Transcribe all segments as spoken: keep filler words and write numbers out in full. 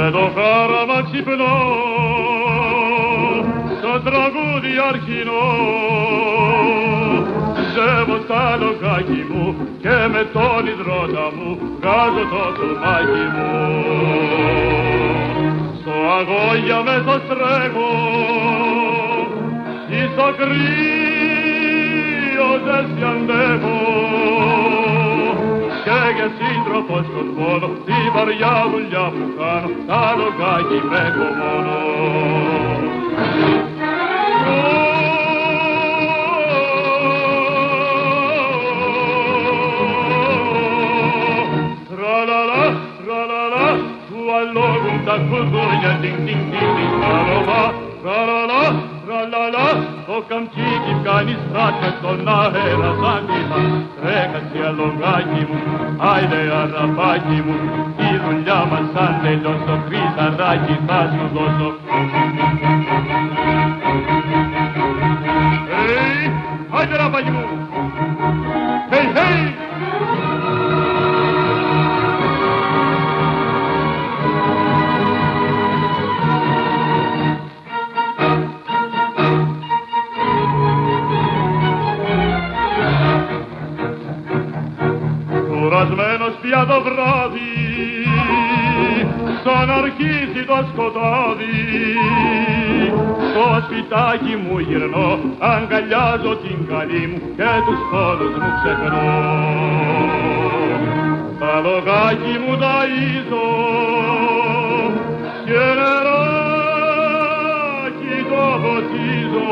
με το χάραμα ξυπνώ, το τραγούδι αρχινό. Ζεύω στα λογάκι μου και με τον υδρότα μου βγάζω το κομμάκι μου. Στο αγώγια μέσα στρέχω, εις το κρύο ζέστη αντέχω. Και για σύντροφο στον πόνο, τη βαριά δουλειά που κάνω, τα λογάκι με έχω μόνο. Τραλαλά, τραλαλά, του αλόγουν τα κουδούνια, τιν τιν τιν τιν, τραλαλά, τραλαλά, τραλαλά, το καμτσίκι κάνει στράτια στον αέρα σαν κύμα. Τρέχασε αλογάκι μου, άιντε αραπάκι μου, η δουλειά μας σαν τελειώσω, χρυσαράκι θα σου δώσω. Hey, άιντε ραπάκι μου, hey, hey! Κουρασμένος πια το βράδυ, σαν αρχίσει το σκοτάδι, στο σπιτάκι μου γυρνώ, αγκαλιάζω την καλή μου και τους πόνους μου ξεχνώ. Τα λογάκι μου ταΐζω και νεράκι το ποτίζω,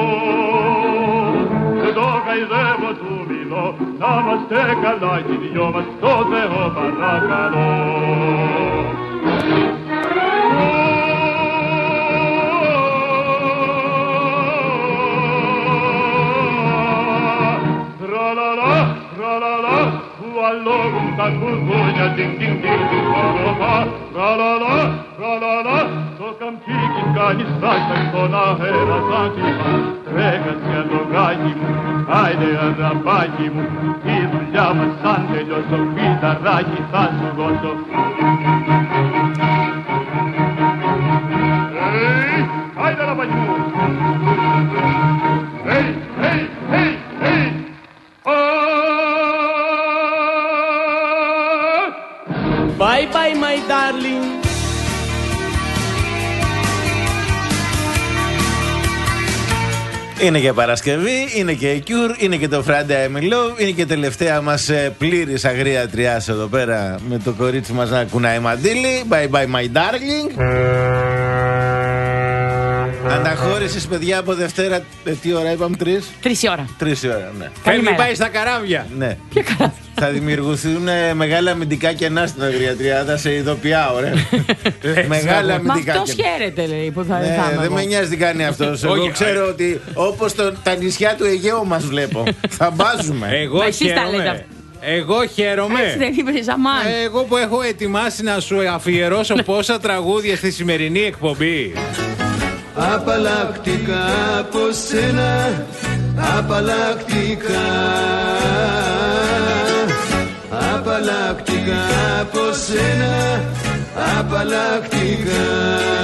το καηδεύω του μιλώ, να είμαστε καλά κι οι δυο μας, το Θεό παρακαλώ. Τραλαλά, τραλαλά, που αλόγουν τα κουδούνια, τιν τιν τιν τιν, τραλαλά, τραλαλά, τραλαλά, το καμτσίκι κάνει στάχτα στον αέρα σαν κύμα. Τρέχασε αλογάκι μου, άιντε αραπάκι μου, η δουλειά μας σαν τελειώσω, φυταράκι θα σου δώσω. Hey, άιντε αραπάκι μου. Hey, hey, hey, hey. Bye bye my darling. Είναι και Παρασκευή, είναι και η Cure, είναι και το Friday I'm in Love, είναι και η τελευταία μας πλήρης αγρία τριάς εδώ πέρα με το κορίτσι μας να κουνάει μαντίλι. Bye bye my darling. Αναχώρησης, παιδιά, από Δευτέρα. Ε, τι ώρα είπαμε, τρεις? Τρεις η ώρα. Τρεις η ώρα, ναι. Φεύγει, πάει στα καράβια. Ναι. Ποια καράβια? Θα δημιουργηθούν ε, μεγάλα αμυντικά κενά στην αγρία τριάδα, σε ειδοποιάω, ρε. Μεγάλα Μα αμυντικά αυτός κενά. χαίρεται, λέει, που θα Ναι, θα είμαι δεν εγώ. με νοιάζει τι κάνει αυτός. Εγώ ξέρω ότι όπως το, τα νησιά του Αιγαίου μας βλέπω. Θα μπάζουμε. Εγώ Μα εσείς τα λέτε χαίρομαι. αυτά. Εγώ χαίρομαι. Έτσι δεν είπες, αμάν. Εγώ που έχω ετοιμάσει να σου αφιερώσω πόσα τραγούδια στη σημερινή εκπομπή. Απαλλακτικά από σένα, απαλλακτικά, απαλλακτικά από σένα, απαλλακτικά.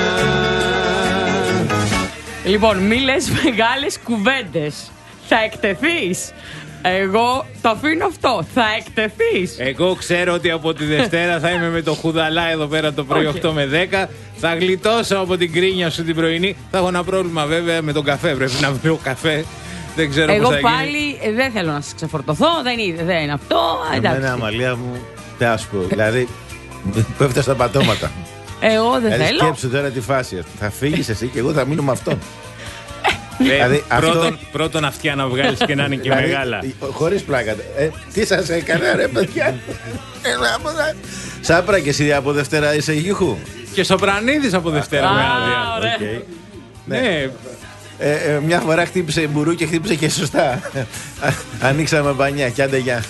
Λοιπόν, μη λες μεγάλες κουβέντες. Θα εκτεθείς. Εγώ το αφήνω αυτό. Θα εκτεθείς. Εγώ ξέρω ότι από τη Δευτέρα θα είμαι με το χουδαλά εδώ πέρα το πρωί Okay. οκτώ με δέκα. Θα γλιτώσω από την κρίνια σου την πρωινή. Θα έχω ένα πρόβλημα βέβαια με τον καφέ. Πρέπει να βρω καφέ. Δεν ξέρω Εγώ πώς θα γίνει. πάλι ε, δεν θέλω να σας ξεφορτωθώ. Δεν είναι, δεν είναι αυτό. Εμένα, Εντάξει. Αμαλία μου, τι να σου πω. Δηλαδή, πέφτω στα πατώματα. Εγώ δεν Δηλαδή, θέλω. σκέψου τώρα τη φάση. Θα φύγεις εσύ και εγώ θα μείνω με αυτόν. Ε, Δηλαδή, πρώτον, αυτό- πρώτον αυτιά να βγάλεις και να είναι και Δηλαδή, μεγάλα. χωρίς πλάκα. Ε, τι σας έκανα, ρε παιδιά. Έλα, από εδώ. Σάπρα, και εσύ από Δευτέρα είσαι γιούχου. Και Σοπρανίδης από Δευτέρα με Α, άδεια. ωραία. Οκ. Ναι, Ε, ε, μια φορά χτύπησε μπουρού και χτύπησε και σωστά. Ανοίξαμε μπανιά και άντε γεια.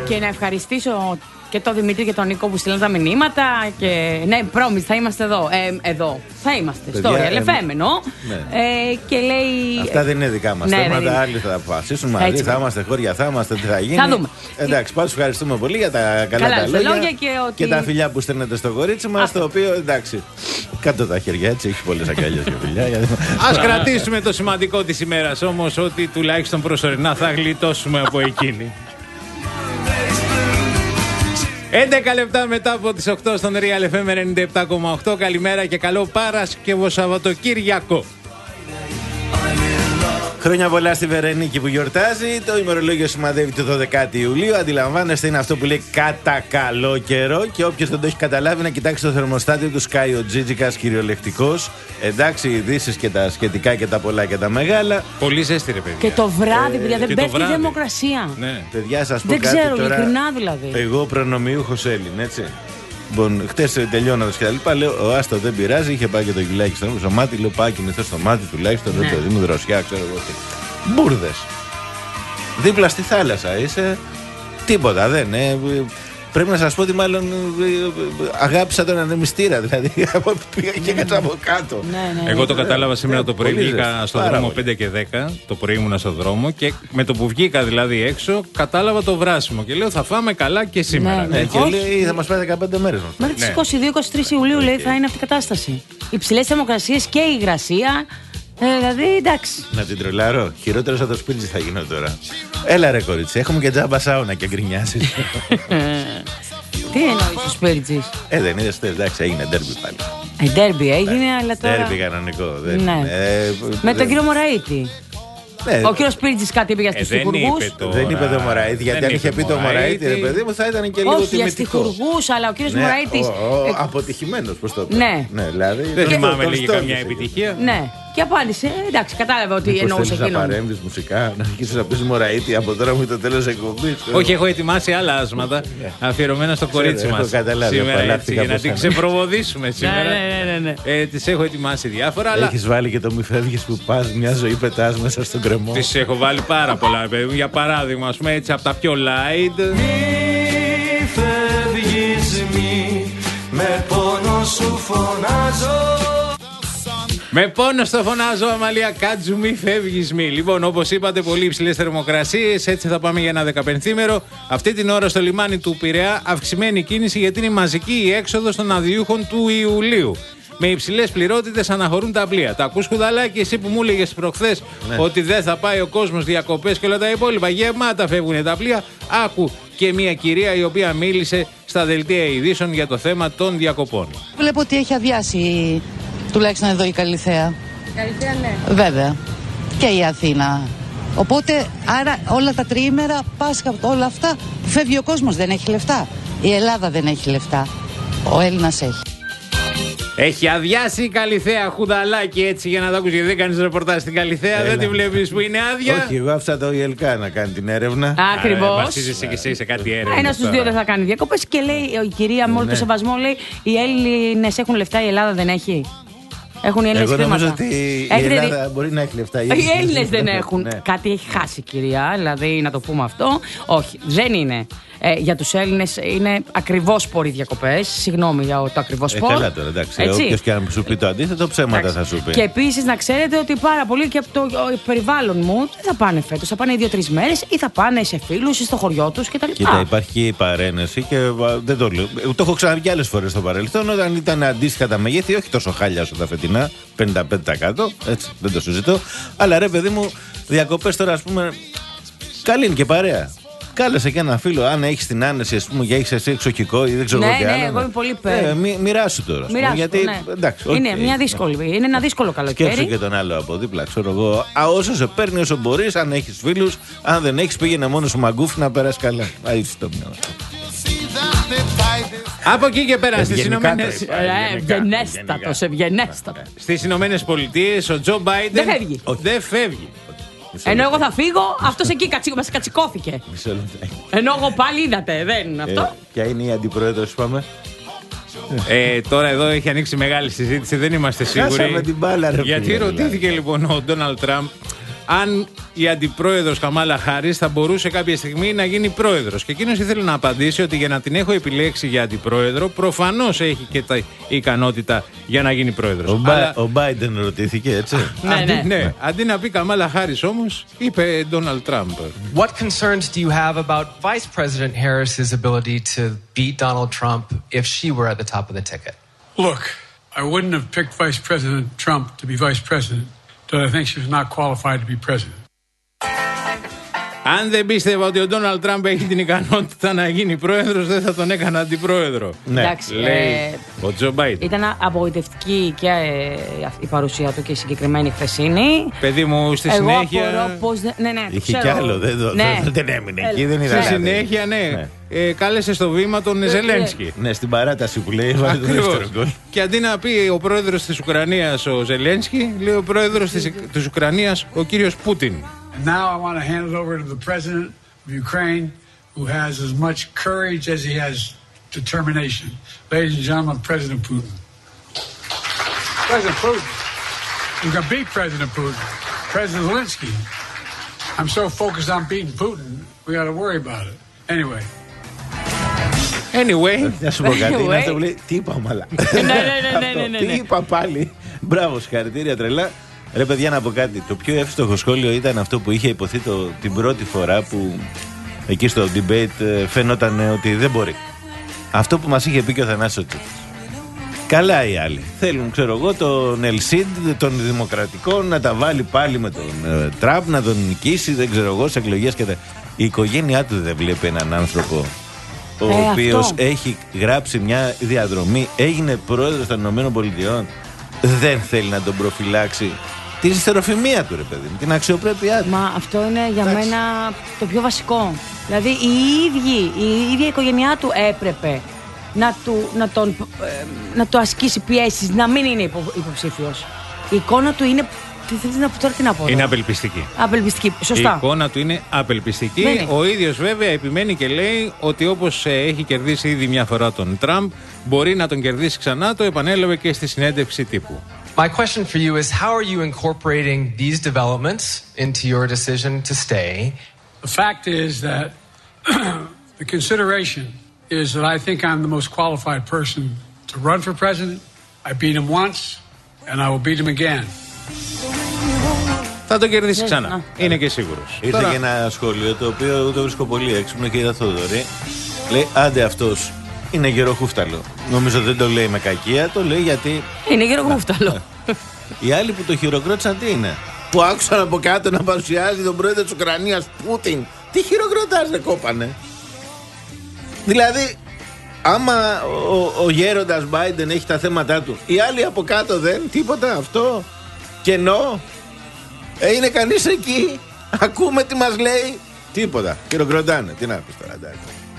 και να ευχαριστήσω και τον Δημήτρη και τον Νίκο που στείλαν τα μηνύματα. Και ναι, πρόμηθα, θα είμαστε εδώ. Ε, εδώ. Θα είμαστε. Στο Real εφ εμ εννοώ. Ναι. Ε, και λέει. Αυτά δεν είναι δικά μας ναι, θέματα. Άλλοι θα αποφασίσουν μαζί. Έτσι. Θα είμαστε χώρια, θα είμαστε, τι θα γίνει. Θα δούμε. Εντάξει, πάντως ευχαριστούμε πολύ για τα καλά, καλά τα λόγια. λόγια και, ότι... και τα φιλιά που στέλνετε στο κορίτσι μας. Το οποίο εντάξει. Κάτω τα χέρια έτσι, έχει πολλές αγκαλιές και φιλιά. Ας κρατήσουμε το σημαντικό της ημέρας όμως, ότι τουλάχιστον προσωρινά θα γλιτώσουμε από εκείνη. έντεκα λεπτά μετά από τις οκτώ στον Real εφ εμ ενενήντα επτά κόμμα οκτώ. Καλημέρα και καλό Παρασκευό Σαββατοκύριακο. Χρόνια πολλά στη Βερενίκη που γιορτάζει. Το ημερολόγιο σημαδεύει το δώδεκα Ιουλίου. Αντιλαμβάνεστε, είναι αυτό που λέει κατά καλό καιρό. Και όποιος δεν το έχει καταλάβει, να κοιτάξει το θερμοστάτιο του Sky ο Τζίτζικας κυριολεκτικός. Εντάξει, ειδήσεις και τα σχετικά και τα πολλά και τα μεγάλα. Πολύ ζέστη, ρε παιδιά. Και το βράδυ, παιδιά, ε, δεν πέφτει η θερμοκρασία. Ναι. Παιδιά, σας πω δεν κάτι ξέρω, τώρα. ειλικρινά δηλαδή. Εγώ προνομιούχος Έλλην, έτσι. Λοιπόν, χτες τελειώνοντας και τα λοιπά, λέω: ο Άστο δεν πειράζει, είχε πάει και το γυλάκι στο, στο μάτι. Λέω: πάει και νηθώ στο μάτι τουλάχιστον. Ναι. Το παιδί μου δροσιά, ξέρω εγώ. Μπούρδες. Δίπλα στη θάλασσα είσαι. Τίποτα, δεν είναι. Πρέπει να σας πω ότι μάλλον αγάπησα τον ανεμιστήρα. Δηλαδή πήγα και κάτω από κάτω. Ναι, ναι, Εγώ το κατάλαβα σήμερα το πρωί. Βγήκα στο δρόμο πέντε και δέκα. Το πρωί ήμουνα στο δρόμο και με το που βγήκα δηλαδή έξω, κατάλαβα το βράσιμο. Και λέω: θα φάμε καλά και σήμερα. Ναι, ναι. Και λέει: θα μας πάει δεκαπέντε μέρες. Μέχρι τις είκοσι δύο είκοσι τρεις Ιουλίου λέει θα είναι αυτή η κατάσταση. Υψηλές θερμοκρασίες και η υγρασία. Ε, δηλαδή, εντάξει. Να την τρελάρω. Χειρότερο σαν το σπίτι θα γίνω τώρα. Έλα ρε κορίτσι, έχουμε και τζάμπα σάουνα και γκρινιάζεις. Τι εννοείς ο Σπίριτζης? Ε, δεν είδες, εντάξει, έγινε ντέρμπι πάλι. Ε, ντέρμπι έγινε, αλλά τώρα. Ντέρμπι κανονικό. Δεν... Ναι. Ε, με τον κύριο Μωραήτη. Ναι. Ο κύριος Σπίριτζης κάτι είπε για στους τυχουργούς. Δεν είπε το Μωραήτη, γιατί αν είχε πει το Μωραήτη, ρε παιδί μου, θα ήταν και λίγο τιμητικό. Όχι, για τυχουργούς, αλλά ο κύριος Μωραήτης. Αποτυχημένος, πώς το πει. Ναι. Δεν θυμάμαι λίγη καμιά επιτυχία. Ναι. Και απάντησε, εντάξει, κατάλαβα ότι εννοούσε εκείνο. Να παρέμβεις μουσικά, να αρχίσεις να πεις Μωραήτη από τώρα μου το τέλος εκπομπής. Όχι, έχω ετοιμάσει άλλα άσματα αφιερωμένα στο κορίτσι μας. Σήμερα έτσι, για να την ξεπροβοδίσουμε σήμερα. Ναι, ναι, ναι. Ε, τις έχω ετοιμάσει διάφορα. Αλλά... Έχεις βάλει και το μη φεύγεις που πας, μια ζωή πετάς μέσα στον κρεμό. Τις έχω βάλει πάρα πολλά, παιδί. Για παράδειγμα, ας πούμε έτσι από τα πιο light. Μη φεύγεις, μη, με πόνο σου φωνάζω. Με πόνο στο φωνάζω, Αμαλία Κάτζου, μη φεύγεις μη. Λοιπόν, όπως είπατε, πολύ υψηλές θερμοκρασίες. Έτσι θα πάμε για ένα δεκαπενθήμερο. Αυτή την ώρα στο λιμάνι του Πειραιά αυξημένη κίνηση, γιατί είναι μαζική η έξοδος των αδειούχων του Ιουλίου. Με υψηλές πληρότητες αναχωρούν τα πλοία. Τα ακούς, Κουδαλάκη, εσύ που μου έλεγες προχθές ναι. ότι δεν θα πάει ο κόσμος διακοπές και όλα τα υπόλοιπα. Γεμάτα φεύγουν τα πλοία. Άκου και μια κυρία η οποία μίλησε στα δελτία ειδήσεων για το θέμα των διακοπών. Βλέπω ότι έχει αδειάσει. Τουλάχιστον εδώ η Καλιθέα. Καλιθέα, ναι. Βέβαια. Και η Αθήνα. Οπότε, άρα όλα τα τριήμερα, Πάσχα, όλα αυτά, φεύγει ο κόσμος, δεν έχει λεφτά. Η Ελλάδα δεν έχει λεφτά. Ο Έλληνας έχει. Έχει αδειάσει η Καλιθέα, Χουδαλάκη, έτσι για να το ακούσει. Δεν κάνεις ρεπορτάζ στην Καλιθέα, Έλα. δεν τη βλέπεις που είναι άδεια. Όχι, εγώ άφησα το ΙΕΛΚΑ να κάνει την έρευνα. Ακριβώς. Βασίζεσαι και εσύ σε κάτι έρευνα. Ένα στους δύο δεν θα κάνει διακοπές και λέει η κυρία, με όλο το σεβασμό, λέει οι Έλληνες έχουν λεφτά, η Ελλάδα δεν έχει. Έχουν οι Έλληνες Εγώ νομίζω χρήματα. ότι η Έχετε Ελλάδα δει... μπορεί να έχει λεφτά. Οι Έλληνες δεν έχουν. Ναι. Κάτι έχει χάσει, κυρία, δηλαδή να το πούμε αυτό. Όχι, δεν είναι. Ε, για τους Έλληνες είναι ακριβώς σπορ διακοπές. Συγγνώμη για το ακριβώς σπορ. Ε, καλά τώρα, εντάξει. Όποιος και αν σου πει το αντίθετο, ψέματα εντάξει. θα σου πει. Και επίσης να ξέρετε ότι πάρα πολλοί και από το περιβάλλον μου δεν θα πάνε φέτος. Θα πάνε δύο-τρεις μέρες ή θα πάνε σε φίλους ή στο χωριό τους κτλ. Κοίτα, υπάρχει η παρένεση και δεν το λέω. Το έχω ξαναβγεί άλλες φορές στο παρελθόν. Όταν ήταν αντίστοιχα τα μεγέθη, όχι τόσο χάλια όσο τα φετινά, πενήντα πέντε τοις εκατό. Έτσι, δεν το συζητώ. Αλλά ρε, παιδί μου, διακοπές τώρα, ας πούμε, καλή είναι και παρέα. Κάλεσε και ένα φίλο, αν έχει την άνεση, ας πούμε, για έχει εσύ εξοχικό ή δεν ξέρω ναι, τι ναι, άλλο. Ναι, εγώ είμαι πολύ πέρα. Ε, μοι, μοιράσου τώρα. Μοιράσου, γιατί, ναι. εντάξει, είναι, okay. μια δύσκολη, είναι ένα δύσκολο καλοκαίρι. Σκέψου και τον άλλο από δίπλα, ξέρω εγώ. Α, όσο σε παίρνει, όσο μπορείς, αν έχεις φίλους. Αν δεν έχεις, πήγαινε μόνο σου μαγκούφι να περάσει καλά. Α, έτσι το μυαλό. Από εκεί και πέρα στις Ηνωμένες. Ευγενέστατος, ευγενέστατος. Στις Ηνωμένες Πολιτείες ο Τζο Μπάιντεν δεν φεύγει. Δεν φεύγει. Ενώ εγώ θα φύγω, αυτός εκεί κατσί, μας κατσικώθηκε. Ενώ εγώ πάλι είδατε, δεν είναι αυτό. Ε, ποια είναι η αντιπρόεδρος, είπαμε. Ε, τώρα εδώ έχει ανοίξει μεγάλη συζήτηση, δεν είμαστε σίγουροι. Χάσαμε την μπάλα, ρε, γιατί φίλε, ρωτήθηκε δηλαδή. λοιπόν ο Ντόναλντ Τραμπ αν η αντιπρόεδρος Καμάλα Χάρις θα μπορούσε κάποια στιγμή να γίνει πρόεδρος. Και εκείνος ήθελε να απαντήσει ότι για να την έχω επιλέξει για αντιπρόεδρο, προφανώς έχει και τα ικανότητα για να γίνει πρόεδρος. Ο, Αλλά... ο Biden ρωτήθηκε, έτσι. ναι, αντί, ναι. ναι. Αντί να πει Καμάλα Χάρις όμως, είπε Ντόναλντ Τραμπ. What concerns do you have about Vice President Harris's ability to beat Donald Trump if she were at the top of the ticket? Look, I wouldn't have picked Vice President Trump to be Vice President, but I think she was not qualified to be president. Αν δεν πίστευα ότι ο Ντόναλντ Τραμπ έχει την ικανότητα να γίνει πρόεδρος, δεν θα τον έκανα αντιπρόεδρο. Ναι. Εντάξει, Λέει ε, ο Τζο Μπάιντεν. Ήταν απογοητευτική και ε, η παρουσία του και η συγκεκριμένη χθεσινή. Παιδί μου, στη Εγώ συνέχεια. απορώ πώς δεν. Ναι, ναι, το Είχε ξέρω. κι άλλο, δεν, το, Ναι. δεν έμεινε εκεί, δεν είδα. Στη συνέχεια, ναι. Ναι. Ε, κάλεσε στο βήμα τον Ζελένσκι. Ναι, στην παράταση που λέει, έβαλε το Ακριβώς. δεύτερο γκολ. Και αντί να πει ο πρόεδρος της Ουκρανίας ο Ζελένσκι, λέει ο πρόεδρος της, της Ουκρανίας ο κύριος Πούτιν. And now I want to hand it over to the president of Ukraine, who has as much courage as he has determination. Ladies and gentlemen, President Putin. President Putin. You can beat President Putin. President Zelensky. I'm so focused on beating Putin, we got to worry about it. Anyway. Anyway. Να σου πω κάτι, είναι Anyway. αυτό που λέει, τι είπα μαλά. Ναι, ναι, ναι, ναι, ναι, ναι. Τι είπα πάλι. Μπράβο, συγχαρητήρια τρελά. Ρε παιδιά, να πω κάτι. Το πιο εύστοχο σχόλιο ήταν αυτό που είχε υποθεί το, την πρώτη φορά που εκεί στο debate ε, φαινόταν ότι δεν μπορεί. Αυτό που μας είχε πει και ο Θανάσης Τσίπρας. Καλά οι άλλοι. Θέλουν, ξέρω εγώ, τον Ελσίντ των Δημοκρατικών να τα βάλει πάλι με τον ε, Τραμπ, να τον νικήσει, δεν ξέρω εγώ, σε εκλογές και τα. Η οικογένειά του δεν βλέπει έναν άνθρωπο ο Ε, οποίος αυτό. έχει γράψει μια διαδρομή, έγινε πρόεδρος των Ηνωμένων Πολιτειών, δεν θέλει να τον προφυλάξει την ιστεροφημία του, ρε παιδί μου, την αξιοπρέπειά του. Μα αυτό είναι για μένα το πιο βασικό. Δηλαδή οι ίδιοι, η ίδια η οικογένειά του έπρεπε να, του, να, τον, ε, να το ασκήσει πιέσεις, να μην είναι υπο, υποψήφιος. Η εικόνα του είναι. Τι θέλεις να πω τώρα, τι να πω. Είναι τώρα. απελπιστική. Απελπιστική. Σωστά. Η εικόνα του είναι απελπιστική. Ναι, ναι. Ο ίδιος βέβαια επιμένει και λέει ότι όπως ε, έχει κερδίσει ήδη μια φορά τον Τραμπ, μπορεί να τον κερδίσει ξανά. Το επανέλαβε και στη συνέντευξη τύπου. My question for you is how are you incorporating these developments into your decision to stay? The fact is that the consideration is that I think I'm the most qualified person to run for president. I beat him once, and I will beat him again. Θα τον κερδίσει Ναι, ξανά. να. Είναι και σίγουρος. Ήρθε Τώρα- και ένα σχόλιο το οποίο το βρίσκω πολύ έξυπνο και είδα Θοδωρή. Λέει, άντε αυτός είναι γεροχούφταλο. Νομίζω δεν το λέει με κακία, το λέει γιατί Είναι γύρω γούφταλο. οι άλλοι που το χειροκρότησαν τι είναι. Που άκουσαν από κάτω να παρουσιάζει τον πρόεδρο της Ουκρανίας, Πούτιν. Τι χειροκροτάς, δεν κόπανε. Δηλαδή, άμα ο, ο γέροντας Biden έχει τα θέματα του, οι άλλοι από κάτω δεν, τίποτα αυτό. Κενό. Ε, είναι κανείς εκεί. Ακούμε τι μας λέει. Τίποτα. Χειροκροτάνε. Τι να πεις τώρα, εντάξει.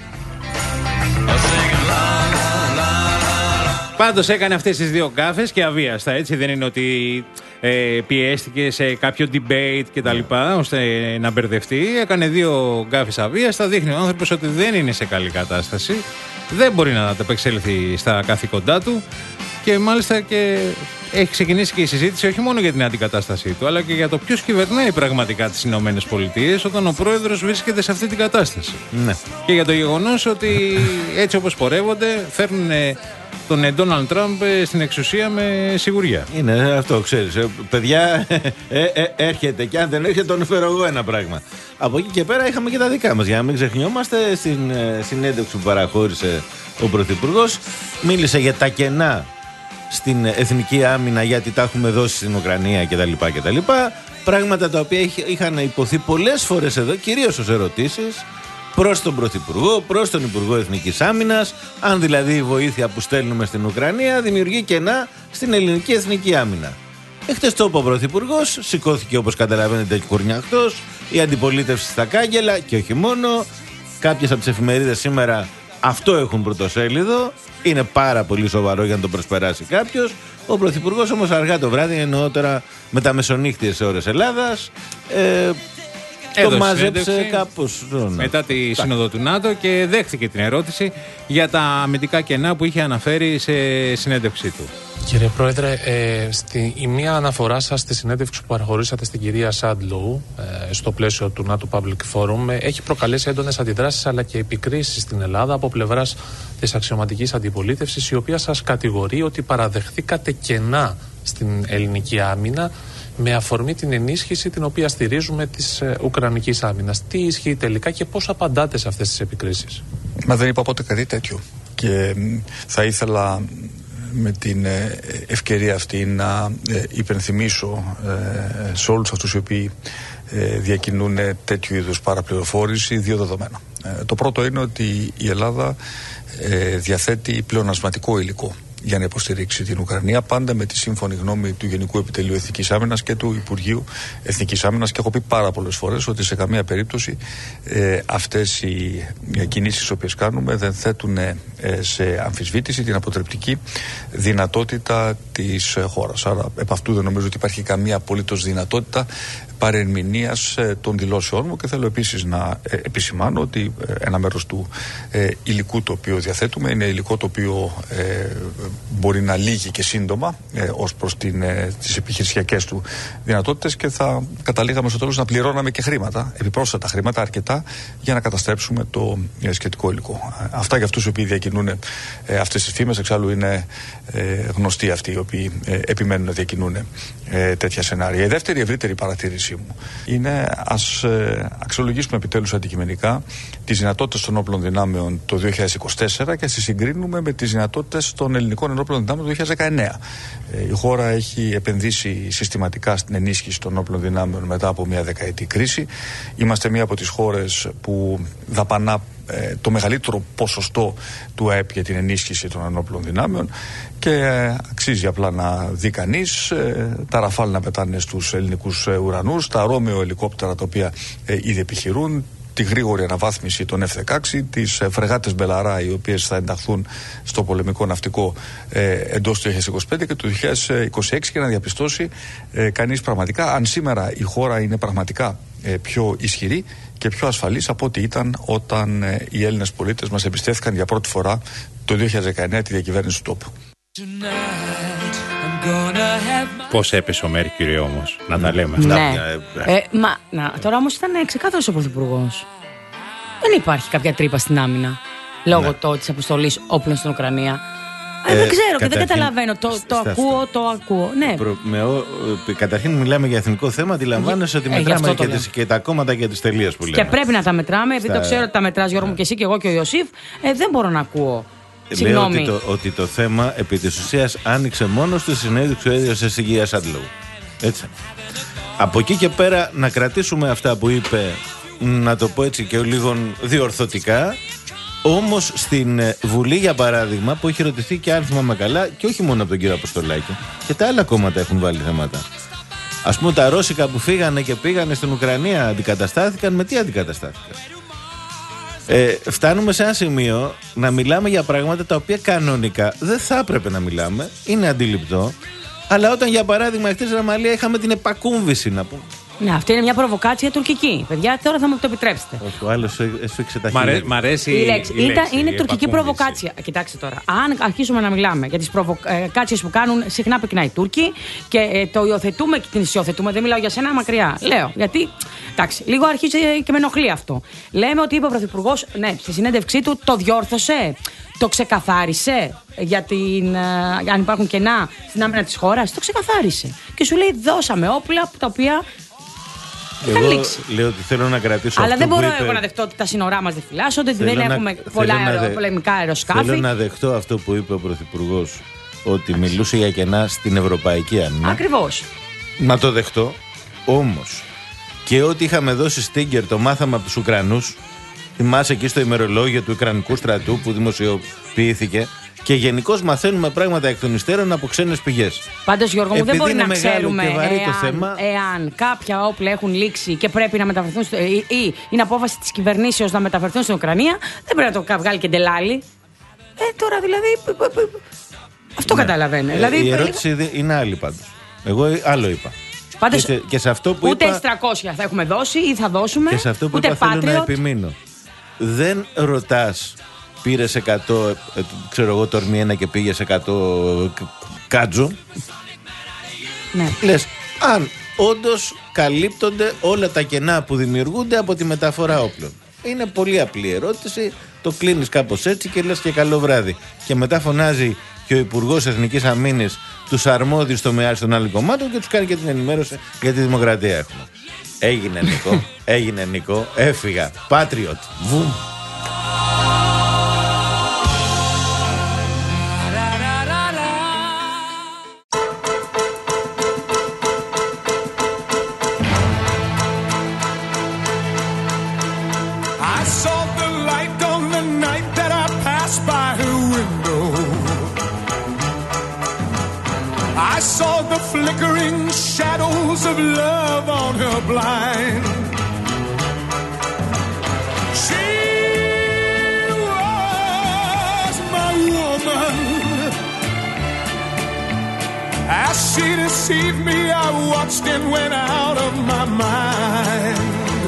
Πάντως έκανε αυτές τις δύο γκάφες και αβίαστα, έτσι. Δεν είναι ότι ε, πιέστηκε σε κάποιο debate και τα λοιπά, ώστε να μπερδευτεί. Έκανε δύο γκάφες αβίαστα. Δείχνει ο άνθρωπος ότι δεν είναι σε καλή κατάσταση. Δεν μπορεί να ανταπεξέλθει στα καθήκοντά του. Και μάλιστα και έχει ξεκινήσει και η συζήτηση όχι μόνο για την αντικατάστασή του, αλλά και για το ποιος κυβερνάει πραγματικά τις Ηνωμένες Πολιτείες όταν ο πρόεδρος βρίσκεται σε αυτή την κατάσταση. Ναι. Και για το γεγονός ότι έτσι όπως πορεύονται φέρνουν τον Ντόναλντ Τραμπ στην εξουσία με σιγουριά. Είναι αυτό, ξέρεις. Ε, παιδιά, ε, ε, έρχεται και αν δεν έρχεται, τον φέρω εγώ ένα πράγμα. Από εκεί και πέρα είχαμε και τα δικά μας. Για να μην ξεχνιόμαστε, στην ε, συνέντευξη που παραχώρησε ο Πρωθυπουργός, μίλησε για τα κενά στην εθνική άμυνα, γιατί τα έχουμε δώσει στην Ουκρανία κτλ. κτλ. Πράγματα τα οποία είχαν υποθεί πολλές φορές εδώ, κυρίως ως ερωτήσεις προς τον Πρωθυπουργό, προς τον Υπουργό Εθνικής Άμυνας, αν δηλαδή η βοήθεια που στέλνουμε στην Ουκρανία δημιουργεί κενά στην ελληνική εθνική άμυνα. Εχθές το είπε ο Πρωθυπουργός, σηκώθηκε όπως καταλαβαίνετε κουρνιαχτός, η αντιπολίτευση στα κάγκελα και όχι μόνο. Κάποιες από τις εφημερίδες σήμερα αυτό έχουν πρωτοσέλιδο. Είναι πάρα πολύ σοβαρό για να το προσπεράσει κάποιος. Ο Πρωθυπουργός όμως αργά το βράδυ, εννοώ τώρα με τα μεσονύχτιες ώρες Ελλάδας, ε, το μάζεψε κάπως. Μετά τη σύνοδο του ΝΑΤΟ και δέχθηκε την ερώτηση για τα αμυντικά κενά που είχε αναφέρει σε συνέντευξή του. Κύριε Πρόεδρε, ε, στη, η μία αναφορά σας στη συνέντευξη που παραχωρήσατε στην κυρία Σάντλοου ε, στο πλαίσιο του NATO Public Forum ε, έχει προκαλέσει έντονες αντιδράσεις αλλά και επικρίσεις στην Ελλάδα από πλευράς της αξιωματικής αντιπολίτευσης, η οποία σας κατηγορεί ότι παραδεχθήκατε κενά στην ελληνική άμυνα με αφορμή την ενίσχυση την οποία στηρίζουμε της ε, Ουκρανικής άμυνας. Τι ισχύει τελικά και πώς απαντάτε σε αυτές τις επικρίσεις? Μα δεν είπα ποτέ κάτι τέτοιο. Και θα ήθελα με την ευκαιρία αυτή να υπενθυμίσω σε όλους αυτούς οι οποίοι διακινούν τέτοιου είδους παραπληροφόρηση δύο δεδομένα. Το πρώτο είναι ότι η Ελλάδα διαθέτει πλεονασματικό υλικό για να υποστηρίξει την Ουκρανία, πάντα με τη σύμφωνη γνώμη του Γενικού Επιτελείου Εθνικής Άμυνας και του Υπουργείου Εθνικής Άμυνας, και έχω πει πάρα πολλές φορές ότι σε καμία περίπτωση ε, αυτές οι κινήσεις τις οποίες κάνουμε δεν θέτουν ε, σε αμφισβήτηση την αποτρεπτική δυνατότητα της ε, χώρας. Άρα επ' αυτού δεν νομίζω ότι υπάρχει καμία απολύτως δυνατότητα παρερμηνίας ε, των δηλώσεών μου, και θέλω επίσης να ε, επισημάνω ότι ε, ένα μέρος του ε, υλικού το οποίο διαθέτουμε είναι υλικό το οποίο ε, μπορεί να λύγει και σύντομα ε, ως προς την, ε, τις επιχειρησιακές του δυνατότητες, και θα καταλήγαμε στο τέλος να πληρώναμε και χρήματα, επιπρόσθετα χρήματα αρκετά, για να καταστρέψουμε το ε, σχετικό υλικό. Ε, αυτά για αυτούς οι οποίοι διακινούν ε, αυτές τις φήμες. Εξάλλου είναι ε, γνωστοί αυτοί οι οποίοι ε, επιμένουν να διακινούν ε, τέτοια σενάρια. Η δεύτερη ευρύτερη παρατήρηση μου είναι ας ε, αξιολογήσουμε επιτέλους αντικειμενικά τις δυνατότητες των όπλων δυνάμεων το δύο χιλιάδες είκοσι τέσσερα και τις συγκρίνουμε με τις δυνατότητες των ελληνικών ενόπλων δυνάμεων το δύο χιλιάδες δεκαεννέα. Ε, η χώρα έχει επενδύσει συστηματικά στην ενίσχυση των όπλων δυνάμεων μετά από μια δεκαετή κρίση. Είμαστε μία από τις χώρες που δαπανά ε, το μεγαλύτερο ποσοστό του ΑΕΠ για την ενίσχυση των ενόπλων δυνάμεων, και ε, αξίζει απλά να δει κανείς ε, τα Ραφάλ να πετάνε στους ελληνικούς ε, ουρανούς, τα Ρόμεο ελικόπτερα τα οποία ε, ήδη επιχειρούν, τη γρήγορη αναβάθμιση των εφ δεκαέξι, τις ε, φρεγάτες Μπελαρά, οι οποίες θα ενταχθούν στο πολεμικό ναυτικό ε, εντός του δύο χιλιάδες είκοσι πέντε και του δύο χιλιάδες είκοσι έξι, και να διαπιστώσει ε, κανείς πραγματικά αν σήμερα η χώρα είναι πραγματικά ε, πιο ισχυρή και πιο ασφαλής από ό,τι ήταν όταν ε, οι Έλληνες πολίτες μας εμπιστεύτηκαν για πρώτη φορά το δύο χιλιάδες δεκαεννέα τη διακυβέρνηση του τόπου. Πώς έπεσε ο Μέρκυρη όμως, να τα λέμε αυτά. Ναι. Ε, μα, να, τώρα όμως ήταν ξεκάθαρος ο Πρωθυπουργός. Δεν υπάρχει κάποια τρύπα στην άμυνα λόγω ναι. το, της αποστολής όπλων στην Ουκρανία. Ε, ε, δεν ξέρω και δεν καταλαβαίνω. Το, το ακούω, το ακούω. Ναι. Προ, με, ο, καταρχήν μιλάμε για εθνικό θέμα. Αντιλαμβάνεσαι ότι μετράμε ε, και, τις, και τα κόμματα και τις τελείες που λέμε. Και πρέπει να τα μετράμε, επειδή Στα... το ξέρω ότι τα μετράς, Γιώργο μου, και εσύ και εγώ και ο Ιωσήφ. Ε, δεν μπορώ να ακούω. Λέω ότι το, ότι το θέμα επί της ουσίας άνοιξε μόνο στη συνέντευξη που έδωσε στην κυρία Σάντλοου. Έτσι. Από εκεί και πέρα να κρατήσουμε αυτά που είπε, να το πω έτσι και λίγο διορθωτικά. Όμως στην Βουλή, για παράδειγμα, που έχει ρωτηθεί και αν θυμάμαι καλά, και όχι μόνο από τον κύριο Αποστολάκη, και τα άλλα κόμματα έχουν βάλει θέματα. Ας πούμε, τα Ρώσικα που φύγανε και πήγανε στην Ουκρανία αντικαταστάθηκαν με τι αντικαταστάθηκαν? Ε, φτάνουμε σε ένα σημείο να μιλάμε για πράγματα τα οποία κανονικά δεν θα έπρεπε να μιλάμε, είναι αντιληπτό, αλλά όταν για παράδειγμα χτες Ραμαλία είχαμε την επακούμβηση, να πούμε. Ναι, αυτή είναι μια προβοκάτσια τουρκική. Παιδιά, τώρα θα μου το επιτρέψετε. Όχι, ο άλλος έσφιξε τα χέρια. Μ' αρέσει η λέξη. Η λέξη είναι η τουρκική προβοκάτσια. Κοιτάξτε τώρα. Αν αρχίσουμε να μιλάμε για τις προβοκάτσιες που κάνουν συχνά πυκνά οι Τούρκοι και ε, το υιοθετούμε και την υιοθετούμε, δεν μιλάω για σένα μακριά. Λέω. Γιατί, εντάξει, λίγο αρχίζει και με ενοχλεί αυτό. Λέμε ότι είπε ο Πρωθυπουργός, ναι, στη συνέντευξή του το διόρθωσε, το ξεκαθάρισε για την, ε, αν υπάρχουν κενά στην άμυνα της χώρας. Το ξεκαθάρισε. Και σου λέει, δώσαμε όπλα τα οποία. Εγώ λέω ότι θέλω να κρατήσω. Αλλά αυτό δεν μπορώ που είπε... εγώ να δεχτώ ότι τα σύνορά μας δεν φυλάσσονται, ότι δεν να... έχουμε πολλά αερο... δε... πολεμικά αεροσκάφη. Θέλω να δεχτώ αυτό που είπε ο Πρωθυπουργός, ότι μιλούσε για κενά στην ευρωπαϊκή άμυνα. Ακριβώς. Να το δεχτώ. Όμως και ότι είχαμε δώσει στίγκερ το μάθαμε από τους Ουκρανούς. Θυμάσαι εκεί στο ημερολόγιο του Ουκρανικού στρατού που δημοσιοποιήθηκε. Και γενικώς μαθαίνουμε πράγματα εκ των υστέρων από ξένες πηγές. Πάντως, Γιώργο μου, δεν μπορεί να ξέρουμε εάν, το θέμα. εάν κάποια όπλα έχουν λήξει και πρέπει να μεταφερθούν στο, ή, ή είναι απόφαση της κυβερνήσεως να μεταφερθούν στην Ουκρανία, δεν πρέπει να το βγάλει και ντελάλι. Ε, τώρα δηλαδή. Αυτό ναι. Καταλαβαίνω. Ε, δηλαδή, η ερώτηση λίγο... είναι άλλη πάντως. Εγώ άλλο είπα. Πάντως, και, σε, και σε αυτό που ούτε είπα, τριακόσια θα έχουμε δώσει ή θα δώσουμε. Και σε αυτό που ούτε είπα θέλω να Patriot. επιμείνω. Δεν ρωτάς, πήρες εκατό, ε, ξέρω εγώ, τορμί ένα και πήγες εκατό κάτζο. Ναι. Λες, αν όντως καλύπτονται όλα τα κενά που δημιουργούνται από τη μεταφορά όπλων. Είναι πολύ απλή ερώτηση. Το κλείνεις κάπως έτσι και λες και καλό βράδυ. Και μετά φωνάζει και ο Υπουργός Εθνικής Αμήνης τους αρμόδιους τομεάς των άλλων κομμάτων και τους κάνει και την ενημέρωση για τη δημοκρατία έχουμε. Έγινε Νικό, έγινε Νικό, έφυγα. Patriot. Βουμ. I saw the flickering shadows of love on her blind. She was my woman. As she deceived me, I watched and went out of my mind.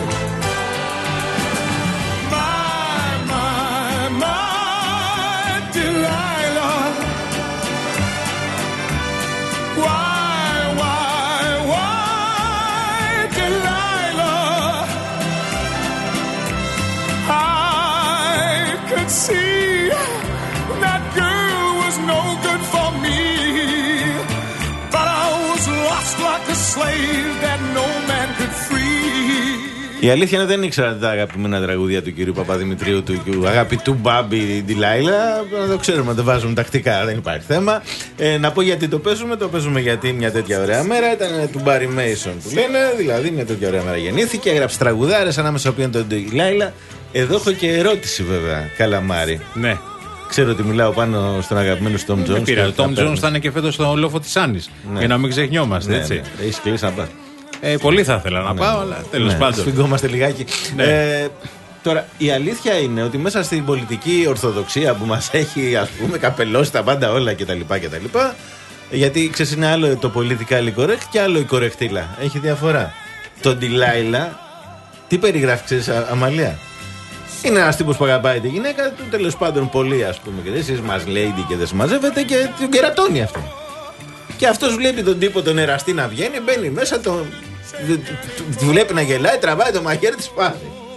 My, my, my Delilah. Why, why, why, Delilah? I could see that girl was no good for me, but I was lost like a slave that no man could free. Η αλήθεια είναι δεν ήξερα τα αγαπημένα τραγούδια του κυρίου Παπαδημητρίου, του, του αγαπητού Μπάμπη Ντιλάιλα. Να το ξέρουμε, να το βάζουμε τακτικά, δεν υπάρχει θέμα. Ε, να πω γιατί το παίζουμε. Το παίζουμε γιατί μια τέτοια ωραία μέρα ήταν του Μπάρι Μέισον που λένε. Δηλαδή, μια τέτοια ωραία μέρα γεννήθηκε, έγραψε τραγουδάρες ανάμεσα οποίων τον Ντιλάιλα. Εδώ έχω και ερώτηση βέβαια, Καλαμάρη. Ναι. Ξέρω ότι μιλάω πάνω στον αγαπημένο του Τόμ Τζόνς. Ο Τόμ Τζόνς θα είναι και φέτος στο λόφο της Άννης. Ναι. Για να μην ξεχνιόμαστε, ναι, έτσι. Ναι. Έχεις κλείσει να πας. Ε, πολύ θα ήθελα να ναι. πάω, αλλά τέλος ναι. πάντων. Σφιγγόμαστε λιγάκι. Ναι. Ε, τώρα, η αλήθεια είναι ότι μέσα στην πολιτική ορθοδοξία που μας έχει, ας πούμε, καπελώσει τα πάντα όλα κτλ. κτλ. Γιατί ξέρεις, είναι άλλο το politically correct και άλλο η κορεκτήλα. Έχει διαφορά. Το Ντιλάιλα, τι περιγράφει, ξέρεις, Αμαλία. Είναι ένας τύπος που αγαπάει τη γυναίκα του, τέλος πάντων πολύ, ας πούμε, και εσείς μας lady και δεν συμμαζεύεται και τον κερατώνει αυτό. Και αυτός βλέπει τον τύπο τον εραστή να βγαίνει, μπαίνει μέσα, τον τη βλέπει να γελάει, τραβάει το μαχαίρι, τη σπάζει.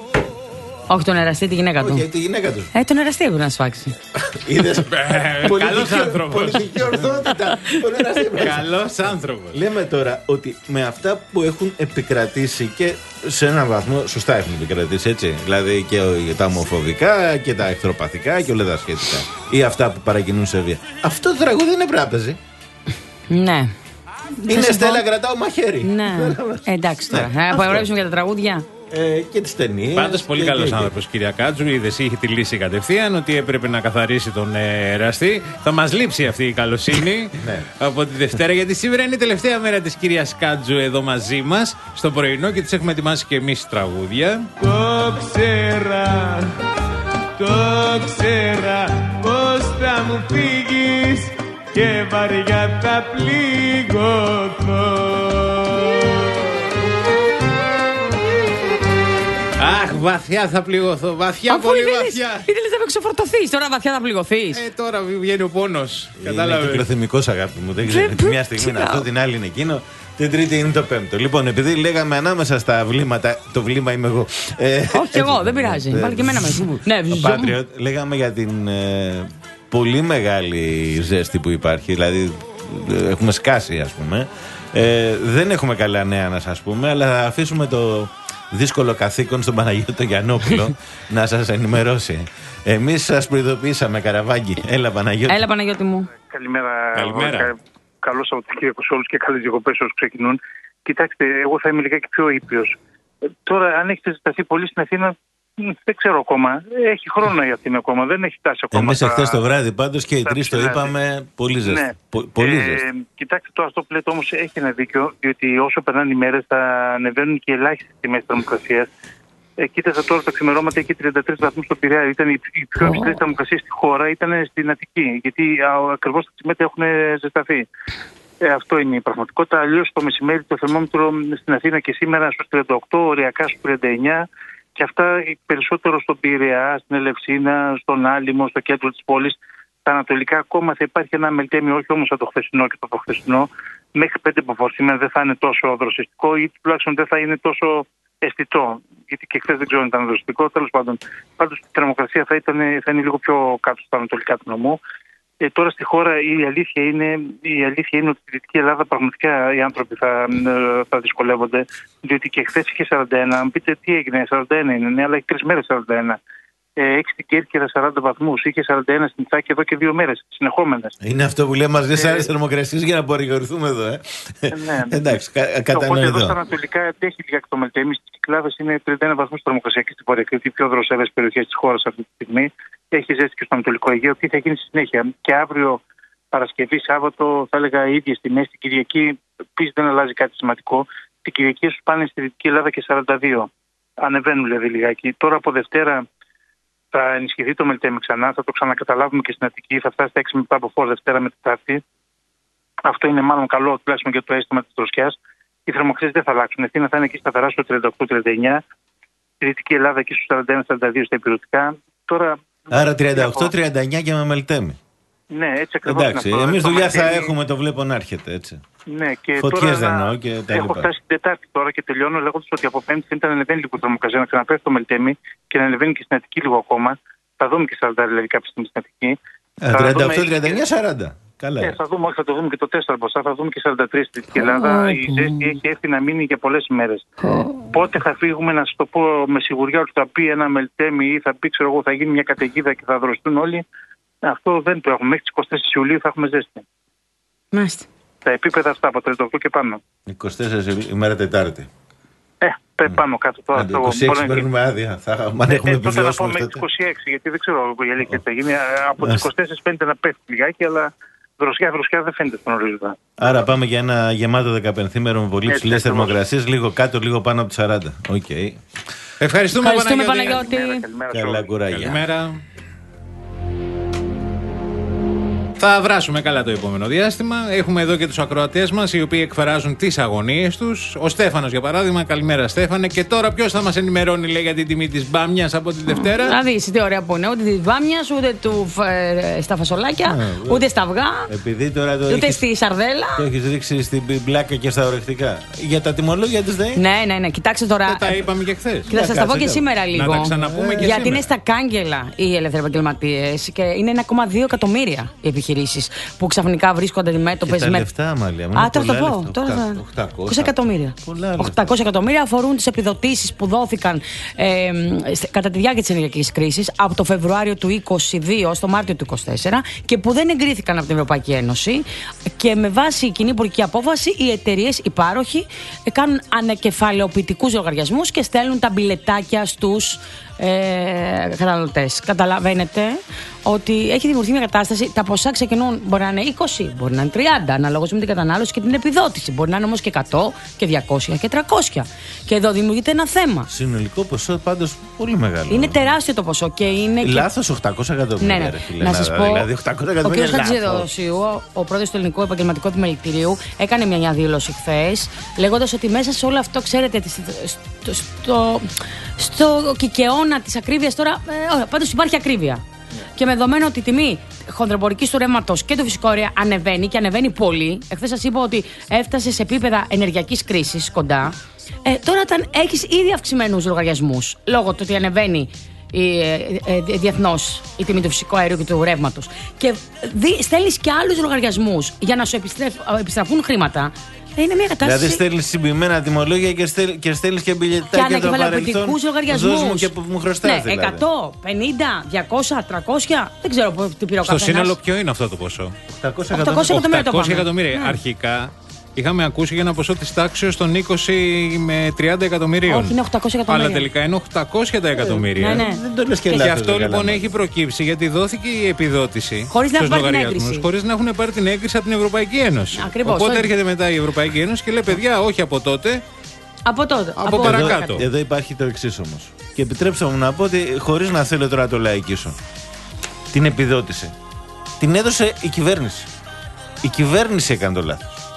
Όχι τον εραστή, τη γυναίκα του. Όχι, τη γυναίκα του. Ε, τον εραστή έπρεπε να σφάξει. Είδες. Καλός άνθρωπος. Πολιτική ορθότητα. Καλός άνθρωπος. Λέμε τώρα ότι με αυτά που έχουν επικρατήσει και σε έναν βαθμό σωστά έχουν επικρατήσει, έτσι. Δηλαδή και τα ομοφοβικά και τα εχθροπαθικά και όλα τα σχετικά. Ή αυτά που παρακινούν σε βία. Αυτό το τραγούδι δεν έπρεπε. Ναι. Είναι Στέλλα, κρατάω μαχαίρι. Ναι. Εντάξει τώρα. Να απαγορεύσουμε για τα τραγούδια. Ε, και τις ταινίες. Πάντως πολύ και, καλός και, άνθρωπος, κυρία Κάτζου. Είδες, είχε τη λύση κατευθείαν ότι έπρεπε να καθαρίσει τον ε, εραστή. Θα μας λείψει αυτή η καλοσύνη από τη Δευτέρα, γιατί σήμερα είναι η τελευταία μέρα της κυρίας Κάτζου εδώ μαζί μας στο πρωινό και της έχουμε ετοιμάσει και εμείς τραγούδια. Το ξέρα, το ξέρα πως θα μου φύγεις και βαριά θα πληγωθώ. Αχ, βαθιά θα πληγωθώ. Βαθιά, αφού πολύ ήθελες, βαθιά. Ήθελες να με εξοφορτωθείς, τώρα βαθιά θα πληγωθείς. Ε, τώρα βγαίνει ο πόνος. Κατάλαβε. Είναι κυκλοθυμικός, αγάπη μου. Δεν ξέρω. Τη μια στιγμή είναι αυτό, την άλλη είναι εκείνο. Την τρίτη είναι το πέμπτο. Λοιπόν, επειδή λέγαμε ανάμεσα στα βλήματα. Το βλήμα είμαι εγώ. Ε, Όχι κι εγώ, δεν πειράζει. Βάλει και εμένα μέσα. Ναι, Patriot, λέγαμε για την ε, πολύ μεγάλη ζέστη που υπάρχει. Δηλαδή, ε, έχουμε σκάσει, ας πούμε. Ε, δεν έχουμε καλά νέα να σας πούμε, αλλά θα αφήσουμε το δύσκολο καθήκον στον Παναγιώτο Γιαννόπουλο να σας ενημερώσει. Εμείς σας προειδοποιήσαμε, Καραβάγγι. Έλα, Παναγιώτη. Έλα, Παναγιώτη μου. Καλημέρα. Καλημέρα. Κα, καλό Σαββατοκύριακο σε όλους και καλές διακοπές όσους ξεκινούν. Κοιτάξτε, εγώ θα είμαι λιγάκι πιο ήπιος. Ε, τώρα, αν έχετε ζηταθεί πολύ στην Αθήνα, δεν ξέρω ακόμα. Έχει χρόνο η Αθήνα ακόμα. Δεν έχει φτάσει ακόμα. Εμείς εχθές το βράδυ πάντως και οι τρεις το είπαμε. Πολύ ζέστη. Ναι. Πο, πολύ ζέστη. Ε, κοιτάξτε, το αυτό που λέτε όμως έχει ένα δίκιο, διότι όσο περνάνε οι μέρες θα ανεβαίνουν και ελάχιστες τιμές θερμοκρασίας. Ε, κοίταζα τώρα τα ξημερώματα εκεί τριάντα τρεις βαθμούς στο Πειραιά. Ήταν η, η πιο υψηλή θερμοκρασία στη χώρα, ήταν στην Αττική. Γιατί ακριβώς τα ξημέτα έχουν ζεσταθεί. Ε, αυτό είναι η πραγματικότητα. Αλλιώς το μεσημέρι το θερμόμετρο στην Αθήνα και σήμερα στους τριάντα οκτώ, οριακά στους τριάντα εννιά, και αυτά περισσότερο στον Πειραιά, στην Ελευσίνα, στον Άλυμο, στο κέντρο της πόλης. Στα ανατολικά ακόμα θα υπάρχει ένα μελτέμιο, όχι όμως σαν το χθεσινό και το προχθεσινό. Μέχρι πέντε μποφόρ σήμερα δεν θα είναι τόσο δροσιστικό ή τουλάχιστον δεν θα είναι τόσο αισθητό. Γιατί και χθες δεν ξέρω αν ήταν δροσιστικό. Τέλος πάντων, πάντως η θερμοκρασία θα, ήταν, θα είναι λίγο πιο κάτω στα ανατολικά του νομού. Ε, τώρα στη χώρα η αλήθεια, είναι, η αλήθεια είναι ότι στη Δυτική Ελλάδα πραγματικά οι άνθρωποι θα, θα δυσκολεύονται. Διότι και χθες είχε σαράντα ένα. Αν πείτε τι έγινε, σαράντα ένα είναι, ναι, αλλά έχει τρεις μέρες σαράντα ένα. Έχει στην Κέρκυρα σαράντα βαθμούς, είχε σαράντα ένα στην Ιθάκη εδώ και δύο μέρες συνεχόμενες. Είναι αυτό που λέμε, μας δεν άλλες θερμοκρασίες για να παρηγορηθούμε εδώ. Ε. Ε, ναι. Εντάξει, κα, κατανοητό. Οπότε εδώ στα ανατολικά έχει λιγάκι το μελτέμι. Στις Κυκλάδες είναι τριάντα ένα βαθμούς θερμοκρασία και στην Βορειοκρήτη, οι πιο δροσερές περιοχές της χώρας αυτή τη στιγμή. Έχει ζέστη και στο Ανατολικό Αιγαίο. Τι θα γίνει στη συνέχεια. Και αύριο Παρασκευή, Σάββατο, θα έλεγα οι ίδιες τιμές. Την Κυριακή επίσης δεν αλλάζει κάτι σημαντικό. Την Κυριακή σου πάνε στη Δυτική Ελλάδα και σαράντα δύο. Ανεβαίνουν δηλαδή λιγάκι. Τώρα από Δευτέρα θα ενισχυθεί το μελτέμι ξανά, θα το ξανακαταλάβουμε και στην Αττική, θα φτάσει στα έξι με επτά από φόρ Δευτέρα με Τετάρτη. Αυτό είναι μάλλον καλό, τουλάχιστον για το αίσθημα της δροσιάς. Οι θερμοκρασίες δεν θα αλλάξουν. Η Αθήνα θα είναι εκεί σταθερά στο τριάντα οκτώ τριάντα εννιά, η Δυτική Ελλάδα εκεί στο σαράντα ένα σαράντα δύο στα υπηρετικά. Τώρα, άρα τριάντα οκτώ τριάντα εννιά και με μελτέμι. Ναι, έτσι ακριβώς. Εντάξει, εμείς δουλειά θα έχουμε, το βλέπω να έρχεται έτσι. Ναι, και φωτιές τώρα δεν εννοώ και τα έχω λοιπά. φτάσει την Τετάρτη τώρα και τελειώνω λέγοντας ότι από Πέμπτη ήταν να ανεβαίνει λίγο η θερμοκρασία, να ξαναπέφτει το μελτέμι και να ανεβαίνει και στην Αττική λίγο ακόμα. Θα δούμε και σαράντα δηλαδή κάποια στιγμή στην Αττική. τριάντα οκτώ τριάντα εννιά σαράντα. Καλά. Ε, θα δούμε, όχι, θα το δούμε και το τέσσερα μπροστά, θα δούμε και σαράντα τρία στη Δυτική Ελλάδα. Η ζέστη έχει έρθει να μείνει για πολλές ημέρες. Πότε θα φύγουμε, να σας το πω με σιγουριά, ότι θα πει ένα μελτέμι ή θα πει, ξέρω εγώ, θα γίνει μια καταιγίδα και θα δροσιστούν όλοι. Αυτό δεν το έχουμε. Μέχρι τις είκοσι τέσσερις Ιουλίου θα έχουμε ζέστη. Μάλιστα. Τα επίπεδα αυτά από τριάντα οκτώ και πάνω. είκοσι τέσσερις ημέρα Τετάρτη. Ε, πάνω κάτω τώρα. Άντε, είκοσι έξι παίρνουμε άδεια. Θα αν έχουμε ε, τότε να πω επιβιώσουμε μέχρι τότε. είκοσι έξι, γιατί δεν ξέρω η αλήθεια θα γίνει. Από τις είκοσι τέσσερις φαίνεται να πέφτει λιγάκι, αλλά δροσιά, δροσιά δεν φαίνεται στον ορίζοντα. Άρα πάμε για ένα γεμάτο δεκαπενθήμερο με πολύ ψηλές θερμοκρασίες, λίγο κάτω, λίγο πάνω από τις σαράντα. Οκ. Okay. Ευχαριστούμε, Ευχαριστούμε Παναγιώτη. Παναγιώτη. Καλά κουράγια. Καλημέρα. Θα βράσουμε καλά το επόμενο διάστημα. Έχουμε εδώ και τους ακροατές μας, οι οποίοι εκφράζουν τις αγωνίες τους. Ο Στέφανος, για παράδειγμα. Καλημέρα, Στέφανε. Και τώρα ποιος θα μας ενημερώνει, λέει, για την τιμή της μπάμιας από τη Δευτέρα? Να δεις τι ωραία που είναι. Ούτε της μπάμιας, ούτε του, ε, στα φασολάκια, Ναι, ούτε στα αυγά, Επειδή τώρα το ούτε έχεις, στη σαρδέλα. το έχεις ρίξει στην πλάκα και στα ορεκτικά. Για τα τιμολόγια της ΔΕΗ. Ναι, ναι, ναι. Κοιτάξτε τώρα. Δεν τα είπαμε και χθες. Και θα σας τα πω και κάτσε, σήμερα Να λίγο. τα ξαναπούμε και Γιατί σήμερα. είναι στα κάγκελα οι ελεύθεροι επαγγελματίες και είναι ένα κόμμα δύο εκατομμύρια οι επιχειρήσεις που ξαφνικά βρίσκονται αντιμέτωπες Τα με. λεφτά, Αμάλια. Α, τώρα θα το πω. Τώρα θα- οκτακόσια εκατομμύρια. οκτακόσια εκατομμύρια αφορούν τις επιδοτήσεις που δόθηκαν ε, στε- κατά τη διάρκεια της ενεργειακής κρίσης από το Φεβρουάριο του είκοσι δύο ως το Μάρτιο του είκοσι τέσσερα και που δεν εγκρίθηκαν από την Ευρωπαϊκή Ένωση. Και με βάση κοινή υπουργική απόφαση, οι εταιρείες, οι πάροχοι, ε, κάνουν ανακεφαλαιοποιητικούς λογαριασμούς και στέλνουν τα μπιλετάκια στους ε, καταναλωτές. Καταλαβαίνετε ότι έχει δημιουργηθεί μια κατάσταση. Τα ποσά ξεκινούν, μπορεί να είναι είκοσι, μπορεί να είναι τριάντα, αναλόγως με την κατανάλωση και την επιδότηση. Μπορεί να είναι όμως και εκατό και διακόσια και τριακόσια. Και εδώ δημιουργείται ένα θέμα. Συνολικό ποσό πάντως πολύ μεγάλο. Είναι τεράστιο το ποσό και είναι. και- Λάθος οκτακόσια εκατομμύρια. Ναι, ναι. ρε φίλε, Να σας πω, Δηλαδή οκτακόσια ο κ. εκατομμύρια λάθος. Χατζηδοσίου, ο, ο πρόεδρος του Ελληνικού Επαγγελματικού Επιμελητηρίου, έκανε μια, μια δήλωση χθες, λέγοντας ότι μέσα σε όλο αυτό, ξέρετε, της- στο, στο, στο κικαιώνα της ακρίβειας τώρα, ε, όχι, πάντως υπάρχει ακρίβεια. Και με δεδομένο ότι η τιμή χονδρεμπορικής του ρεύματος και του φυσικού αερίου ανεβαίνει και ανεβαίνει πολύ, εχθές σας είπα ότι έφτασε σε επίπεδα ενεργειακής κρίσης κοντά, ε, τώρα όταν έχεις ήδη αυξημένους λογαριασμούς, λόγω του ότι ανεβαίνει η, ε, ε, διεθνώς η τιμή του φυσικού αερίου και του ρεύματος και δι, στέλνεις και άλλους λογαριασμούς για να σου επιστρέφ, επιστραφούν χρήματα, ε, είναι μια κατάσταση. Δηλαδή στέλνεις συμπημένα τιμολόγια και, στέλ, και στέλνεις και και μπιλετάκια από το παρελθόν. ανακεφαλαιοποιητικούς λογαριασμούς. Δώσ' μου και που μου χρωστάς Ναι, δηλαδή. εκατό, πενήντα, διακόσια, τριακόσια. Δεν ξέρω τι πήρε ο Στο καθένας. σύνολο ποιο είναι αυτό το ποσό? οκτακόσια οκτακόσια εκατομμύρια το οκτακόσια πάμε. εκατομμύρια. Ναι. Αρχικά είχαμε ακούσει για ένα ποσό της τάξης των είκοσι με τριάντα εκατομμυρίων. Όχι, είναι οκτακόσια εκατομμύρια. Αλλά τελικά είναι οκτακόσια τα εκατομμύρια. Ναι, ναι. Δεν το λες και Και λάθος. αυτό ρε, λοιπόν καλά. έχει προκύψει γιατί δόθηκε η επιδότηση Χωρίς να στους έχουν πάρει την λογαριασμούς, έγκριση. χωρίς να έχουν πάρει την έγκριση από την Ευρωπαϊκή Ένωση. Ακριβώς, Οπότε όχι. έρχεται μετά η Ευρωπαϊκή Ένωση και λέει: παιδιά, όχι από τότε. Από τότε. Από Εδώ, παρακάτω. εδώ υπάρχει το εξή όμως. Και επιτρέψτε μου να πω ότι χωρίς να θέλω τώρα να το λαϊκίσω. Την επιδότηση την έδωσε η κυβέρνηση. Η κυβέρνηση έκανε το λάθος.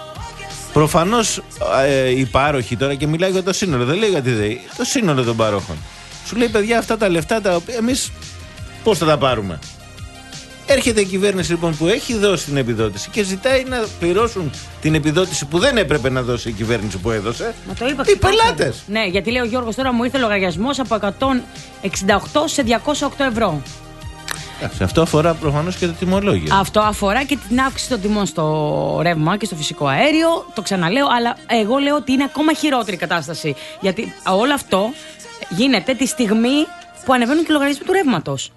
Προφανώς ε, οι πάροχοι τώρα, και μιλάει για το σύνολο, δεν λέει για τη ΔΕΗ, το σύνολο των παρόχων. Σου λέει, παιδιά, αυτά τα λεφτά τα οποία εμείς πώς θα τα πάρουμε. Έρχεται η κυβέρνηση λοιπόν που έχει δώσει την επιδότηση και ζητάει να πληρώσουν την επιδότηση που δεν έπρεπε να δώσει η κυβέρνηση που έδωσε. Μα το είπα, οι πελάτες. Ναι, γιατί λέει ο Γιώργος, τώρα μου ήρθε λογαριασμός από εκατόν εξήντα οκτώ σε διακόσια οκτώ ευρώ. Σε αυτό αφορά προφανώς και το τιμολόγιο. Αυτό αφορά και την αύξηση των τιμών στο ρεύμα και στο φυσικό αέριο. Το ξαναλέω, αλλά εγώ λέω ότι είναι ακόμα χειρότερη η κατάσταση. Γιατί όλο αυτό γίνεται τη στιγμή που ανεβαίνουν και οι λογαριασμοί του ρεύματος.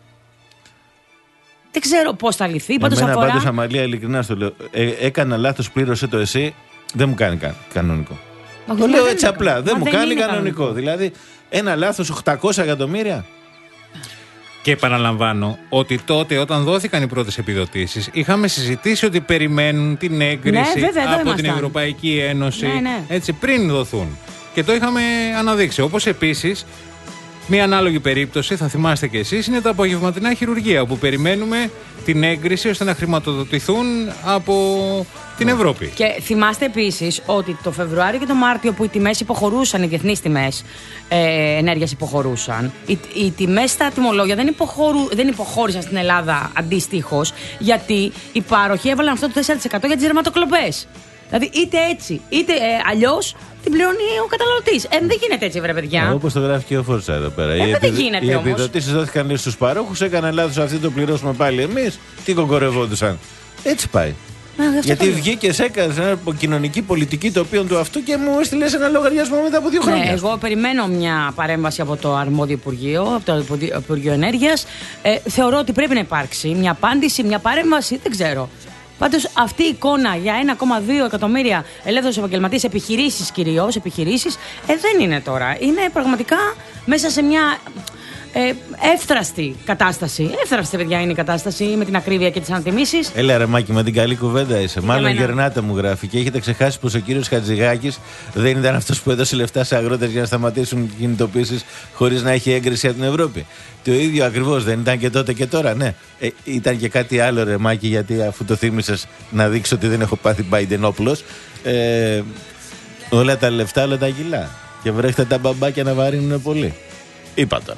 Δεν ξέρω πώς θα λυθεί. Πάντως Εμένα αφορά... πάντως, Αμαλία, ειλικρινά στο λέω. Ε, έκανα λάθος, πλήρωσε το εσύ. Δεν μου κάνει κα, κανονικό. Μα το λέω έτσι απλά. Δεν μου κάνει κανονικό. κανονικό. Δηλαδή, ένα λάθος οκτακόσια εκατομμύρια. Και επαναλαμβάνω ότι τότε, όταν δόθηκαν οι πρώτες επιδοτήσεις, είχαμε συζητήσει ότι περιμένουν την έγκριση ναι, βέβαια, από την Ευρωπαϊκή Ένωση, ναι, ναι. έτσι, πριν δοθούν. Και το είχαμε αναδείξει. Όπως επίσης, μία ανάλογη περίπτωση, θα θυμάστε και εσείς, είναι τα απογευματινά χειρουργεία, όπου περιμένουμε την έγκριση ώστε να χρηματοδοτηθούν από την Ευρώπη. Και θυμάστε επίσης ότι το Φεβρουάριο και το Μάρτιο, που οι τιμές υποχωρούσαν, οι διεθνείς τιμές ε, ενέργειας υποχωρούσαν, οι, οι τιμές στα τιμολόγια δεν, υποχωρού, δεν υποχώρησαν στην Ελλάδα αντίστοιχος, γιατί οι πάροχοι έβαλαν αυτό το τέσσερα τοις εκατό για τις δερματοκλοπές. Δηλαδή είτε έτσι είτε ε, αλλιώς την πληρώνει ο καταναλωτής. Ε, δεν γίνεται έτσι, βρε παιδιά. Όπως το γράφει και ο Φόρτσα εδώ πέρα. Ε, δεν γίνεται. Οι επιδοτήσεις δόθηκαν στους παρόχους, έκαναν λάθος αυτοί, το πληρώσουμε πάλι εμείς. Τι κοκορευόντουσαν. Έτσι πάει. Α, γιατί βγήκε, έκανε ένα κοινωνική πολιτική το οποίο του αυτού και μου έστειλε ένα λογαριασμό μετά από δύο χρόνια. Ναι, εγώ περιμένω μια παρέμβαση από το αρμόδιο Υπουργείο, από το Υπουργείο Ενέργειας. Ε, θεωρώ ότι πρέπει να υπάρξει μια απάντηση, μια παρέμβαση, δεν ξέρω. Πάντως αυτή η εικόνα για ένα κόμμα δύο εκατομμύρια ελεύθερους επαγγελματίες, επιχειρήσεις κυρίως, επιχειρήσεις, ε, δεν είναι τώρα. Είναι πραγματικά μέσα σε μια ε, εύθραστη κατάσταση. Εύθραστη, παιδιά, είναι η κατάσταση με την ακρίβεια και τις ανατιμήσεις. Έλα, ρε Μάκη, με την καλή κουβέντα είσαι. Για Μάλλον μένα. γερνάτε, μου γράφει. Και έχετε ξεχάσει πως ο κύριος Χατζηγάκης δεν ήταν αυτός που έδωσε λεφτά σε αγρότες για να σταματήσουν κινητοποίησεις χωρίς να έχει έγκριση από την Ευρώπη. Το ίδιο ακριβώς δεν ήταν και τότε και τώρα, ναι. Ε, ήταν και κάτι άλλο, ρε Μάκη, γιατί αφού το θύμισες να δείξω ότι δεν έχω πάθει Μπαϊντενόπουλος. Ε, όλα τα λεφτά, όλα τα κιλά. Και βρέχτε τα μπαμπάκια να βαρύνουν πολύ. Είπα τώρα.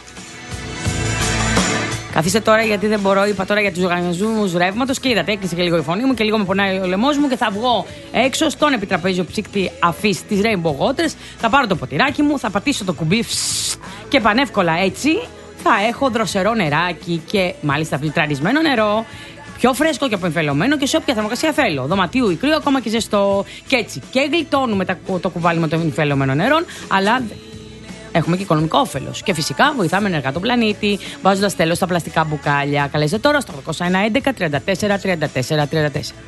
Καθίστε τώρα, γιατί δεν μπορώ. Είπα τώρα για τους οργανισμούς ρεύματος και είδατε, έκλεισε και λίγο η φωνή μου και λίγο με πονάει ο λαιμός μου και θα βγω έξω στον επιτραπέζιο ψύκτη αφής της Rainbow Waters. Θα πάρω το ποτηράκι μου, θα πατήσω το κουμπί φσ, και πανεύκολα έτσι θα έχω δροσερό νεράκι και μάλιστα φιλτραρισμένο νερό. Πιο φρέσκο και απεμφελωμένο και σε όποια θερμοκρασία θέλω. Δωματίου ή κρύο, ακόμα και ζεστό. Και έτσι. Και γλιτώνουμε το κουβάλι με το εμφελωμένο νερό, αλλά έχουμε και οικονομικό όφελος. Και φυσικά βοηθάμε ενεργά τον πλανήτη, βάζοντας τέλος στα πλαστικά μπουκάλια. Καλέστε τώρα στο οκτώ ένα ένα τριάντα τέσσερα τριάντα τέσσερα τριάντα τέσσερα.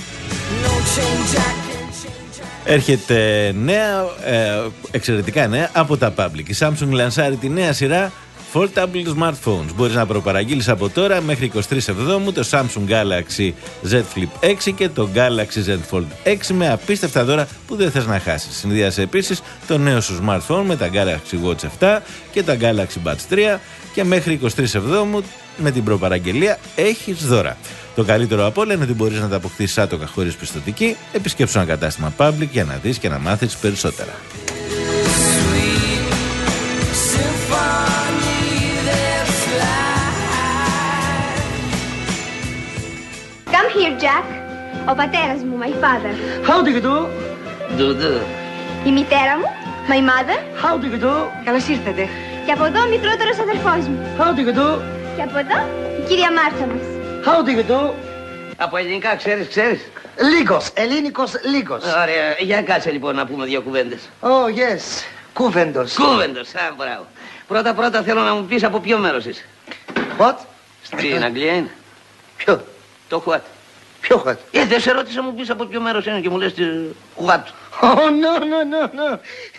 Έρχεται νέα, ε, εξαιρετικά νέα από τα Public. Η Samsung λανσάρει τη νέα σειρά Foldable Smartphones. Μπορείς να προπαραγγείλεις από τώρα μέχρι εικοστή τρίτη Εβδόμου το Samsung Galaxy Z Flip έξι και το Galaxy Z Fold έξι με απίστευτα δώρα που δεν θες να χάσεις. Συνδυάσε επίσης το νέο σου smartphone με τα Galaxy Watch επτά και τα Galaxy Buds τρία και μέχρι εικοστή τρίτη Εβδόμου με την προπαραγγελία έχεις δώρα. Το καλύτερο από όλα είναι ότι μπορείς να τα αποκτήσεις άτοκα χωρίς πιστωτική. Επισκέψου ένα κατάστημα Public για να δεις και να μάθεις περισσότερα. Come here, Jack. Ο πατέρας μου, my father. How do you do? Do do. Η μητέρα μου, my mother. How do you do? Καλώς ήρθατε. Και από εδώ ο μικρότερος αδερφός μου. How do you do? Και από εδώ η κυρία Μάρθα μας. How do you do? Από ελληνικά ξέρεις, ξέρεις. Λίγος, ελληνικός λίγος. Ωραία, για κάτσε λοιπόν να πούμε δύο κουβέντες. Oh, yes. Κούβεντος. Κούβεντος, α, μπράβο. Πρώτα πρώτα θέλω να μου πεις από ποιο μέρος είσαι. What? Στην Αγγλία είναι. Ποιο? Το what. Ποιο what? Ε, δεν σε ρώτησα μου πεις από ποιο μέρος είναι και μου λες what. Oh, no, no, no, no.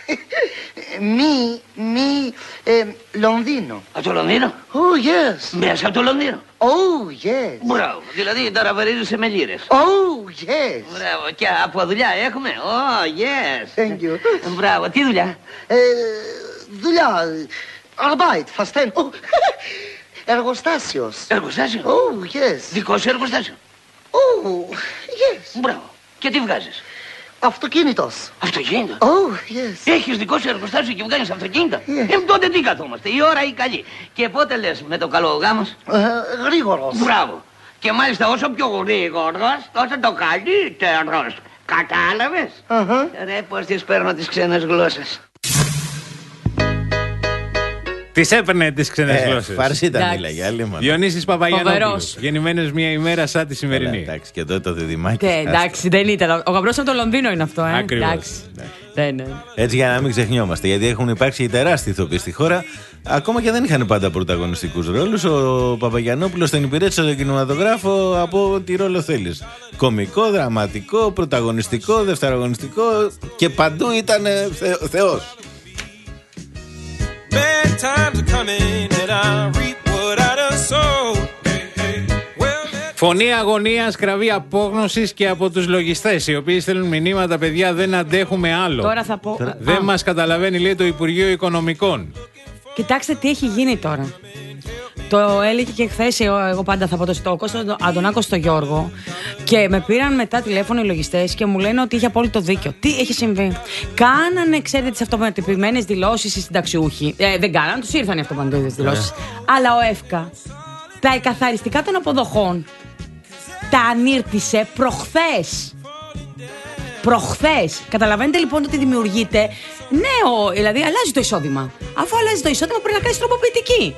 Μη, μη, ε, Λονδίνο. Από το Λονδίνο? Oh, yes. Μέσα από το Λονδίνο? Oh, yes. Μπράβο, δηλαδή τώρα βαρίζεσαι με λίρες. Oh, yes. Μπράβο, και από δουλειά έχουμε. Oh, yes. Thank you. Μπράβο, τι δουλειά? Ε, δουλειά, Arbeit, φαστέν. Oh, εργοστάσιος. Εργοστάσιο? Oh, yes. Δικό σου εργοστάσιο? Oh, yes. Μπράβο. Και τι βγάζεις? Αυτοκίνητος. Αυτοκίνητο. Oh, yes. Έχεις δικό σου εργοστάσιο και βγάζεις αυτοκίνητα. Yeah. Ε, τότε τι καθόμαστε, η ώρα η καλή. Και πότε λες με το καλό ο γάμος? Ε, γρήγορος. Μπράβο. Και μάλιστα όσο πιο γρήγορος, τόσο το καλύτερος. Κατάλαβες? Uh-huh. Ρε, πώς τις παίρνω τις ξένες γλώσσες. Τις έπαιρνε τις ξένες Ε, γλώσσες. Φαρσί τα μίλαγε, άλλη μόνο. Διονύσης Παπαγιαννόπουλος. Γεννημένος μια ημέρα σαν τη σημερινή. Έλα, εντάξει, και τότε το διδυμάκι. Και, εντάξει, δεν ήταν. Ο γαμπρός από το Λονδίνο είναι αυτό, ε. Ακριβώς. Εντάξει. Δεν είναι. Έτσι για να μην ξεχνιόμαστε, γιατί έχουν υπάρξει τεράστιοι ηθοποιοί στη χώρα, ακόμα και δεν είχαν πάντα πρωταγωνιστικούς ρόλους. Ο Παπαγιαννόπουλος τον υπηρέτησε στον κινηματογράφο από ό,τι ρόλο θέλεις. Κομικό, δραματικό, πρωταγωνιστικό, δευτεραγωνιστικό και παντού ήταν θε, θεός. Φωνή αγωνίας, κραυγή απόγνωσης και από τους λογιστές, οι οποίοι στέλνουν μηνύματα, παιδιά, δεν αντέχουμε άλλο. Τώρα θα πω. Δεν Α. μας καταλαβαίνει, λέει, το Υπουργείο Οικονομικών. Κοιτάξτε τι έχει γίνει τώρα. Το έλεγε και χθες, εγώ πάντα θα πω το στο Κώστα Αντωνάκο στο Γιώργο. Και με πήραν μετά τηλέφωνο οι λογιστές και μου λένε ότι είχε απόλυτο δίκιο. Τι έχει συμβεί? Κάνανε, ξέρετε, τις αυτοματοποιημένες δηλώσεις οι συνταξιούχοι. Ε, δεν κάνανε, τους ήρθαν οι αυτοματοποιημένες δηλώσεις. Αλλά ο ΕΦΚΑ, τα εκαθαριστικά των αποδοχών, τα ανήρτησε προχθές. Προχθές. Καταλαβαίνετε λοιπόν ότι δημιουργείται νέο, δηλαδή αλλάζει το εισόδημα. Αφού αλλάζει το εισόδημα, πρέπει να κάνει τροποποιητική.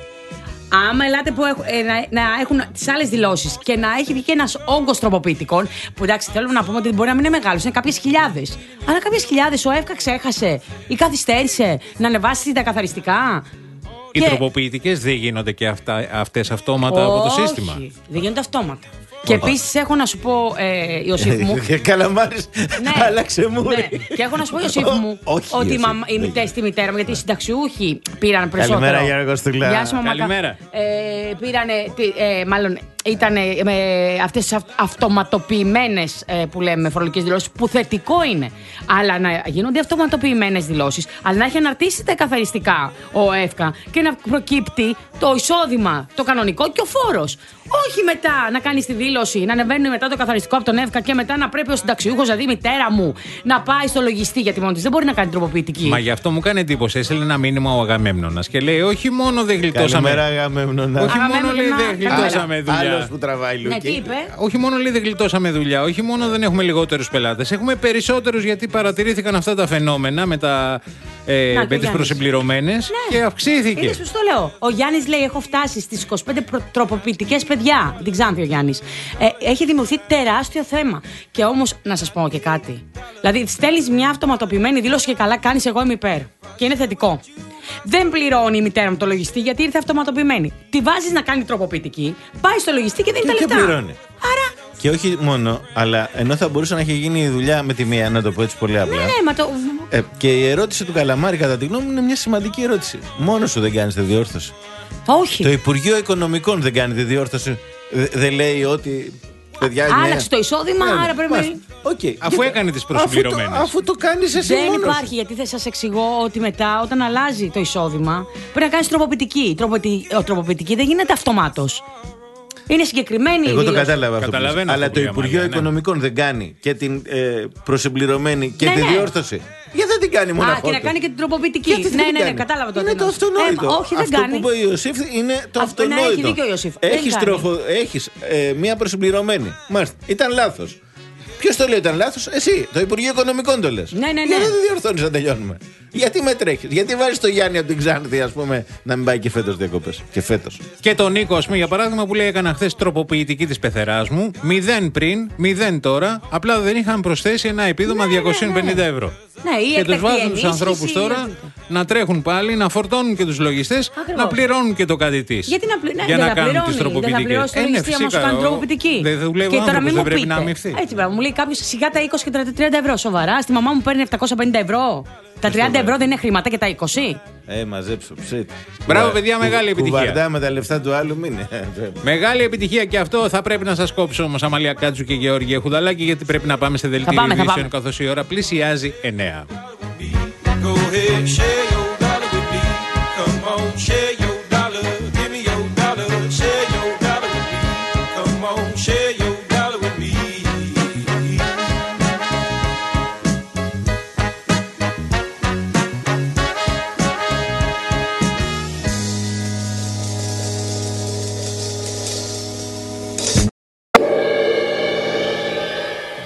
Άμα ελάτε που έχουν, ε, να, να έχουν τις άλλες δηλώσεις και να έχει βγει και ένας όγκος τροποποιητικών, που εντάξει, θέλουμε να πούμε ότι μπορεί να μην είναι μεγάλος, είναι κάποιες χιλιάδες. Αλλά κάποιες χιλιάδες ο ΕΦΚΑ ξέχασε ή καθυστέρησε να ανεβάσει τα καθαριστικά. Οι και... τροποποιητικές δεν γίνονται και αυτά, αυτές αυτόματα από το σύστημα? Όχι, δεν γίνονται αυτόματα. Και επίσης έχω να σου πω, ε, Ιωσήφ μου. Καλαμάρης, ναι, άλλαξε μούρι. Ναι. Και έχω να σου πω, Ιωσήφ μου, ότι η, μαμ, η μητέρα στη μητέρα μου, γιατί οι συνταξιούχοι πήραν περισσότερο. Καλημέρα, Γιώργο Στουλά. Γεια σου, μαμά. Καλημέρα. Ε, πήρανε, ε, μάλλον ήταν με αυτές τις αυτοματοποιημένες ε, που λέμε φορολογικές δηλώσεις, που θετικό είναι. Αλλά να γίνονται αυτοματοποιημένες δηλώσεις, αλλά να έχει αναρτήσει τα καθαριστικά ο ΕΦΚΑ και να προκύπτει το εισόδημα, το κανονικό και ο φόρος. Όχι μετά να κάνει τη δήλωση, να ανεβαίνει μετά το καθαριστικό από τον ΕΦΚΑ και μετά να πρέπει ο συνταξιούχος, δηλαδή η μητέρα μου, να πάει στο λογιστή, γιατί μόνο της δεν μπορεί να κάνει τροποποιητική. Μα γι' αυτό μου κάνει εντύπωση. Έστειλε ένα μήνυμα ο Αγαμέμνονας και λέει: όχι μόνο δεν γλιτώσαμε. Καλημέρα, Αγαμέμνονα. Όχι μόνο λέει δεν γλιτώσαμε δουλειά. Άλλος που τραβάει, Λουκί. Ναι, τι είπε? Όχι μόνο λέει δεν γλιτώσαμε δουλειά, όχι μόνο δεν έχουμε λιγότερους πελάτες, έχουμε περισσότερους, γιατί παρατηρήθηκαν αυτά τα φαινόμενα με, τα, ε, με τις προσυμπληρωμένες, ναι, και αυξήθηκε. Είδες πώς το λέω. Ο Γιάννης λέει: έχω φτάσει στις είκοσι πέντε τροποποιητικές παιδιά. Την Ξάνθη ο Γιάννης. Ε, έχει δημιουργηθεί τεράστιο θέμα. Και όμως να σας πω και κάτι. Δηλαδή, στέλνεις μια αυτοματοποιημένη δήλωση και καλά κάνεις, εγώ είμαι υπέρ. Και είναι θετικό. Δεν πληρώνει η μητέρα μου το λογιστή γιατί ήρθε αυτοματοποιημένη. Τη βάζεις να κάνει τροποποιητική, πάει στο λογιστή και δίνει τα λεφτά. Πληρώνει. Άρα. Και όχι μόνο, αλλά ενώ θα μπορούσε να έχει γίνει η δουλειά με τη μία, να το πω έτσι πολύ απλά. Ναι, ναι, μα το. Ε, και η ερώτηση του Καλαμάρη, κατά τη γνώμη μου, είναι μια σημαντική ερώτηση. Μόνος σου δεν κάνεις τη διόρθωση? Όχι. Το Υπουργείο Οικονομικών δεν κάνει τη διόρθωση. Δεν λέει ότι. Παιδιά, άλλαξε ναι, το εισόδημα, ναι, άρα πρέπει να. Okay. Αφού και... έκανε τις προσυμπληρωμένες. Αφού το, αφού το κάνεις εσύ δεν μόνος. υπάρχει, γιατί θα σας εξηγώ ότι μετά, όταν αλλάζει το εισόδημα, πρέπει να κάνεις τροποποιητική. Η τροποποιητική, τροποποιητική δεν γίνεται αυτομάτως. Είναι συγκεκριμένη. Εγώ η το δήλωση. κατάλαβα αυτό. Αλλά το Υπουργείο ναι. Οικονομικών δεν κάνει και την ε, προσυμπληρωμένη και ναι, τη ναι. διόρθωση. Γιατί δεν την κάνει μόνο Α, αυτό? και να κάνει και την τροποποιητική. Γιατί Ναι, δεν ναι, την ναι, κάνει? κατάλαβα το. Είναι το αυτονόητο. Ε, όχι, δεν αυτό κάνει. που είπε ο Ιωσήφ είναι το Αυτό, ναι, αυτονόητο. έχει δίκιο ο Ιωσήφ. Έχεις, Δεν τροφο, έχεις ε, μία προσυμπληρωμένη. Μάλιστα. Ήταν λάθος. Ποιος το λέει ήταν λάθος? Εσύ. Το Υπουργείο Οικονομικών το λες. Ναι, ναι, ναι. Γιατί δεν διορθώνεις να τελειώνουμε? Γιατί με τρέχεις? Γιατί βάζεις το Γιάννη από την Ξάνθη, ας πούμε, να μην πάει και φέτος διακοπές? Και φέτος. Και τον Νίκο, ας πούμε, για παράδειγμα, που λέει: έκανα χθες τροποποιητική της πεθεράς μου. Μηδέν πριν, μηδέν τώρα. Απλά δεν είχαν προσθέσει ένα επίδομα ναι, διακόσια πενήντα ευρώ. Ναι, ή και τους βάζουν τους ανθρώπους ή... τώρα να τρέχουν πάλι, να φορτώνουν και τους λογιστές, να πληρώνουν και το κάτι της. Γιατί να, πλη... ναι, για δεν να κάνουν τις τροποποιητικές. Δεν θα πληρώσει το λογιστή άμα σου κάνει τροποποιητική. Δεν δουλεύει ο άνθρωπος, δεν πρέπει να αμοιφθεί. Έτσι, πράγμα. Μου λέει κάποιος σιγά τα είκοσι και τα τριάντα ευρώ. Σοβαρά, στη μαμά μου παίρνει επτακόσια πενήντα ευρώ. Τα τριάντα ευρώ δεν είναι χρήματα και τα είκοσι. Ε, μαζέψω, ψήτ. Μπράβο, παιδιά, μεγάλη επιτυχία. Κουβαρτά με τα λεφτά του άλλου μήνε. Μεγάλη επιτυχία και αυτό. Θα πρέπει να σας κόψω όμως, Αμαλία Κάτζου και Γεώργια Χουδαλάκη, γιατί πρέπει να πάμε σε δελτίο ειδήσεων, καθώς η ώρα πλησιάζει εννέα.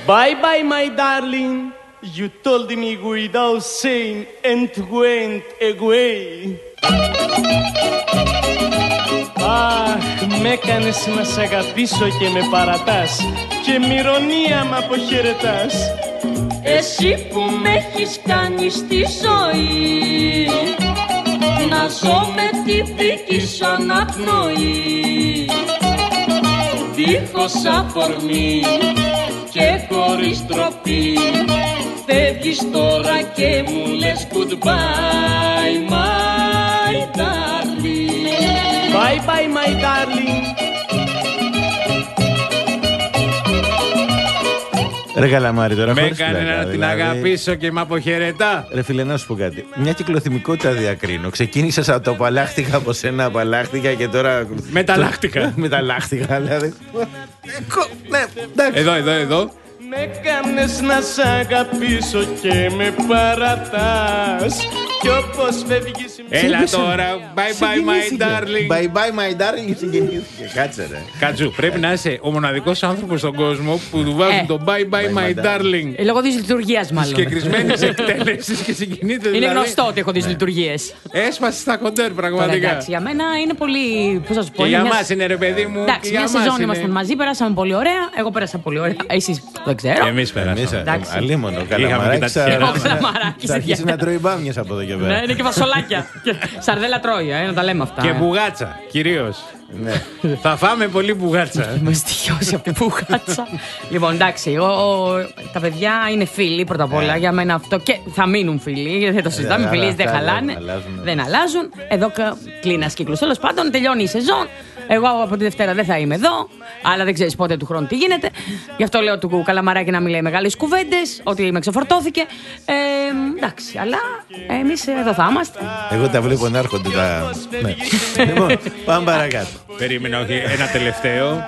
Bye bye my darling, you told me without saying and went away. Αχ, με έκανες να σ' αγαπήσω και με παρατάς και με ηρωνία μ' αποχαιρετάς. Εσύ που με έχεις κάνει στη ζωή να ζω με την δική σου αναπνοή, δίχως αφορμή και χωρίς ντροπή, φεύγεις τώρα και μου λες goodbye my darling. Bye bye my darling. Ρε Καλαμάρη, τώρα με χωρίς έκανε πλάκα, να την δηλαδή. αγαπήσω και μ' αποχαιρετά. Ρε φίλε, να σου πω κάτι. Μια κυκλοθυμικότητα διακρίνω. Ξεκίνησα σαν το απαλλάχτηκα από σένα, απαλλάχτηκα και τώρα. Μεταλλάχτηκα. Μεταλλάχτηκα, δηλαδή. Ναι, εντάξει. Εδώ, εδώ, εδώ. Με έκανες να σ' αγαπήσω και με παρατάς κι όπως φεύγεις... Έλα τώρα, bye bye my darling. Bye bye my darling, συγκινήθηκε. Κάτσε ρε. Κατζού, πρέπει να είσαι ο μοναδικός άνθρωπος στον κόσμο που του βάζουν Ε. το bye bye my darling. Ε, λόγω δυσλειτουργίας μάλλον. Συγκεκριμένης εκτέλεσης και συγκινείται. Είναι δηλαδή. γνωστό ότι έχω δυσλειτουργίες. Έσπασε στα κοντέρ Τώρα, πραγματικά. εντάξει, για μένα είναι πολύ. Πώς θα σου πω. Και είναι για μια- μας είναι ρε παιδί μου. Εντάξει, και για μια μας σεζόν είναι. ήμασταν μαζί, περάσαμε πολύ ωραία. Εγώ πέρασα πολύ ωραία. Εσείς δεν ξέρω. Εμείς περάσαμε. Εντάξει. Αλίμονο, Είχαμε και Καλαμαράκης τα θα- τυχερά. Ο Καλαμαράκης, θα αρχίσει ιδιαίτερα. να τρώει μπάμιες από εδώ και πέρα. Ναι, είναι και φασολάκια. Και σαρδέλα τρώια, ε, να τα λέμε αυτά. Και ε. μπουγάτσα, κυρίως. Ναι. Θα φάμε πολύ μπουγάτσα. Με στοιχειώσει από την πουγάτσα. Λοιπόν, εντάξει, εγώ, τα παιδιά είναι φίλοι πρώτα απ' όλα για μένα αυτό και θα μείνουν φίλοι. Γιατί δεν το συζητάμε. Οι Ε, φιλίες αυτά δεν χαλάνε. δεν αλλάζουν. Δεν αλλάζουν. Εδώ κλείνει κύκλο. Τέλος πάντων, τελειώνει η σεζόν. Εγώ από τη Δευτέρα δεν θα είμαι εδώ. Αλλά δεν ξέρει πότε του χρόνου τι γίνεται. Γι' αυτό λέω του Καλαμαράκη να μην λέει μεγάλες κουβέντες. Ότι με ξεφορτώθηκε. Ε, εντάξει, αλλά εμείς εδώ θα είμαστε. Εγώ τα βλέπω να έρχονται τα. Ναι. Λοιπόν, πάμε παρακάτω. Περίμενα, όχι, ένα τελευταίο.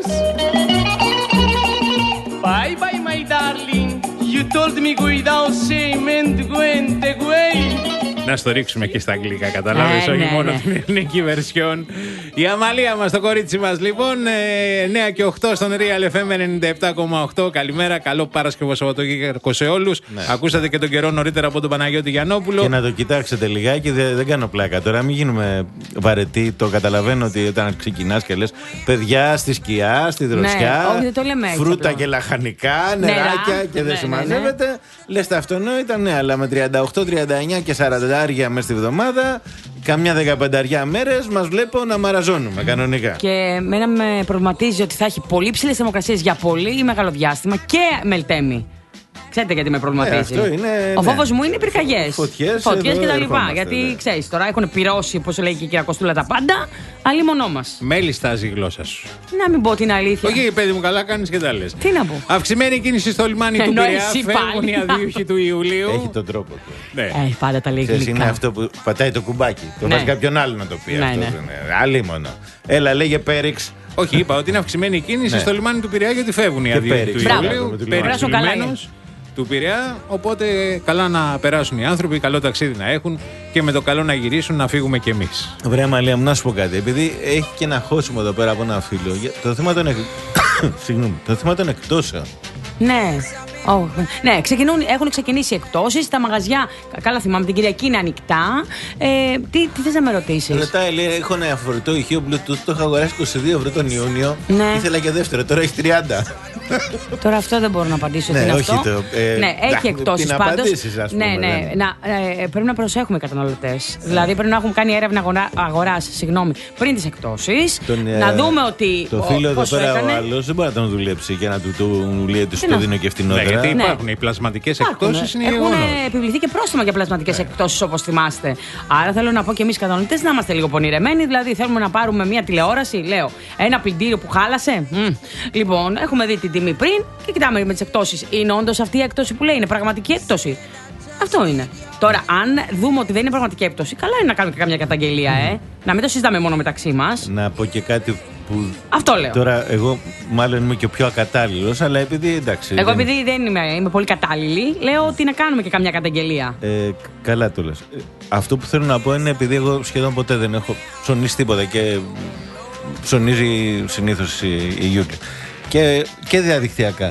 Bye bye my darling, you told me without shame and went away. Να στο ρίξουμε και στα αγγλικά, καταλάβεις, Ναι, όχι ναι, μόνο ναι. την ελληνική βερσιόν. Η Αμαλία μας, το κορίτσι μας, λοιπόν, ε, εννιά και οκτώ στον Real εφ εμ ενενήντα επτά κόμμα οκτώ. Καλημέρα, καλό Παρασκευό Σαββατοκύριακο σε όλους. Ναι. Ακούσατε και τον καιρό νωρίτερα από τον Παναγιώτη Γιαννόπουλο. Και να το κοιτάξετε λιγάκι, δεν, δεν κάνω πλάκα. Τώρα μην γίνουμε βαρετοί. Το καταλαβαίνω ότι όταν ξεκινάς και λες παιδιά στη σκιά, στη δροσιά, όχι, δεν το λέμε έτσι φρούτα απλά. και λαχανικά, Νερά, νεράκια και ναι, δεν ναι, συμμαζεύεται. Λες τα αυτονόητα, ναι, αλλά με τριάντα οκτώ, τριάντα εννιά και σαράντα μέσα στη βδομάδα, καμιά δεκαπενταριά μέρες μας βλέπω να μαραζώνουμε κανονικά. Και μένα με προβληματίζει ότι θα έχει πολύ ψηλές θερμοκρασίες για πολύ μεγάλο διάστημα και μελτέμι. Ξέρετε γιατί με προβληματίζει. Ε, αυτό είναι, Ο ναι. φόβος μου είναι οι πυρκαγιές. Φωτιές, Φωτιές εδώ και τα λοιπά. ερχόμαστε, Γιατί ναι. ξέρεις, τώρα έχουν πυρώσει, όπως λέει και η κυρία Κοστούλα, τα πάντα. Αλλή μονό μας. Μέλη στάζει η γλώσσα σου. Να μην πω την αλήθεια. Όχι, παιδί μου, καλά κάνεις και τα λες. Τι να πω. Αυξημένη κίνηση στο λιμάνι του Ενώ Πειραιά. εσύ Φεύγουν πάλι. οι αδίουχοι του Ιουλίου. Έχει τον τρόπο του. Ναι. Ε, πάντα τα λέει Ξέρεις, γλυκά. είναι αυτό που πατάει το κουμπάκι. Το Ναι. βάζει κάποιον άλλο να το πει. Ναι, αυτός ναι. είναι. Αλίμονο. Έλα, λέγε Πέριξ. Όχι, είπα ότι είναι αυξημένη η κίνηση Ναι. στο λιμάνι του Πειραιά γιατί φεύγουν οι Και αδίουχοι του Πέριξ. Μπράβο. Ιουλίου. Με το Πέριξ Περάσουν καλά, λιμένος του Πειραιά. Οπότε καλά να περάσουν οι άνθρωποι, καλό ταξίδι να έχουν και με το καλό να γυρίσουν να φύγουμε κι εμείς. Βρε Μαλία μου, να σου πω κάτι. Επειδή έχει και ένα χώσιμο εδώ πέρα από ένα φίλο. για- Το θέμα των, εκ... Συγγνώμη, το θέμα των εκτόσεων. Ναι. Oh, ναι, ξεκινούν, έχουν ξεκινήσει εκτόσεις. Τα μαγαζιά, καλά θυμάμαι, την Κυριακή είναι ανοιχτά. Ε, τι, τι θες να με ρωτήσεις? Ρωτάει, λέει, έχω ένα φορητό ηχείο Bluetooth, το είχα αγοράσει είκοσι δύο ευρώ τον Ιούνιο. Ναι. Ήθελα και δεύτερο, τώρα έχει τριάντα. Τώρα αυτό δεν μπορώ να απαντήσω. Ναι, τι είναι όχι αυτό. το, ε, ναι, έχει να- εκτόσεις την πάντως. απαντήσεις, ας πούμε, ναι, ναι. δεν- Να, ε, πρέπει να προσέχουμε οι καταναλωτές. Δηλαδή πρέπει να έχουμε κάνει έρευνα αγορά, αγοράς, συγγνώμη, πριν τις εκτόσεις. Τον, ε, να δούμε ότι. Το ο- φίλο εδώ πόσο πέρα έκανε. ο άλλο δεν μπορεί να τον δουλέψει και να του το λέει ότι Τι στο να- δίνω και Ναι, φτηνότερα. γιατί Ναι. υπάρχουν οι πλασματικές Υπάρχουν. εκτόσεις, είναι Έχουν γεγονός. επιβληθεί και πρόστιμα για πλασματικές εκτόσεις, όπως θυμάστε. Άρα θέλω να πω και εμείς οι καταναλωτές να είμαστε λίγο πονηρεμένοι. Δηλαδή θέλουμε να πάρουμε μια τηλεόραση, λέω, ένα πλυντήριο που χάλασε. Μμ. Λοιπόν, έχουμε δει την τιμή πριν και κοιτάμε με τις εκτόσεις. Είναι όντως αυτή η έκπτωση που λέει, είναι πραγματική έκπτωση? Αυτό είναι. Τώρα, αν δούμε ότι δεν είναι πραγματική έκπτωση, καλά είναι να κάνουμε και καμιά καταγγελία, ε. Να μην το συζητάμε μόνο μεταξύ μας. Να πω και κάτι που. Αυτό λέω. Τώρα, εγώ μάλλον είμαι και ο πιο ακατάλληλο, αλλά επειδή εντάξει. Εγώ δεν- επειδή δεν είμαι, είμαι πολύ κατάλληλη, λέω ότι να κάνουμε και καμιά καταγγελία. Ε, καλά το λες. Ε, Αυτό που θέλω να πω είναι επειδή εγώ σχεδόν ποτέ δεν έχω ψωνίσει τίποτα και ψωνίζει συνήθως η, η Γιούλη. Και, και διαδικτυακά.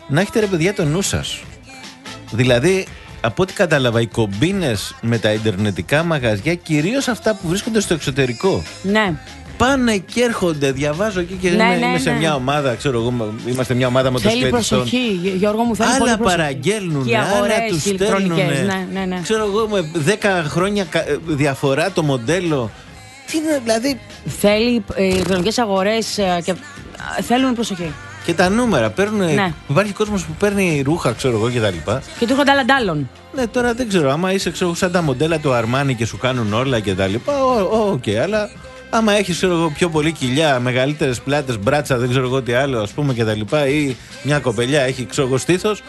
να έχετε ρε παιδιά το νου σας. Δηλαδή, από ό,τι κατάλαβα, οι κομπίνες με τα ιντερνετικά μαγαζιά, κυρίως αυτά που βρίσκονται στο εξωτερικό, ναι, πάνε και έρχονται. Διαβάζω εκεί και ναι, είμαι, ναι, είμαι σε ναι. μια ομάδα, ξέρω εγώ, είμαστε μια ομάδα μοτοσυκλετιστών. Θέλει προσοχή, Γιώργο μου, θέλει άλλα πολύ προσοχή. παραγγέλνουν, και άλλα τους στέλνουν. Ναι, ναι, ναι. Ξέρω εγώ, με δέκα χρόνια διαφορά το μοντέλο. Τι είναι, δηλαδή. Θέλει ε, ηλεκτρονικές αγορές ε, και ε, θέλουν προσοχή. Και τα νούμερα παίρνουν. Ναι. Υπάρχει κόσμος που παίρνει ρούχα, ξέρω εγώ και τα λοιπά. Και του έχουν άλλων. Ναι, τώρα δεν ξέρω. Άμα είσαι ξέρω, σαν τα μοντέλα του Αρμάνι και σου κάνουν όλα και τα λοιπά. Οκ, okay, αλλά άμα έχεις ξέρω εγώ, πιο πολύ κοιλιά, μεγαλύτερες πλάτες, μπράτσα, δεν ξέρω εγώ τι άλλο, ας πούμε και τα λοιπά, ή μια κοπελιά έχει ξέρω εγώ στήθος.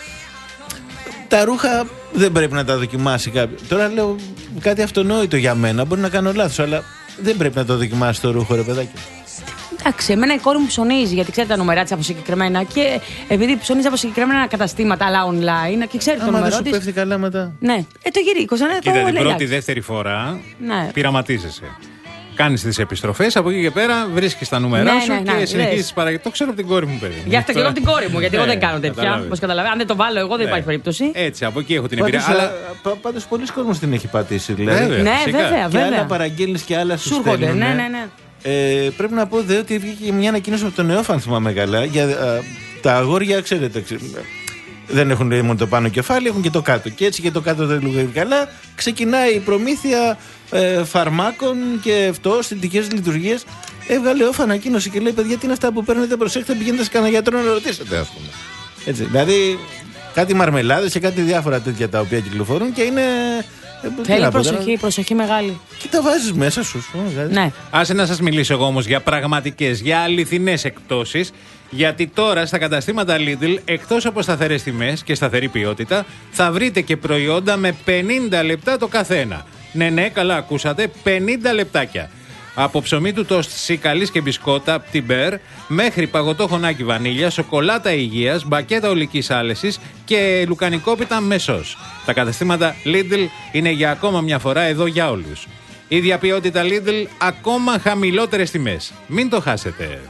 Τα ρούχα δεν πρέπει να τα δοκιμάσει κάποιο. Τώρα λέω κάτι αυτονόητο για μένα. Μπορεί να κάνω λάθος, αλλά δεν πρέπει να το δοκιμάσει το ρούχο, ρε παιδάκι. Εντάξει, εμένα η κόρη μου ψωνίζει, γιατί ξέρει τα νούμερά της από συγκεκριμένα. Και επειδή ψωνίζει από συγκεκριμένα καταστήματα, αλλά online, και ξέρει το νούμερο της. Αν δεν σου πέφτει καλά μετά. Ναι, ε, το γυρίκωσα. Ναι, κοίτα, το την λέει, πρώτη-δεύτερη φορά ναι. πειραματίζεσαι. Κάνεις τις επιστροφές, από εκεί και πέρα βρίσκεις τα νούμερά ναι, σου ναι, και ναι, συνεχίζεις παραγγελία. Το ξέρω από την κόρη μου, παιδί. Γι' αυτό και εγώ από την κόρη μου, γιατί εγώ δεν κάνω τέτοια. Όπως καταλαβαίνετε, αν δεν το βάλω εγώ, δεν υπάρχει περίπτωση. Έτσι, από εκεί έχω την εμπειρία. Αλλά πάντως πολλοί κόσμος την έχει πατήσει, δηλαδή. Ναι, βέβαια, και βέβαια. άλλα παραγγέλνεις και άλλα σου έρχονται. στέλνουν. Ναι, ναι, ναι. Ε, πρέπει να πω δε ότι βγήκε μια ανακοίνωση από τον Νεόφαν, θυμάμαι καλά, για α, τα αγόρια, ξέρετε, ξέρετε, δεν έχουν μόνο το πάνω κεφάλι, έχουν και το κάτω. Και έτσι και το κάτω δεν λειτουργεί καλά. Ξεκινάει η προμήθεια ε, φαρμάκων και αυτό, συντικές λειτουργίες. Έβγαλε όφα ανακοίνωση και λέει: παιδιά, τι είναι αυτά που παίρνετε, προσέχετε, πηγαίνετε σε κανένα γιατρό να ρωτήσετε, ας πούμε. Έτσι, δηλαδή κάτι μαρμελάδες και κάτι διάφορα τέτοια τα οποία κυκλοφορούν και είναι. Θέλει προσοχή, προσοχή μεγάλη. Και τα βάζεις μέσα σου. Ναι. Άσε να σας μιλήσω εγώ όμως για πραγματικές, για αληθινές εκπτώσεις. Γιατί τώρα στα καταστήματα Lidl, εκτός από σταθερές τιμές και σταθερή ποιότητα, θα βρείτε και προϊόντα με πενήντα λεπτά το καθένα. Ναι, ναι, καλά ακούσατε, πενήντα λεπτάκια. Από ψωμί του τόστ σικαλής και μπισκότα Πτιμπέρ μέχρι παγωτό χωνάκι βανίλια, σοκολάτα υγείας, μπακέτα ολικής άλεσης και λουκανικόπιτα με σος. Τα καταστήματα Lidl είναι για ακόμα μια φορά εδώ για όλους. Ίδια ποιότητα Lidl, ακόμα χαμηλότερες τιμές. Μην το χάσετε.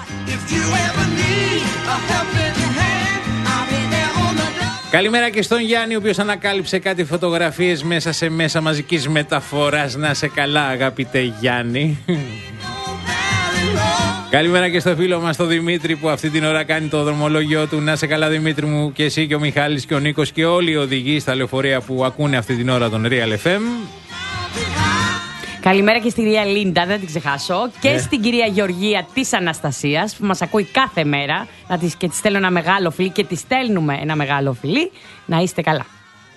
Καλημέρα και στον Γιάννη, ο οποίος ανακάλυψε κάτι φωτογραφίες μέσα σε μέσα μαζικής μεταφοράς. Να σε καλά, αγαπητέ Γιάννη. Καλημέρα και στο φίλο μας τον Δημήτρη, που αυτή την ώρα κάνει το δρομολόγιο του. Να σε καλά, Δημήτρη μου, και εσύ και ο Μιχάλης και ο Νίκος και όλοι οι οδηγοί στα λεωφορεία που ακούνε αυτή την ώρα τον Real εφ εμ. Καλημέρα και στην κυρία Λίντα, δεν την ξεχάσω. Και Ναι. στην κυρία Γεωργία της Αναστασίας, που μας ακούει κάθε μέρα. Να της, και της στέλνω ένα μεγάλο φιλί και της στέλνουμε ένα μεγάλο φιλί. Να είστε καλά.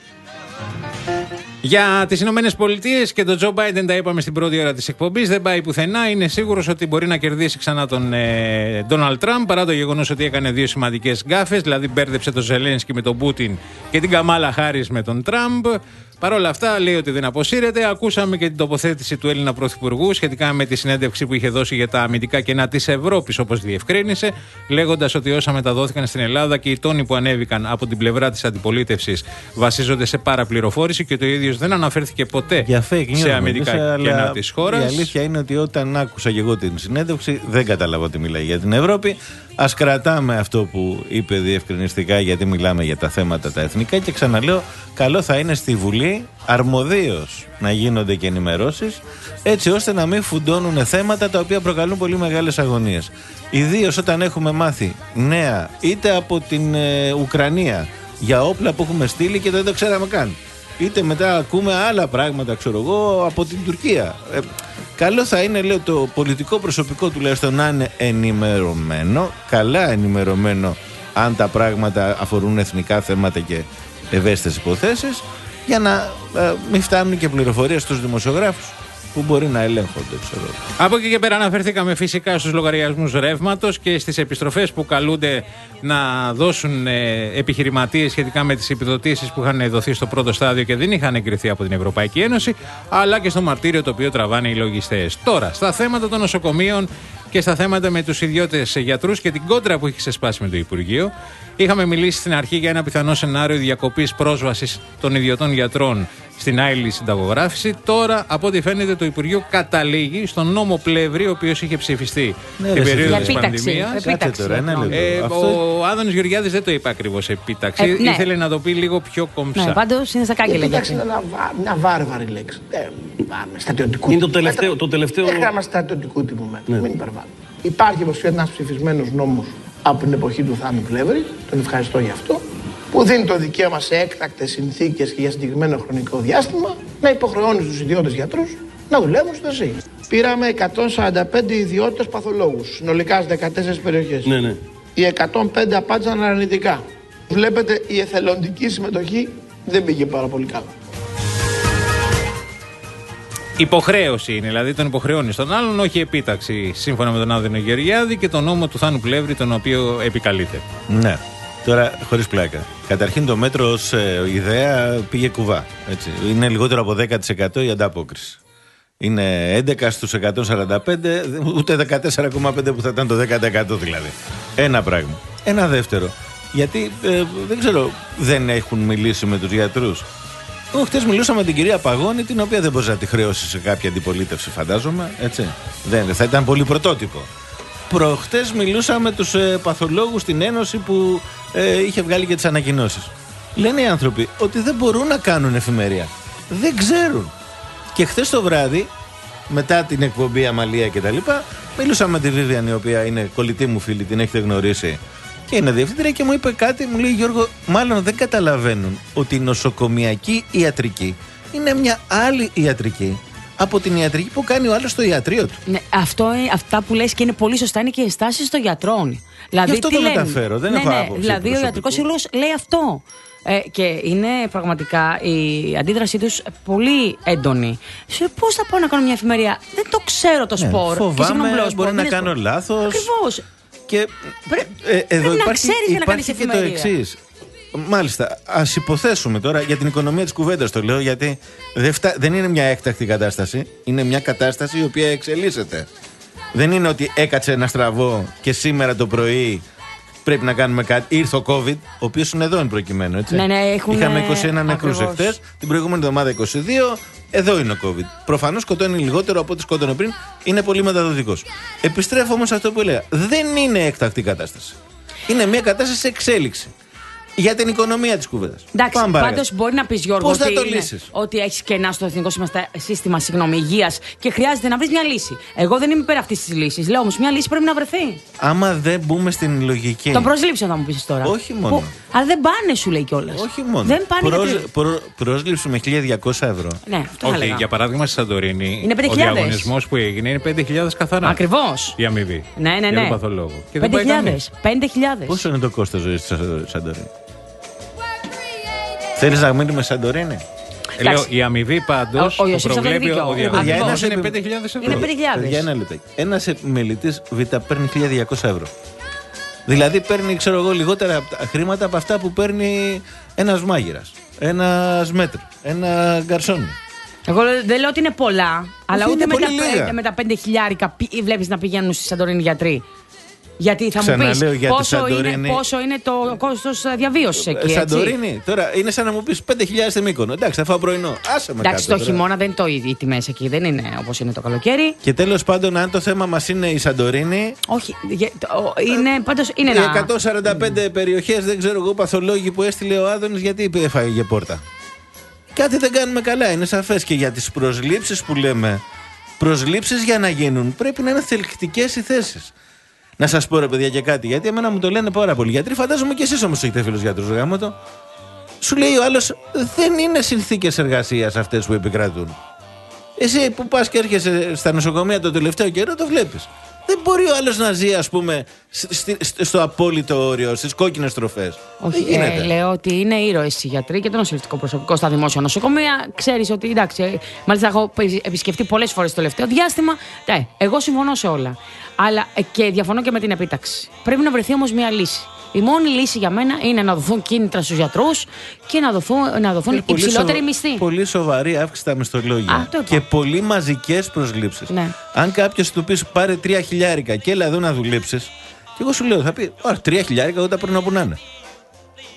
Για τις Ηνωμένες Πολιτείες και τον Τζο Μπάιντεν τα είπαμε στην πρώτη ώρα της εκπομπής. Δεν πάει πουθενά. Είναι σίγουρος ότι μπορεί να κερδίσει ξανά τον Ντόναλντ Τραμπ, παρά το γεγονός ότι έκανε δύο σημαντικές γκάφες. Δηλαδή μπέρδεψε τον Ζελένσκι με τον Πούτιν και την Καμάλα Χάρις με τον Τραμπ. Παρ' όλα αυτά λέει ότι δεν αποσύρεται. Ακούσαμε και την τοποθέτηση του Έλληνα Πρωθυπουργού σχετικά με τη συνέντευξη που είχε δώσει για τα αμυντικά κενά της Ευρώπης, όπως διευκρίνησε, λέγοντας ότι όσα μεταδόθηκαν στην Ελλάδα και οι τόνοι που ανέβηκαν από την πλευρά της αντιπολίτευσης βασίζονται σε παραπληροφόρηση και το ίδιος δεν αναφέρθηκε ποτέ σε αμυντικά κενά της χώρας. Η αλήθεια είναι ότι όταν άκουσα και εγώ την συνέντευξη δεν κατάλαβα ότι μιλάει για την Ευρώπη. Ας κρατάμε αυτό που είπε διευκρινιστικά, γιατί μιλάμε για τα θέματα τα εθνικά, και ξαναλέω, καλό θα είναι στη Βουλή αρμοδίως να γίνονται και ενημερώσεις, έτσι ώστε να μην φουντώνουν θέματα τα οποία προκαλούν πολύ μεγάλες αγωνίες. Ιδίως όταν έχουμε μάθει νέα είτε από την ε, Ουκρανία για όπλα που έχουμε στείλει και δεν το ξέραμε καν, είτε μετά ακούμε άλλα πράγματα, ξέρω εγώ, από την Τουρκία. Ε, καλό θα είναι, λέω, το πολιτικό προσωπικό τουλάχιστον να είναι ενημερωμένο, καλά ενημερωμένο, αν τα πράγματα αφορούν εθνικά θέματα και ευαίσθητες υποθέσεις, για να ε, μην φτάνουν και πληροφορίες στους δημοσιογράφους που μπορεί να ελέγχονται, ξέρω. Από εκεί και πέρα αναφερθήκαμε φυσικά στους λογαριασμούς ρεύματος και στις επιστροφές που καλούνται να δώσουν ε, επιχειρηματίες σχετικά με τις επιδοτήσεις που είχαν δοθεί στο πρώτο στάδιο και δεν είχαν εγκριθεί από την Ευρωπαϊκή Ένωση, αλλά και στο μαρτύριο το οποίο τραβάνε οι λογιστές. Τώρα, στα θέματα των νοσοκομείων και στα θέματα με τους ιδιώτες γιατρούς και την κόντρα που έχει ξεσπάσει με το Υπουργείο, είχαμε μιλήσει στην αρχή για ένα πιθανό σενάριο διακοπής πρόσβασης των ιδιωτών γιατρών στην άειλη συνταγογράφηση. Τώρα, από ό,τι φαίνεται, το Υπουργείο καταλήγει στον νόμο Πλεύρη, ο οποίος είχε ψηφιστεί Ναι, την ρε, περίοδο της επίταξη, πανδημίας. επίταξη. Τώρα, ένα λεπτό. Ε, Αυτό- Ο Άδωνης Γεωργιάδης δεν το είπε ακριβώς επίταξη. Ε, ναι. Ήθελε να το πει λίγο πιο κομψά. Ναι, πάντως είναι στα κάγκελα. Εντάξει, γιατί. είναι ένα βα- μια βάρβαρη λέξη. Δεν πάμε στρατιωτικού. Είναι το τελευταίο- το τελευταίο- Δεν γράμμα στρατιωτικού τύπου μέτρα. Ναι. Μην υπερβάλλουμε. Υπάρχει όπως ένας ψηφισμένος νόμος από την εποχή του Θάνου Πλεύρη, τον ευχαριστώ γι' αυτό, που δίνει το δικαίωμα σε έκτακτες συνθήκες και για συγκεκριμένο χρονικό διάστημα να υποχρεώνει τους ιδιώτες γιατρούς να δουλεύουν στο ΕΣΥ. Πήραμε εκατόν σαράντα πέντε ιδιώτες παθολόγους, συνολικά στις δεκατέσσερις περιοχές. Ναι, ναι. Οι εκατόν πέντε απάντησαν αρνητικά. Βλέπετε, η εθελοντική συμμετοχή δεν πήγε πάρα πολύ καλά. Υποχρέωση είναι, δηλαδή τον υποχρεώνει στον άλλον, όχι επίταξη, σύμφωνα με τον Άδωνη Γεωργιάδη και τον νόμο του Θάνου Πλεύρη, τον οποίο επικαλείται. Ναι. Τώρα, χωρίς πλάκα. Καταρχήν το μέτρο ως ε, ιδέα πήγε κουβά. Έτσι. Είναι λιγότερο από δέκα τοις εκατό η αντάποκριση. Είναι έντεκα στους εκατόν σαράντα πέντε, ούτε δεκατέσσερα κόμμα πέντε που θα ήταν το δέκα τοις εκατό δηλαδή. Ένα πράγμα. Ένα δεύτερο. Γιατί ε, δεν ξέρω, δεν έχουν μιλήσει με τους γιατρούς. Εγώ χτες μιλούσα με την κυρία Παγώνη, την οποία δεν μπορεί να τη χρεώσει σε κάποια αντιπολίτευση, φαντάζομαι. Έτσι. Δεν, θα ήταν πολύ πρωτότυπο. Προχτές μιλούσα με τους ε, παθολόγους στην Ένωση που ε, είχε βγάλει και τις ανακοινώσεις. Λένε οι άνθρωποι ότι δεν μπορούν να κάνουν εφημερία. Δεν ξέρουν. Και χθες το βράδυ, μετά την εκπομπή Αμαλία και τα λοιπά, μιλούσα με τη Βίβιαν, η οποία είναι κολλητή μου φίλη, την έχετε γνωρίσει και είναι διευθύντρια, και μου είπε κάτι, μου λέει: Γιώργο, μάλλον δεν καταλαβαίνουν ότι η νοσοκομιακή ιατρική είναι μια άλλη ιατρική από την ιατρική που κάνει ο άλλος στο ιατρείο του. Ναι, αυτό, είναι- αυτά που λες και είναι πολύ σωστά είναι και οι ενστάσεις των γιατρών. Δηλαδή, Γι' αυτό τι το λένε. μεταφέρω, δεν ναι, έχω ναι, άποψη Δηλαδή, ο προσωπικού. ιατρικός σύλλογος λέει αυτό. Ε, και είναι πραγματικά η αντίδρασή τους πολύ έντονη. Σε πώς θα πάω να κάνω μια εφημερία, δεν το ξέρω το Ναι, σπορ. φοβάμαι, μπορεί να κάνω λάθος. Ακριβώς. Και Πρέ- ε, εδώ πρέπει να υπάρχει, ξέρεις για να κάνεις υπάρχει και το εφημερία. εξής. Μάλιστα, ας υποθέσουμε τώρα για την οικονομία της κουβέντας το λέω, γιατί δεν, φτα... δεν είναι μια έκτακτη κατάσταση, είναι μια κατάσταση η οποία εξελίσσεται. Δεν είναι ότι έκατσε ένα στραβό και σήμερα το πρωί πρέπει να κάνουμε κάτι. Ήρθε ο COVID, ο οποίος είναι εδώ εν προκειμένου, έτσι. Ναι, ναι, έχουν, Είχαμε είκοσι ένα νεκρούς ακριβώς. εχθές, την προηγούμενη εβδομάδα είκοσι δύο. Εδώ είναι ο COVID. Προφανώς σκοτώνει λιγότερο από ό,τι σκότωνε πριν. Είναι πολύ μεταδοτικός. Επιστρέφω όμως σε αυτό που έλεγα. Δεν είναι έκτακτη κατάσταση. Είναι μια κατάσταση σε εξέλιξη. Για την οικονομία της κουβέντας. Εντάξει, Πάμε παρακάτω. πάντως μπορεί να πεις, Γιώργο, Πώς θα ότι, το είναι- λύσεις? ότι έχεις κενά στο εθνικό σύστημα, σύστημα συγγνώμη, υγείας και χρειάζεται να βρεις μια λύση. Εγώ δεν είμαι υπέρ αυτής της λύσης. Λέω όμως μια λύση πρέπει να βρεθεί. Άμα δεν μπούμε στην λογική. Τον προσλήψεων θα μου πεις τώρα. Όχι μόνο. Που- αλλά δεν πάνε, σου λέει κιόλας. Όχι μόνο. Δεν πάνε Προσ- γιατί- προ- πρόσληψη με χίλια διακόσια ευρώ. Ναι, αυτό θα Όχι, έλεγα. για παράδειγμα στη Σαντορίνη, Είναι πέντε ο χιλιάδες. διαγωνισμός που έγινε είναι πέντε χιλιάδες καθαρά. Ακριβώς. Η αμοιβή. Ναι, ναι, Για ναι. τον παθολόγο. Και δεν πάει πέντε κανείς. χιλιάδες. πέντε χιλιάδες. Πόσο είναι το κόστος ζωής στη Σαντορίνη? Θέλεις να μείνουμε Σαντορίνη? Ε, Λέω, η αμοιβή πάντως Ο- ο που Ιωσήφ θα προβλέπει δίκιο. ο Για διαγωνισμός ένας είναι επι- πέντε χιλιάδες ευρώ. Είναι πέντε χιλιάδες. Για ένα λεπτό. Ένας μελητής Β παίρνει χίλια διακόσια ευρώ. Δηλαδή παίρνει, ξέρω εγώ, λιγότερα από τα χρήματα από αυτά που παίρνει ένας μάγειρας, ένας μέτρ, ένα γκαρσόνι. Εγώ δεν λέω ότι είναι πολλά, αλλά είναι ούτε με πολύ τα, λίγα. με τα πέντε χιλιάρικα βλέπει να πηγαίνουν στη Σαντορίνη γιατροί. Γιατί θα μου Ξαναλέω πει για τη πόσο, είναι, Σαντορίνη. πόσο είναι το κόστος διαβίωσης εκεί. έτσι. Σαντορίνη, τώρα είναι σαν να μου πεις πέντε χιλιάδες στη Μύκονο. Εντάξει, θα φάω πρωινό. Άσε με Εντάξει, κάτω το τώρα. χειμώνα δεν είναι το ίδιο οι τιμές εκεί, δεν είναι όπως είναι το καλοκαίρι. Και τέλος πάντων, αν το θέμα μας είναι η Σαντορίνη. Όχι, γε- το- είναι πάντως είναι Οι ένα. εκατόν σαράντα πέντε περιοχές, δεν ξέρω εγώ, παθολόγοι που έστειλε ο Άδωνης, γιατί έφαγε πόρτα. Κάτι δεν κάνουμε καλά, είναι σαφές. Και για τις προσλήψεις που λέμε, προσλήψεις για να γίνουν πρέπει να είναι θελκτικές οι θέσεις. Να σας πω ρε παιδιά και κάτι, γιατί εμένα μου το λένε πάρα πολλοί γιατροί, φαντάζομαι και εσείς όμως έχετε φίλους γιατρούς, γάμο το. Σου λέει ο άλλος, δεν είναι συνθήκες εργασίας αυτές που επικρατούν. Εσύ που πας και έρχεσαι στα νοσοκομεία το τελευταίο καιρό, το βλέπεις. Δεν μπορεί ο άλλος να ζει, ας πούμε, σ- σ- σ- στο απόλυτο όριο, στις κόκκινες τροφές. Όχι, Δεν γίνεται. ε, λέω ότι είναι ήρωες οι γιατροί και το νοσηλευτικό προσωπικό στα δημόσια νοσοκομεία. Ξέρεις ότι εντάξει, ε, μάλιστα έχω επισκεφτεί πολλές φορές το τελευταίο διάστημα. Ναι, εγώ συμφωνώ σε όλα. Αλλά ε, και διαφωνώ και με την επίταξη. Πρέπει να βρεθεί όμως μια λύση. Η μόνη λύση για μένα είναι να δοθούν κίνητρα στους γιατρούς και να δοθούν, να δοθούν Πολύ υψηλότεροι σοβα- μισθοί. Πολύ σοβαρή αύξηση στα μισθολόγια. Α, το είπα. Και πολύ μαζικές προσλήψεις. Ναι. Αν κάποιος του πει πάρε τρία χιλιάρικα και έλα εδώ να δουλέψεις, και εγώ σου λέω, θα πει, ωραία, τρία χιλιάρικα εγώ τα παίρνω που να είναι.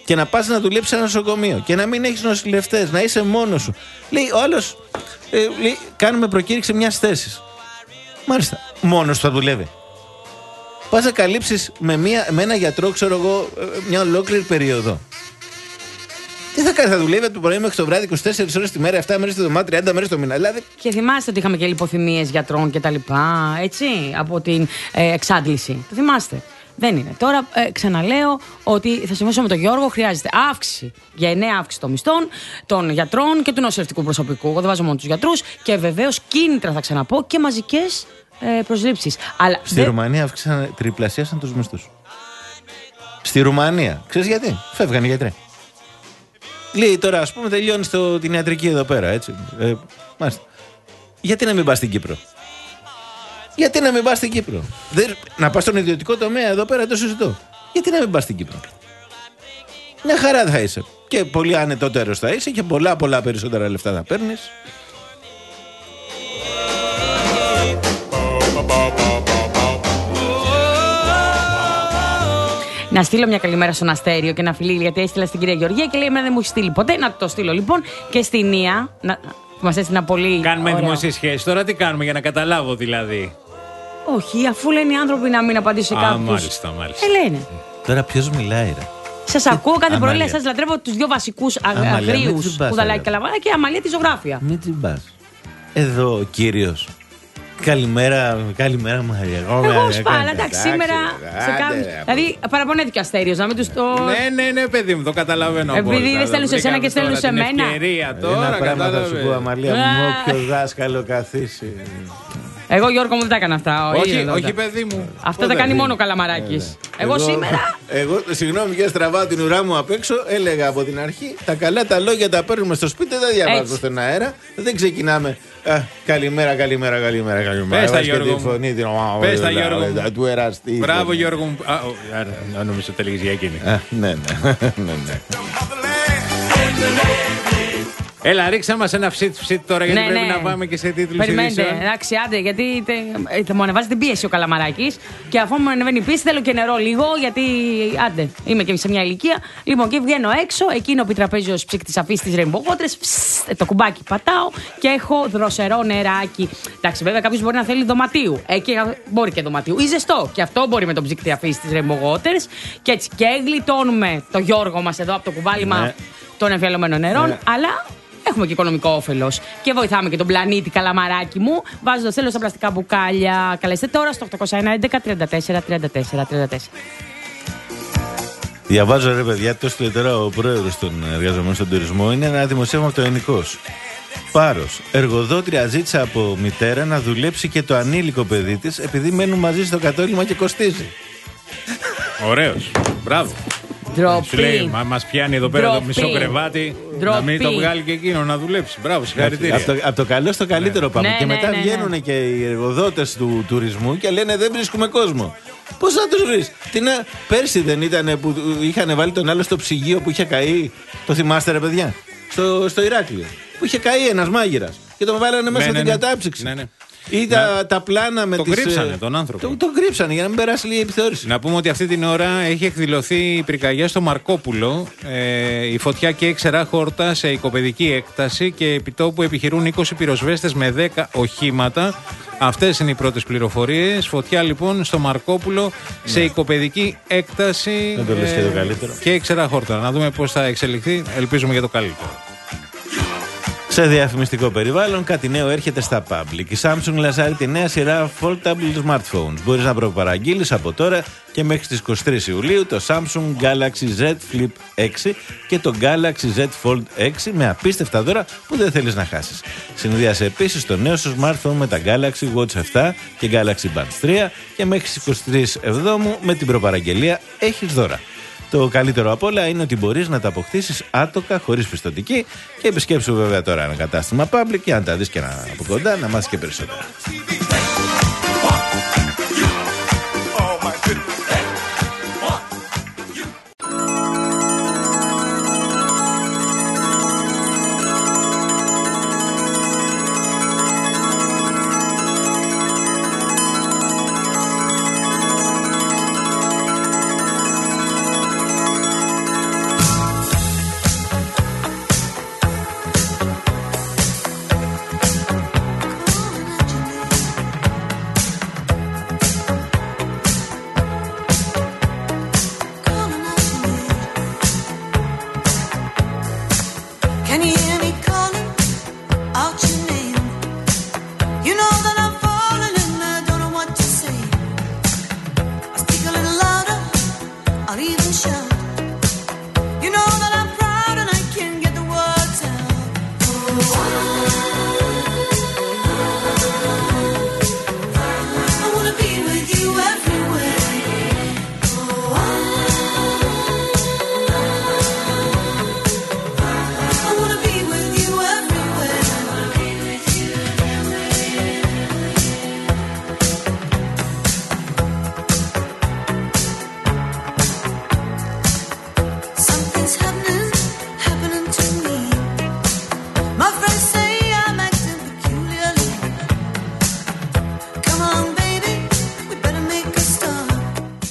και να πας να δουλέψεις σε ένα νοσοκομείο και να μην έχεις νοσηλευτές, να είσαι μόνος σου. Λέει ο άλλος, ε, λέει, κάνουμε προκήρυξη μιας θέσης. Μάλιστα, μόνος θα δουλεύει. Πας να καλύψεις με, μια, με ένα γιατρό, ξέρω εγώ, μια ολόκληρη περίοδο. Τι θα κάνει, θα δουλεύει από το πρωί μέχρι το βράδυ είκοσι τέσσερις ώρες τη μέρα, επτά μέρες τη εβδομάδα, τριάντα μέρες το μήνα. Δηλαδή... Και θυμάστε ότι είχαμε και λιποθυμίες γιατρών και τα λοιπά, έτσι, από την ε, εξάντληση. Το θυμάστε. Δεν είναι. Τώρα ε, ξαναλέω ότι θα συμφωνήσω με τον Γιώργο, χρειάζεται αύξηση για εννέα αύξηση των μισθών, των γιατρών και του νοσηλευτικού προσωπικού. Εγώ δεν βάζω μόνο τους γιατρούς και βεβαίως κίνητρα, θα ξαναπώ, και μαζικές ε, προσλήψεις. Αλλά Στη δε... Ρουμανία αύξησαν, τριπλασίασαν τους μισθούς. Στη Ρουμανία. Ξέρεις γιατί? Φεύγανε οι γιατροί. Λέει τώρα, ας πούμε, τελειώνει το, την ιατρική εδώ πέρα, έτσι. Ε, μάλιστα. Γιατί να μην πας στην Κύπρο? Γιατί να μην πας στην Κύπρο? Δεν, να πας στον ιδιωτικό τομέα εδώ πέρα, το συζητώ. Γιατί να μην πας στην Κύπρο? Μια χαρά θα είσαι. Και πολύ ανετότερος θα είσαι και πολλά πολλά περισσότερα λεφτά θα παίρνεις. Να στείλω μια καλημέρα στον Αστέριο και ένα φιλί, γιατί έστειλα στην κυρία Γεωργία και λέει: εμένα δεν μου έχει στείλει ποτέ. Να το στείλω λοιπόν και στη Νία. Να... Μας έστειλα πολύ. Κάνουμε ωραία δημόσιες σχέσεις. Τώρα τι κάνουμε για να καταλάβω δηλαδή? Όχι, αφού λένε οι άνθρωποι να μην απαντήσουν σε Α, κάποιους. μάλιστα, μάλιστα. Ε, λένε. Τώρα ποιος μιλάει, ρε? Σας ακούω κάθε πρωί, Αμάλια. σας λατρεύω τους δύο βασικούς Αμάλια, μην αγρίους, τσιμπάς, Κουδαλάκη αγάπη. Καλαβάνα και Αμαλία τη ζωγράφια. Μην τσιμπάς. Εδώ ο κύριος. Καλημέρα, καλημέρα Μαρία. Εγώ σπάλα, εντάξει, σήμερα σε κάποιους. Δηλαδή, παραπονέθηκε ο Αστέριος να μην τους το. Ναι, ναι, ναι, παιδί μου, το καταλαβαίνω. Επειδή δεν στέλνουν σε εσένα και στέλνουν σε μένα. Ευκαιρία Ένα τώρα, πράγμα θα σου πω, Αμαλία μου, Α. όποιο δάσκαλο καθίσει. Εγώ, Γιώργο μου, δεν τα έκανα αυτά. Όχι, είδε, όχι, τότε. παιδί μου. Αυτά τα κάνει μόνο ο Καλαμαράκης. Εγώ σήμερα. Εγώ, συγγνώμη και στραβάω την ουρά μου απ' έξω, έλεγα από την αρχή: τα καλά τα λόγια τα παίρνουμε στο σπίτι, δεν διαβάζω Έτσι. στον αέρα. Δεν ξεκινάμε. Α, καλημέρα, καλημέρα, καλημέρα, καλημέρα. Πες τα, Βάζεις και Γιώργο τη μου. φωνή, την Πες τα, Γιώργο μου. του εραστή. Μπράβο, Γιώργο μου. Α, ο, άρα, νομίζω ότι έλεγες για εκείνη. Α, ναι, ναι, ναι, ναι. Έλα, ρίξα μας ένα ψιτ ψιτ τώρα, γιατί Ναι, πρέπει ναι. να πάμε και σε τίτλους Περιμένετε, ειδήσεων. εντάξει, άντε, γιατί τε, ε, θα μου ανεβάζει την πίεση ο Καλαμαράκης. Και αφού μου ανεβαίνει η πίεση, θέλω και νερό λίγο, γιατί άντε, είμαι και σε μια ηλικία. Λοιπόν, και βγαίνω έξω, εκείνο που τραπέζι ω ψύκτη αφή τη Rainbow Waters, το κουμπάκι πατάω και έχω δροσερό νεράκι. Εντάξει, βέβαια, κάποιο μπορεί να θέλει δωματίου. Ε, και, μπορεί και δωματίου. Ή ζεστό. Και αυτό μπορεί με το ψύκτη αφή τη Rainbow Waters. Και έτσι και γλιτώνουμε το Γιώργο μα εδώ από το κουβάλιμα Ναι. των εμφιαλωμένων νερών, Ναι. αλλά έχουμε και οικονομικό όφελος. Και βοηθάμε και τον πλανήτη, Καλαμαράκι μου, βάζοντας τέλος στα πλαστικά μπουκάλια. Καλέστε τώρα στο οκτώ ένα ένα τριάντα τέσσερα τριάντα τέσσερα τριάντα τέσσερα. Διαβάζω, ρε παιδιά, το έστειλε τώρα ο πρόεδρος των εργαζομένων στον τουρισμό. Είναι ένα δημοσίευμα από το Ελληνικός. Πάρος. Εργοδότρια ζήτησε από μητέρα να δουλέψει και το ανήλικο παιδί της, επειδή μένουν μαζί στο κατόλημα και κοστίζει. Ωραίος. Μπράβο. Σου λέει, μα μας πιάνει εδώ πέρα το Ντροπή. μισό κρεβάτι. Ντροπή. Να μην το βγάλει και εκείνο να δουλέψει. Μπράβο, συγχαρητήρια. Από το, απ' το καλό στο καλύτερο πάμε. Ναι, και ναι, μετά ναι, ναι. βγαίνουν και οι εργοδότες του τουρισμού και λένε δεν βρίσκουμε κόσμο. Πώς θα τους βρεις? Τι να... Πέρσι δεν ήταν που είχαν βάλει τον άλλο στο ψυγείο που είχε καεί? Το θυμάστε, ρε παιδιά? Στο, στο Ηράκλειο. Που είχε καεί ένας μάγειρας και τον βάλανε μέσα Ναι, στην ναι, ναι. κατάψυξη. Ναι, ναι. Ή τα, τα πλάνα με Το τις... κρύψανε ε, τον άνθρωπο. Το, το κρύψανε για να μην περάσει λίγη επιθεώρηση. Να πούμε ότι αυτή την ώρα έχει εκδηλωθεί η πυρκαγιά στο Μαρκόπουλο. Ε, η φωτιά καίει ξερά χόρτα σε οικοπεδική έκταση και επιτόπου επιχειρούν είκοσι πυροσβέστες με δέκα οχήματα. Αυτές είναι οι πρώτες πληροφορίες. Φωτιά λοιπόν στο Μαρκόπουλο σε οικοπεδική έκταση. Δεν το λες και το καλύτερο. Και ξερά χόρτα. Να δούμε πώς θα εξελιχθεί. Ελπίζουμε για το καλύτερο. Σε διαφημιστικό περιβάλλον, κάτι νέο έρχεται στα Public. Η Samsung λανσάρει τη νέα σειρά Foldable Smartphones. Μπορείς να προπαραγγείλεις από τώρα και μέχρι τις είκοσι τρεις Ιουλίου το Samsung Galaxy Z Flip έξι και το Galaxy Z Fold έξι με απίστευτα δώρα που δεν θέλεις να χάσεις. Συνδυάσε επίσης το νέο σου smartphone με τα Galaxy Watch επτά και Galaxy Buds τρία και μέχρι τις είκοσι τρεις Εβδόμου με την προπαραγγελία έχεις δώρα. Το καλύτερο απ' όλα είναι ότι μπορείς να τα αποκτήσεις άτοκα, χωρίς πιστωτική και επισκέψου βέβαια τώρα ένα κατάστημα Public και αν τα δεις και από κοντά να μάθεις και περισσότερα.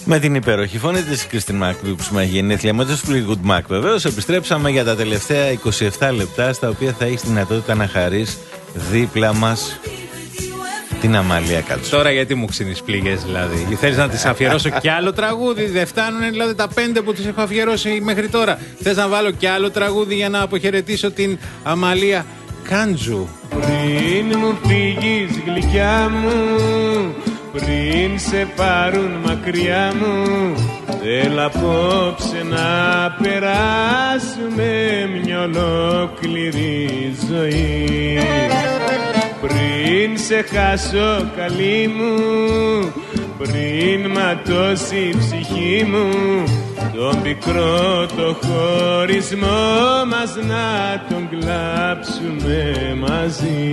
Με την υπέροχη φωνή της Κριστίν Μακ που έχει γενέθλια με το Fleetwood Mac, βεβαίως επιστρέψαμε για τα τελευταία είκοσι επτά λεπτά, στα οποία θα έχεις τη δυνατότητα να χαρείς δίπλα μας την Αμαλία Κάτσου. Τώρα γιατί μου ξύνεις πληγές δηλαδή? Θέλεις να της αφιερώσω κι άλλο τραγούδι? Δεν φτάνουν δηλαδή τα πέντε που της έχω αφιερώσει μέχρι τώρα? Θες να βάλω κι άλλο τραγούδι για να αποχαιρετήσω την Αμαλία Κάντζου? Πριν μου φύγεις γλυκιά μου, πριν σε πάρουν μακριά μου, θέλω απόψε να περάσουμε μια ολόκληρη ζωή. Πριν σε χάσω καλή μου, πριν ματώσει η ψυχή μου, τον πικρό το χωρισμό μας να τον κλάψουμε μαζί.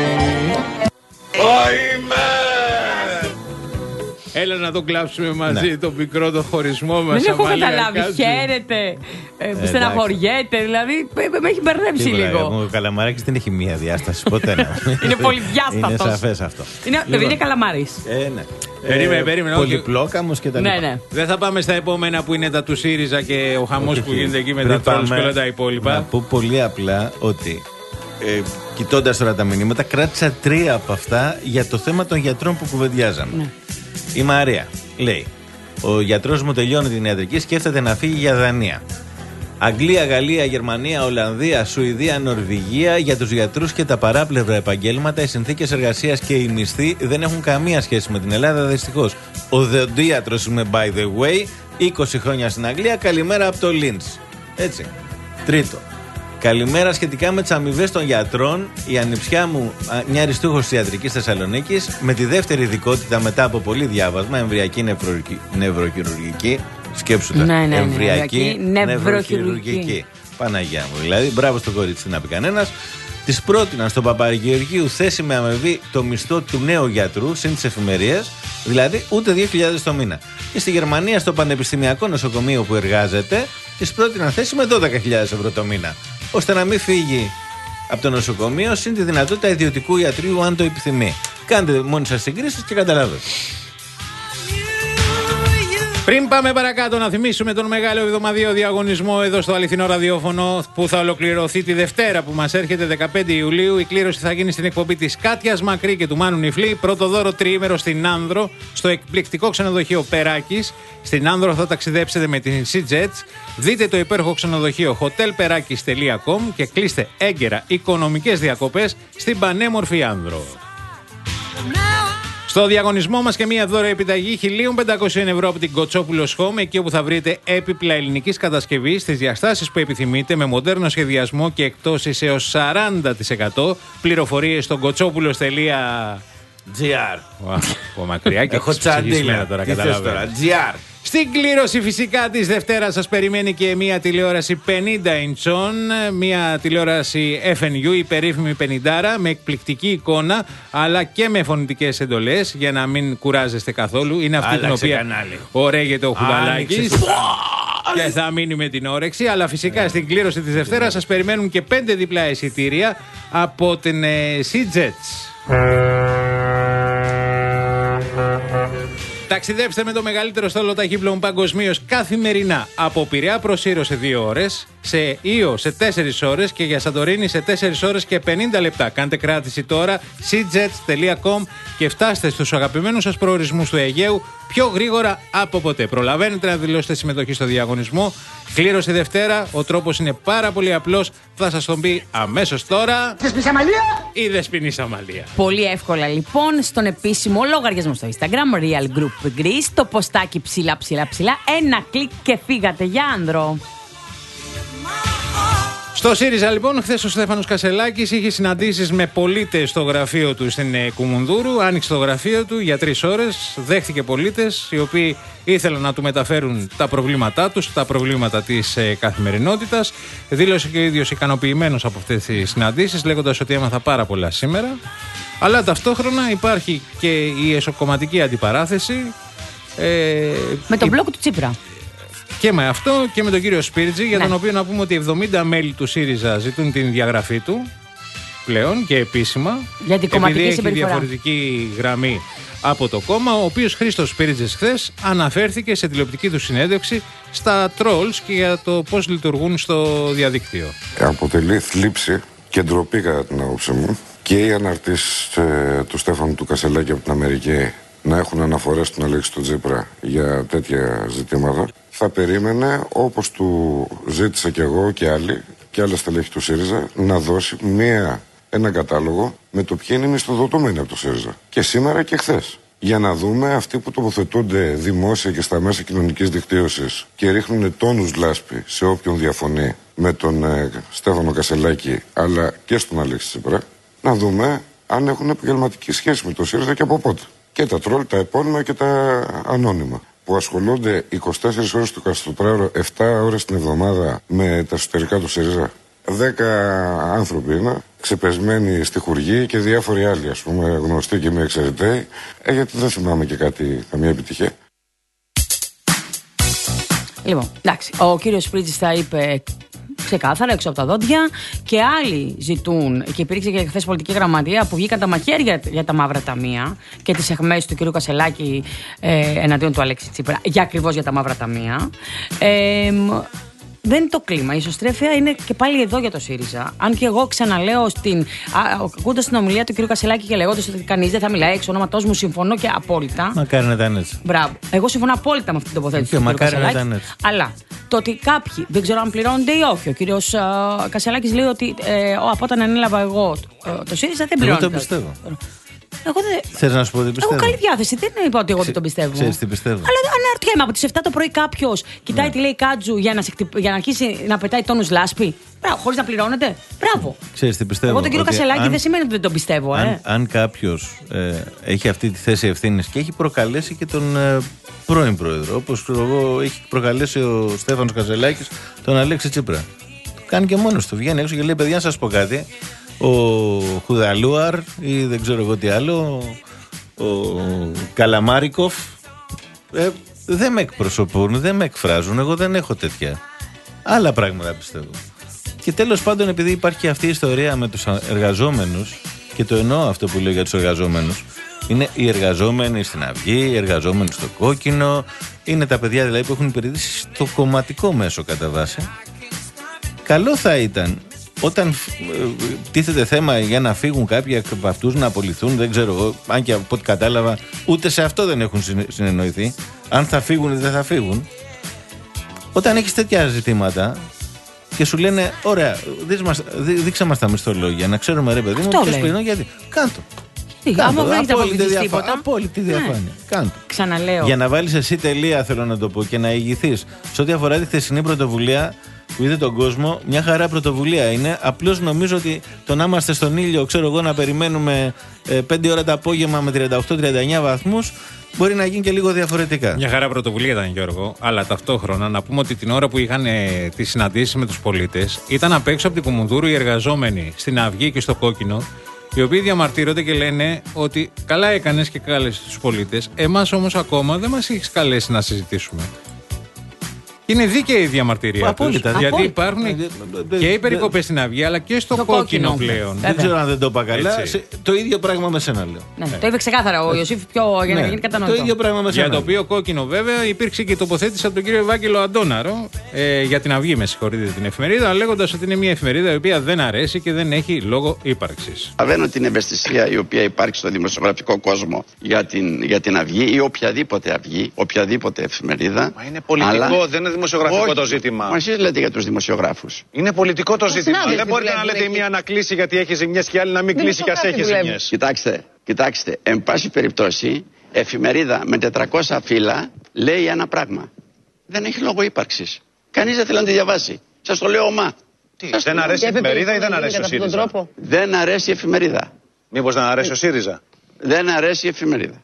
Έλα να τον κλάψουμε μαζί, ναι. τον πικρό το χωρισμό μας. Δεν έχω καταλάβει, χαίρεται, ε, στεναχωριέται, δηλαδή με έχει μπερδέψει λίγο. Ο Καλαμαράκης δεν έχει μία διάσταση, ποτέ να. Είναι πολυδιάστατος. Είναι σαφές αυτό. Είναι, λοιπόν, είναι Καλαμάρης. Ε, ναι. Περίμενε, περίμενε. Πολυπλόκαμος και τα λοιπά. Ναι, ναι. Δεν θα πάμε στα επόμενα που είναι τα του ΣΥΡΙΖΑ και ο χαμός που γίνεται εκεί με τα τρόλους και όλα τα υπόλοιπα. Να πω πολύ απλά ότι ε, κοιτώντας τώρα τα μηνύματα, κράτησα τρία από αυτά για το θέμα των γιατρών που κουβεντιάζαμε. Ναι. Η Μαρία λέει: ο γιατρός μου τελειώνει την ιατρική, σκέφτεται να φύγει για Δανία. Αγγλία, Γαλλία, Γερμανία, Ολλανδία, Σουηδία, Νορβηγία. Για τους γιατρούς και τα παράπλευρα επαγγέλματα, οι συνθήκες εργασίας και οι μισθοί δεν έχουν καμία σχέση με την Ελλάδα, δυστυχώς. Ο δοντίατρος είμαι, by the way, είκοσι χρόνια στην Αγγλία. Καλημέρα από το Λίντς. Έτσι. Τρίτο. Καλημέρα σχετικά με τις αμοιβές των γιατρών. Η ανιψιά μου, μια αριστούχος της ιατρικής Θεσσαλονίκης, με τη δεύτερη ειδικότητα μετά από πολύ διάβασμα, εμβριακή νευροχειρουργική. Σκέψου τα. Ναι, ναι, ναι, εμβριακή νευροχειρουργική. Παναγιά μου. Δηλαδή, μπράβο στο κορίτσι, τι να πει κανένας. Της πρότειναν στο Παπαγεωργίου θέση με αμοιβή το μισθό του νέου γιατρού, συν τις εφημερίες, δηλαδή ούτε δύο χιλιάδες το μήνα. Και στη Γερμανία, στο Πανεπιστημιακό Νοσοκομείο που εργάζεται, της πρότειναν θέση με δώδεκα χιλιάδες ευρώ το μήνα, ώστε να μην φύγει από το νοσοκομείο, συν τη δυνατότητα ιδιωτικού ιατρίου, αν το επιθυμεί. Κάντε μόνοι σας συγκρίσεις και καταλάβετε. Πριν πάμε παρακάτω, να θυμίσουμε τον μεγάλο εβδομαδιαίο διαγωνισμό εδώ στο αληθινό ραδιόφωνο που θα ολοκληρωθεί τη Δευτέρα που μας έρχεται δεκαπέντε Ιουλίου. Η κλήρωση θα γίνει στην εκπομπή της Κάτιας Μακρύ και του Μάνου Νιφλή. Πρώτο δώρο τριήμερο στην Άνδρο, στο εκπληκτικό ξενοδοχείο Περάκης. Στην Άνδρο θα ταξιδέψετε με την SeaJets. Δείτε το υπέροχο ξενοδοχείο hotel perakis τελεία com και κλείστε έγκαιρα οικονομικές διακοπές στην πανέμορφη Άνδρο. Στο διαγωνισμό μας και μία δώρο επιταγή χίλια πεντακόσια ευρώ από την Κοτσόπουλος Home, εκεί όπου θα βρείτε έπιπλα ελληνικής κατασκευής στις διαστάσεις που επιθυμείτε, με μοντέρνο σχεδιασμό και εκτόσεις έως σαράντα τοις εκατό. Πληροφορίες στο κοτσόπουλος τελεία τζι άρ. Από μακριά και έχω τσαντίλα τώρα, καταλαβαίνω. τζι άρ. Στην κλήρωση φυσικά της Δευτέρας σας περιμένει και μια τηλεόραση πενήντα ιντσών, μια τηλεόραση εφ εν γιου, η περίφημη πενηντάρα, με εκπληκτική εικόνα αλλά και με φωνητικές εντολές για να μην κουράζεστε καθόλου. Είναι αυτή Άλλαξε την οποία κανάλι. ωραίγεται ο Χουδαλάκης και θα μείνει με την όρεξη. Αλλά φυσικά στην κλήρωση της Δευτέρας σας περιμένουν και πέντε διπλά εισιτήρια από την ε, SeaJets. Ταξιδέψτε με το μεγαλύτερο στόλο ταχύπλοων παγκοσμίως καθημερινά από Πειραιά προς Ήρο σε δύο ώρες, σε Ήο σε τέσσερις ώρες και για Σαντορίνη σε τέσσερις ώρες και πενήντα λεπτά. Κάντε κράτηση τώρα seajets τελεία com και φτάστε στους αγαπημένους σας προορισμούς του Αιγαίου πιο γρήγορα από ποτέ. Προλαβαίνετε να δηλώσετε συμμετοχή στο διαγωνισμό. Κλήρωση Δευτέρα. Ο τρόπος είναι πάρα πολύ απλός. Θα σας τον πει αμέσως τώρα. Δεσποινής Αμαλία! Η Δεσποινής Αμαλία. Πολύ εύκολα λοιπόν στον επίσημο λογαριασμό στο Instagram Real Group Greece. Το ποστάκι ψηλά ψηλά ψηλά. Ένα κλικ και φύγατε για Άνδρο. Στο ΣΥΡΙΖΑ λοιπόν, χθες ο Στέφανος Κασελάκης είχε συναντήσεις με πολίτες στο γραφείο του στην Κουμουνδούρου. Άνοιξε το γραφείο του για τρεις ώρες, δέχτηκε πολίτες οι οποίοι ήθελαν να του μεταφέρουν τα προβλήματά τους, τα προβλήματα της ε, καθημερινότητας. Δήλωσε και ο ίδιος ικανοποιημένος από αυτές τις συναντήσεις, λέγοντας ότι έμαθα πάρα πολλά σήμερα. Αλλά ταυτόχρονα υπάρχει και η εσωκομματική αντιπαράθεση. Ε, με τον η... μπλοκ του Τσίπρα. Και με αυτό και με τον κύριο Σπίρτζη, για ναι. τον οποίο να πούμε ότι εβδομήντα μέλη του ΣΥΡΙΖΑ ζητούν την διαγραφή του πλέον και επίσημα. Για την κομματική επειδή συμπεριφορά. έχει διαφορετική γραμμή από το κόμμα, ο οποίος Χρήστος Σπύριτζης χθες αναφέρθηκε σε τηλεοπτική του συνέντευξη στα trolls και για το πώς λειτουργούν στο διαδίκτυο. Αποτελεί θλίψη και ντροπή κατά την άποψή μου και οι αναρτήσεις ε, του Στέφανου του Κασελάκη από την Αμερική να έχουν αναφορές στον Αλέξη του Τσίπρα για τέτοια ζητήματα. Θα περίμενε, όπως του ζήτησα και εγώ και άλλοι και άλλα στελέχη του ΣΥΡΙΖΑ, να δώσει μία, ένα κατάλογο με το ποιοι είναι οι μισθοδοτούμενοι από το ΣΥΡΙΖΑ. Και σήμερα και χθες. Για να δούμε αυτοί που τοποθετούνται δημόσια και στα μέσα κοινωνικής δικτύωσης και ρίχνουν τόνους λάσπη σε όποιον διαφωνεί με τον ε, Στέφανο Κασελάκη αλλά και στον Αλέξη Τσίπρα, να δούμε αν έχουν επαγγελματική σχέση με το ΣΥΡΙΖΑ και από πότε. Και τα τρόλ, τα επώνυμα και τα ανώνυμα, που ασχολούνται είκοσι τέσσερις ώρες το εικοσιτετράωρο, επτά ώρες την εβδομάδα με τα εσωτερικά του ΣΥΡΙΖΑ. Δέκα άνθρωποι είναι, ξεπεσμένοι στη Χουργή και διάφοροι άλλοι, ας πούμε, γνωστοί και μη εξαιρεταίοι, ε, γιατί δεν θυμάμαι και κάτι, καμία επιτυχία. Λοιπόν, εντάξει, ο κύριος Σπύριτζης τα είπε ξεκάθαρα, έξω από τα δόντια, και άλλοι ζητούν, και υπήρξε και χθες πολιτική γραμματεία που βγήκαν τα μαχαίρια για τα μαύρα ταμεία και τις αιχμές του κ. Κασελάκη ε, εναντίον του Αλέξη Τσίπρα, για ακριβώς για τα μαύρα ταμεία. Ε, Δεν είναι το κλίμα. Η ισοστρέφεια είναι και πάλι εδώ για το ΣΥΡΙΖΑ. Αν και εγώ ξαναλέω, ακούγοντας την ομιλία του κ. Κασελάκη και λέγοντας ότι κανείς δεν θα μιλάει εξ ονόματός μου, συμφωνώ και απόλυτα. Μακάρι να ήταν έτσι. Μπράβο. Εγώ συμφωνώ απόλυτα με αυτή την τοποθέτηση του κ. Κασελάκη. Αλλά το ότι κάποιοι δεν ξέρω αν πληρώνονται ή όχι. Ο κ. Κασελάκης λέει ότι ε, από όταν ανέλαβα εγώ το, το ΣΥΡΙΖΑ δεν πληρώνεται. Εγώ το πιστεύω. Εγώ δεν... Θες να σου πω τι πιστεύω? Έχω καλή διάθεση. Δεν είπα ότι εγώ δεν το πιστεύω. Ξέρεις τι πιστεύω? Αλλά αναρωτιέμαι, από τις επτά το πρωί κάποιος κοιτάει ναι. τι λέει Κάτζου για να, χτυπ... για να αρχίσει να πετάει τόνους λάσπη. Μπράβο, χωρίς να πληρώνεται. Μπράβο. Ξέρεις τι πιστεύω? Εγώ τον κύριο Κασελάκη αν... δεν σημαίνει ότι δεν τον πιστεύω. Αν, ε. αν κάποιος ε, έχει αυτή τη θέση ευθύνης και έχει προκαλέσει και τον ε, πρώην πρόεδρο, όπως εγώ έχει προκαλέσει ο Στέφανος Κασελάκης τον Αλέξη Τσίπρα. Το κάνει και μόνος του. Βγαίνει έξω και λέει: παιδιά, να σας πω κάτι. Ο Χουδαλούαρ ή δεν ξέρω εγώ τι άλλο, ο Καλαμάρικοφ, ε, δεν με εκπροσωπούν, δεν με εκφράζουν. Εγώ δεν έχω τέτοια. Άλλα πράγματα πιστεύω. Και τέλος πάντων, επειδή υπάρχει και αυτή η ιστορία με τους εργαζόμενους, και το εννοώ αυτό που λέω για τους εργαζόμενους, είναι οι εργαζόμενοι στην Αυγή, οι εργαζόμενοι στο Κόκκινο, είναι τα παιδιά δηλαδή που έχουν υπηρετήσει στο κομματικό μέσο κατά βάση. Καλό θα ήταν όταν τίθεται θέμα για να φύγουν κάποιοι από αυτούς, να απολυθούν, δεν ξέρω εγώ, αν και από ό,τι κατάλαβα, ούτε σε αυτό δεν έχουν συνεννοηθεί. Αν θα φύγουν ή δεν θα φύγουν. Όταν έχεις τέτοια ζητήματα και σου λένε, ωραία, δείξε μας τα μισθολόγια, να ξέρουμε ρε παιδί μου, ποιος πληρώνει, γιατί. Κάντο. Άμα δεν έχετε απολυθεί τίποτα. Απόλυτη διαφάνεια. Κάντο. Ξαναλέω. Για να βάλεις εσύ τελεία, θέλω να το πω, και να ηγηθείς. Σε ό,τι αφορά τη χθεσινή πρωτοβουλία που είδε τον κόσμο, μια χαρά πρωτοβουλία είναι. Απλώς νομίζω ότι το να είμαστε στον ήλιο, ξέρω εγώ, να περιμένουμε ε, πέντε ώρα το απόγευμα με τριάντα οκτώ τριάντα εννιά βαθμούς, μπορεί να γίνει και λίγο διαφορετικά. Μια χαρά πρωτοβουλία ήταν, Γιώργο, αλλά ταυτόχρονα να πούμε ότι την ώρα που είχαν ε, τις συναντήσεις με τους πολίτες, ήταν απ' έξω από την Κουμουνδούρου οι εργαζόμενοι στην Αυγή και στο Κόκκινο, οι οποίοι διαμαρτύρονται και λένε ότι καλά έκανες και κάλεσες τους πολίτες, εμάς όμως ακόμα δεν μας έχεις καλέσει να συζητήσουμε. Είναι δίκαιη η διαμαρτυρία τους, γιατί υπάρχουν και οι περικοπές στην Αυγή αλλά και στο Κόκκινο πλέον. Δεν ξέρω αν δεν το είπα καλά. Το ίδιο πράγμα με σένα λέω. Ναι, το είπε ξεκάθαρα ο Ιωσήφ πιο για να γίνει κατανοητό. Το ίδιο πράγμα με σένα. Για το οποίο Κόκκινο βέβαια υπήρξε και τοποθέτηση από τον κύριο Ευάγγελο Αντώναρο ε, για την Αυγή, με συγχωρείτε, την εφημερίδα, λέγοντας ότι είναι μια εφημερίδα η οποία δεν αρέσει και δεν έχει λόγο ύπαρξης. Καταλαβαίνω την ευαισθησία η οποία υπάρχει στο δημοσιογραφικό κόσμο για την, για την Αυγή ή οποιαδήποτε Αυγή, οποιαδήποτε εφημερίδα. Μα είναι πολιτικό, αλλά... δεν είναι δημοσιογραφικό όχι, το ζήτημα. Μα εσείς λέτε για τους δημοσιογράφους. Είναι πολιτικό το ζήτημα. Δεν μπορείτε να λέτε η μία να κλείσει γιατί έχει ζημιές και η άλλη να μην κλείσει και ας έχει ζημιές. Κοιτάξτε, κοιτάξτε, εν πάση περιπτώσει, εφημερίδα με τετρακόσια φύλλα λέει ένα πράγμα. Δεν έχει λόγο ύπαρξης. Κανείς δεν θέλει να τη διαβάσει. Σας το λέω ομά. Τι, δεν αρέσει η εφημερίδα ή δεν αρέσει ο ΣΥΡΙΖΑ? Δεν αρέσει η εφημερίδα. Μήπως να αρέσει ο ΣΥΡΙΖΑ? Δεν αρέσει η εφημερίδα.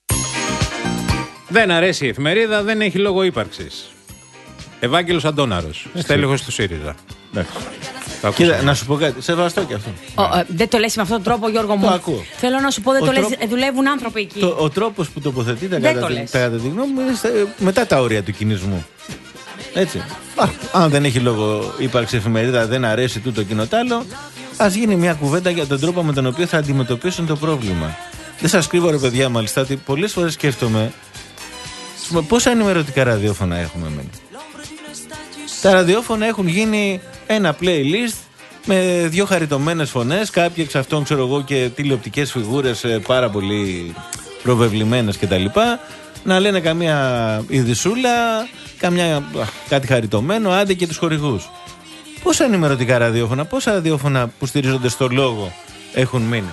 Δεν αρέσει η εφημερίδα, δεν έχει λόγο ύπαρξης. Ευάγγελος Αντώναρος, στέλεχος του ΣΥΡΙΖΑ. Κοίτα, να σου πω κάτι, σεβαστό και αυτό. Ο, ε, δεν το λες με αυτόν τον τρόπο, Γιώργο μου. Το ακούω. Θέλω να σου πω, δεν ο το τρόπο... λες, δουλεύουν άνθρωποι εκεί. Το, ο τρόπος που τοποθετείται κατά, κατά τη γνώμη μου είναι μετά τα όρια του κινησμού. Έτσι. Α, αν δεν έχει λόγο ύπαρξη εφημερίδα, δεν αρέσει τούτο εκείνο τ' άλλο, ας γίνει μια κουβέντα για τον τρόπο με τον οποίο θα αντιμετωπίσουν το πρόβλημα. Δεν σας κρύβω, ρε παιδιά, μάλιστα, ότι πολλές φορές σκέφτομαι πόσα ενημερωτικά ραδιόφωνα έχουμε μείνει. Τα ραδιόφωνα έχουν γίνει ένα playlist με δύο χαριτωμένες φωνές, κάποιοι εξ αυτών, ξέρω εγώ, και τηλεοπτικές φιγούρες πάρα πολύ προβεβλημένες κτλ. Να λένε καμία ειδισούλα, καμιά, κάτι χαριτωμένο, άντε και τους χορηγούς. Πόσα ενημερωτικά ραδιόφωνα, πόσα ραδιόφωνα που στηρίζονται στο λόγο έχουν μείνει.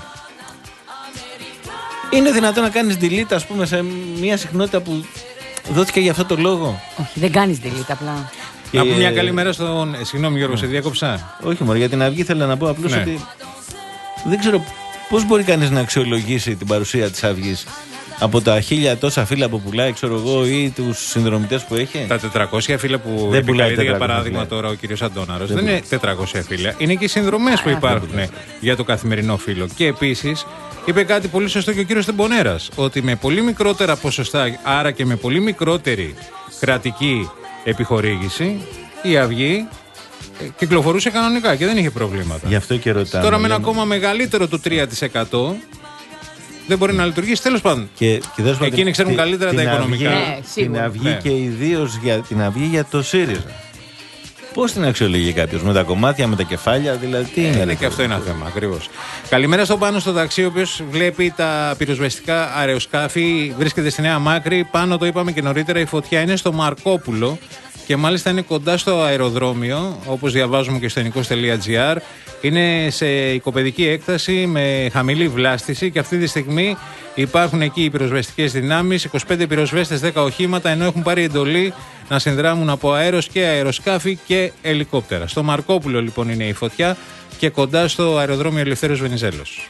Είναι δυνατόν να κάνεις delete, ας πούμε, σε μια συχνότητα που δόθηκε για αυτό το λόγο? Όχι, δεν κάνεις delete απλά. Και... Να πούμε μια καλή μέρα στον. Συγγνώμη, Γιώργο, σε διάκοψα. Όχι, μωρέ, για την Αυγή θέλω να πω απλώς ναι. ότι δεν ξέρω πώς μπορεί κανείς να αξιολογήσει την παρουσία της Αυγής από τα χίλια τόσα φύλλα που πουλάει, ξέρω εγώ, ή τους συνδρομητές που έχει. Τα τετρακόσια φύλλα που δεν επικαλείται, για παράδειγμα, φύλλα. Τώρα ο κύριος Αντώναρος. Δεν, δεν είναι τετρακόσια φύλλα. Είναι και οι συνδρομές που υπάρχουν ναι, για το καθημερινό φύλλο. Και επίσης είπε κάτι πολύ σωστό και ο κύριος Τεμπονέρας, ότι με πολύ μικρότερα ποσοστά, άρα και με πολύ μικρότερη κρατική επιχορήγηση, η Αυγή κυκλοφορούσε κανονικά και δεν είχε προβλήματα. Γι' αυτό και ρωτάμε. Τώρα με ένα ακόμα μεγαλύτερο του τρία τοις εκατό δεν μπορεί να λειτουργήσει. Τέλος πάντων. Και, και εκείνοι ξέρουν τη, καλύτερα την τα οικονομικά. Ναι, την Αυγή ναι. Και ιδίως για την Αυγή για το ΣΥΡΙΖΑ. Πώς την αξιολογεί κάποιος, με τα κομμάτια, με τα κεφάλια, δηλαδή τι είναι. Είναι και αυτό ένα θέμα, ακριβώς. Καλημέρα στον Πάνο στο ταξί, ο οποίος βλέπει τα πυροσβεστικά αεροσκάφη, βρίσκεται στη Νέα Μάκρη. Πάνω το είπαμε και νωρίτερα, η φωτιά είναι στο Μαρκόπουλο και μάλιστα είναι κοντά στο αεροδρόμιο, όπως διαβάζουμε και στο ενικός τελεία τζι άρ. Είναι σε οικοπεδική έκταση με χαμηλή βλάστηση και αυτή τη στιγμή υπάρχουν εκεί οι πυροσβεστικές δυνάμεις, είκοσι πέντε πυροσβέστες, δέκα οχήματα, ενώ έχουν πάρει εντολή να συνδράμουν από αέρος και αεροσκάφη και ελικόπτερα. Στο Μαρκόπουλο λοιπόν είναι η φωτιά και κοντά στο αεροδρόμιο Ελευθέριος Βενιζέλος.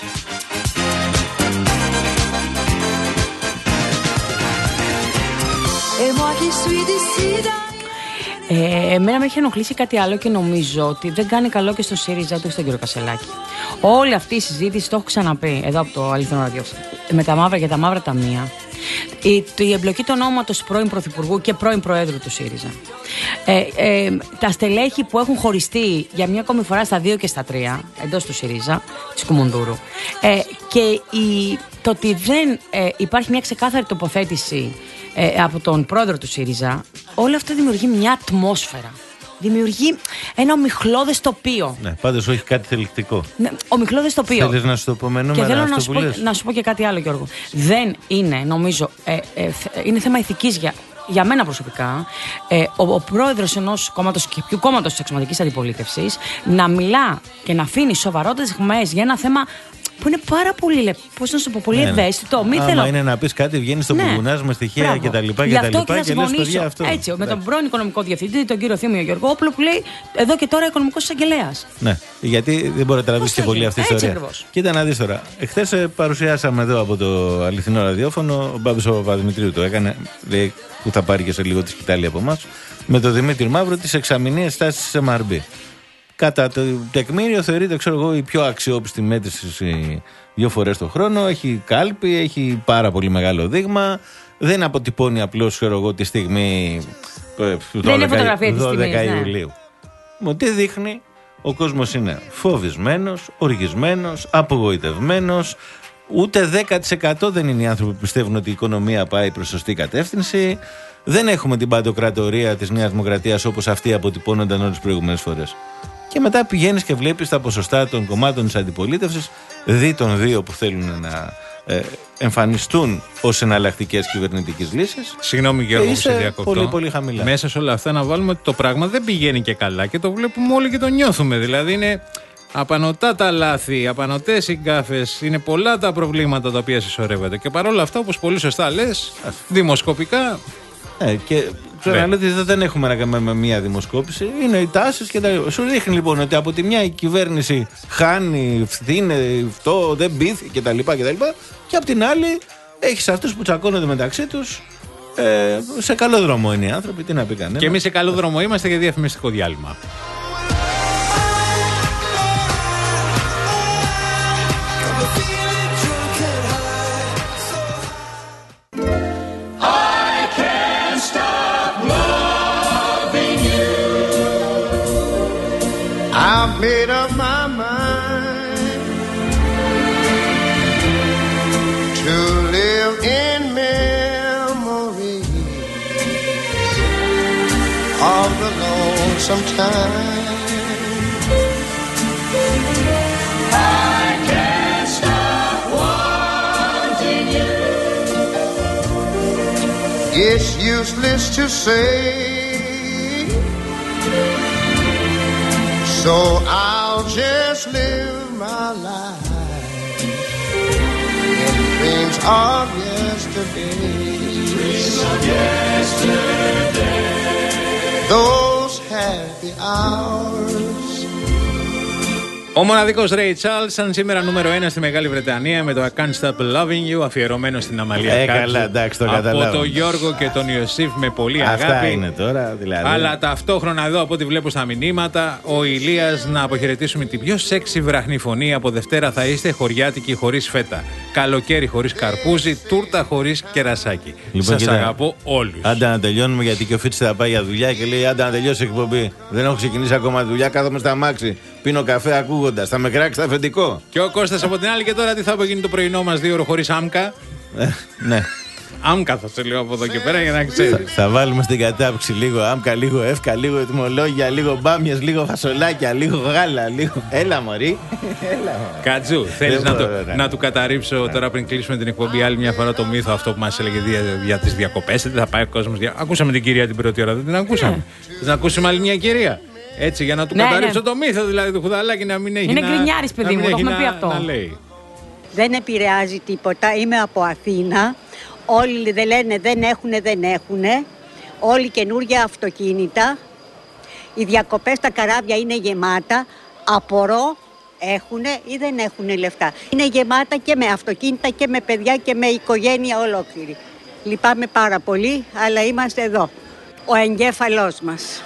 Ε, εμένα με έχει ενοχλήσει κάτι άλλο και νομίζω ότι δεν κάνει καλό και στον ΣΥΡΙΖΑ ούτε στον κύριο Κασελάκη. Όλη αυτή η συζήτηση, το έχω ξαναπεί εδώ από το αληθινό ραδιόφωνο, με τα μαύρα, για τα μαύρα ταμεία. Η, η εμπλοκή του ονόματος πρώην Πρωθυπουργού και πρώην Προέδρου του ΣΥΡΙΖΑ. Ε, ε, τα στελέχη που έχουν χωριστεί για μια ακόμη φορά στα δύο και στα τρία εντός του ΣΥΡΙΖΑ, της Κουμουντούρου. Ε, και η, το ότι δεν ε, υπάρχει μια ξεκάθαρη τοποθέτηση ε, από τον πρόεδρο του ΣΥΡΙΖΑ, όλο αυτό δημιουργεί μια ατμόσφαιρα. Δημιουργεί ένα ομιχλώδες τοπίο. Ναι, πάντως όχι κάτι θελκτικό. Ναι, ομιχλώδες τοπίο. Θέλεις να σου το πω με νούμερα? Και θέλω αυτό να σου, που πω, λες. να σου πω και κάτι άλλο, Γιώργο. Δεν είναι, νομίζω, ε, ε, είναι θέμα ηθικής για, για μένα προσωπικά, ε, ο, ο πρόεδρος ενός κόμματος και ποιου κόμματος της αξιωματικής αντιπολίτευσης να μιλά και να αφήνει σοβαρότατες αιχμές για ένα θέμα που είναι πάρα πολύ, πώς να σου πω, πολύ ναι, ευαίσθητο. Μην άμα θέλω... είναι να πεις κάτι, βγαίνει στο ναι, πουγουνάζ με στοιχεία κτλ. Και, και, και, και, και λες, παιδιά, αυτό. Έτσι, με τον πρώην οικονομικό διευθυντή, τον κύριο Θήμιο Γεωργόπουλο, που λέει εδώ και τώρα οικονομικός εισαγγελέας. Ναι, γιατί δεν μπορεί να τραβήσει και πολύ αυτή η ιστορία. Ακριβώς. Κοίτα να δεις τώρα. Εχθές παρουσιάσαμε εδώ από το αληθινό ραδιόφωνο, ο Μπάμπης ο Παπαδημητρίου το έκανε, λέει, που θα πάρει και σε λίγο τη σκητάλη από εμάς, με τον Δημήτρη Μαύρο τις εξαμηνίες στάσεις της εμ αρ μπι. Κατά το τεκμήριο θεωρείται, ξέρω εγώ, η πιο αξιόπιστη μέτρηση δύο φορές το χρόνο. Έχει κάλπη, έχει πάρα πολύ μεγάλο δείγμα. Δεν αποτυπώνει απλώς, ξέρω εγώ, τη στιγμή δώδεκα Ιουλίου. Μου τι δείχνει? Ο κόσμος είναι φοβισμένος, οργισμένος, απογοητευμένος. Ούτε δέκα τοις εκατό δεν είναι οι άνθρωποι που πιστεύουν ότι η οικονομία πάει προς σωστή κατεύθυνση. Δεν έχουμε την παντοκρατορία της Νέας Δημοκρατίας όπως αυτή αποτυπώνονταν όλες τις προηγούμενες φορές. Και μετά πηγαίνεις και βλέπεις τα ποσοστά των κομμάτων της αντιπολίτευσης, δι των δύο που θέλουν να ε, εμφανιστούν ως εναλλακτικές κυβερνητικές λύσεις. Συγγνώμη, Γιώργο, που σε διακόπτω. Πολύ, πολύ χαμηλά. Μέσα σε όλα αυτά να βάλουμε ότι το πράγμα δεν πηγαίνει και καλά και το βλέπουμε όλοι και το νιώθουμε. Δηλαδή είναι απανωτά τα λάθη, απανωτές οι γκάφες, είναι πολλά τα προβλήματα τα οποία συσσωρεύονται. Και παρόλα αυτά, όπως πολύ σωστά λες, δημοσκοπικά. Ε, και ξέρω ότι δεν έχουμε να κάνουμε με μία δημοσκόπηση. Είναι οι τάσεις και τα. Σου δείχνει λοιπόν ότι από τη μια η κυβέρνηση χάνει, φθήνε, αυτό, δεν πείθει κτλ. Και, και από την άλλη έχεις αυτούς που τσακώνονται μεταξύ τους. Ε, σε καλό δρόμο είναι οι άνθρωποι, τι να πει κανένα. Και εμείς σε καλό δρόμο είμαστε για διαφημιστικό διάλειμμα. I've made up my mind. of the lonesome time. I can't stop wanting you. It's useless to say, so I'll just live my life in dreams of yesterday. Dreams of yesterday. Those happy hours. Ο μοναδικός Ray Charles, σαν σήμερα νούμερο ένα στη Μεγάλη Βρετανία με το I Can't Stop Loving You, αφιερωμένο στην Αμαλία ε, Κάτζου. Καλά, εντάξει, το από καταλάβω. τον Γιώργο και τον Ιωσήφ με πολύ αγάπη. Αυτά είναι τώρα, δηλαδή. Αλλά ταυτόχρονα εδώ, από ό,τι βλέπω στα μηνύματα, ο Ηλίας να αποχαιρετήσουμε την πιο σεξι βραχνή φωνή. Από Δευτέρα θα είστε χωριάτικοι χωρίς φέτα. Καλοκαίρι χωρίς καρπούζι, τούρτα χωρίς κερασάκι. Λοιπόν, σας αγαπώ όλους. Άντα να τελειώνουμε, γιατί και ο Φίτς θα πάει για δουλειά και λέει: άντα να τελειώσει η εκπομπή. Δεν έχω ξεκινήσει ακόμα τη δουλειά, κάθομαι στα αμάξι. Πίνω καφέ ακούγοντας. Θα με κράξει το αφεντικό. Και ο Κώστας από την άλλη, και τώρα τι θα απογίνει το πρωινό μας δύο ώρο χωρίς άμκα. Ε, ναι. Άμκα θα σε λέω από εδώ και πέρα για να ξέρεις. Θα, θα βάλουμε στην κατάψυξη λίγο άμκα, λίγο εύκα, λίγο ετοιμολόγια, λίγο μπάμιες, λίγο φασολάκια, λίγο γάλα, λίγο. Έλα μωρί. Κατζού, θέλεις να, το, να του καταρρύψω τώρα πριν κλείσουμε την εκπομπή άλλη μια φορά το μύθο αυτό που μας έλεγε για, για τις διακοπές? Δεν θα πάει ο κόσμος. Δια... Ακούσαμε την κυρία την πρώτη ώρα, δεν την ακούσαμε. Θες να ακούσουμε άλλη μια κυρία? Έτσι, για να του ναι, καταρρύψω ναι. το μύθο δηλαδή του Χουδαλάκη, να μην έχει. Είναι να... γκρινιάρης, παιδί μου, το έχουμε πει αυτό. Να λέει. Δεν επηρεάζει τίποτα. Είμαι από Αθήνα. Όλοι δεν λένε δεν έχουνε, δεν έχουνε. Όλοι καινούργια αυτοκίνητα. Οι διακοπές στα καράβια είναι γεμάτα. Απορώ, έχουνε ή δεν έχουνε λεφτά. Είναι γεμάτα και με αυτοκίνητα και με παιδιά και με οικογένεια ολόκληρη. Λυπάμαι πάρα πολύ, αλλά είμαστε εδώ. Ο εγκέφαλός μας.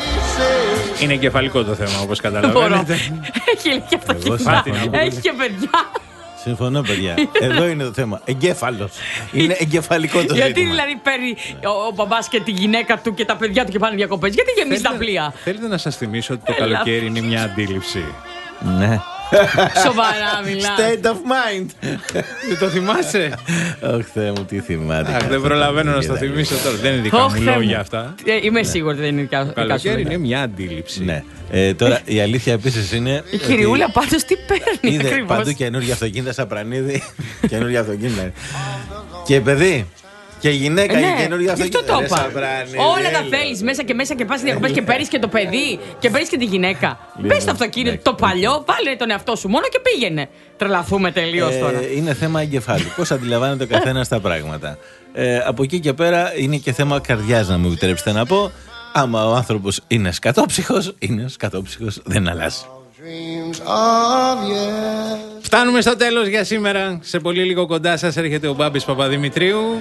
Είναι εγκεφαλικό το θέμα, όπως καταλαβαίνετε. Έχει και αυτοκίνητα, έχει και παιδιά. Συμφωνώ, παιδιά. Εδώ είναι το θέμα. Εγκέφαλος. Είναι εγκεφαλικό το Γιατί ζήτημα. δηλαδή παίρνει ο, ο μπαμπάς και τη γυναίκα του και τα παιδιά του και πάνε διακοπές? Γιατί γεμίζει τα πλοία? Θέλετε να σας θυμίσω ότι το Έλα. καλοκαίρι είναι μια αντίληψη? Ναι. Σοβαρά μιλάς? State of mind. Δεν το θυμάσαι? Όχι, Θεέ μου, τι θυμάται. Αχ, δεν προλαβαίνω να στο θυμίσω τώρα. Δεν είναι δικά μου λόγια αυτά. Είμαι σίγουρη ότι δεν είναι δικά σου. Το καλοκαίρι είναι μια αντίληψη. Ναι. Ε, τώρα η αλήθεια επίσης είναι. Η κυριούλα πάντως τι παίρνει Είδε ακριβώς? παντού καινούργια αυτοκίνητα, Σαπρανίδη. Καινούργια αυτοκίνητα. Και παιδί. Και γυναίκα, ναι, η καινούργια αυτοκίνητα. Αυτό το είπα. Όλα τα θέλεις μέσα και μέσα και πας διακοπές και παίρνεις και το παιδί και παίρνεις και τη γυναίκα. Μπες στο αυτοκίνητο το παλιό, βάλε τον εαυτό σου μόνο και πήγαινε. Τρελαθούμε τελείως τώρα. Ε, είναι θέμα εγκεφάλου. Πώς αντιλαμβάνεται ο καθένας τα πράγματα. Ε, από εκεί και πέρα είναι και θέμα καρδιάς, να μου επιτρέψετε να πω. Άμα ο άνθρωπος είναι σκατόψυχος, είναι σκατόψυχος, δεν αλλάζει. Φτάνουμε στο τέλος για σήμερα. Σε πολύ λίγο κοντά σας έρχεται ο Μπάμπης Παπαδημητρίου.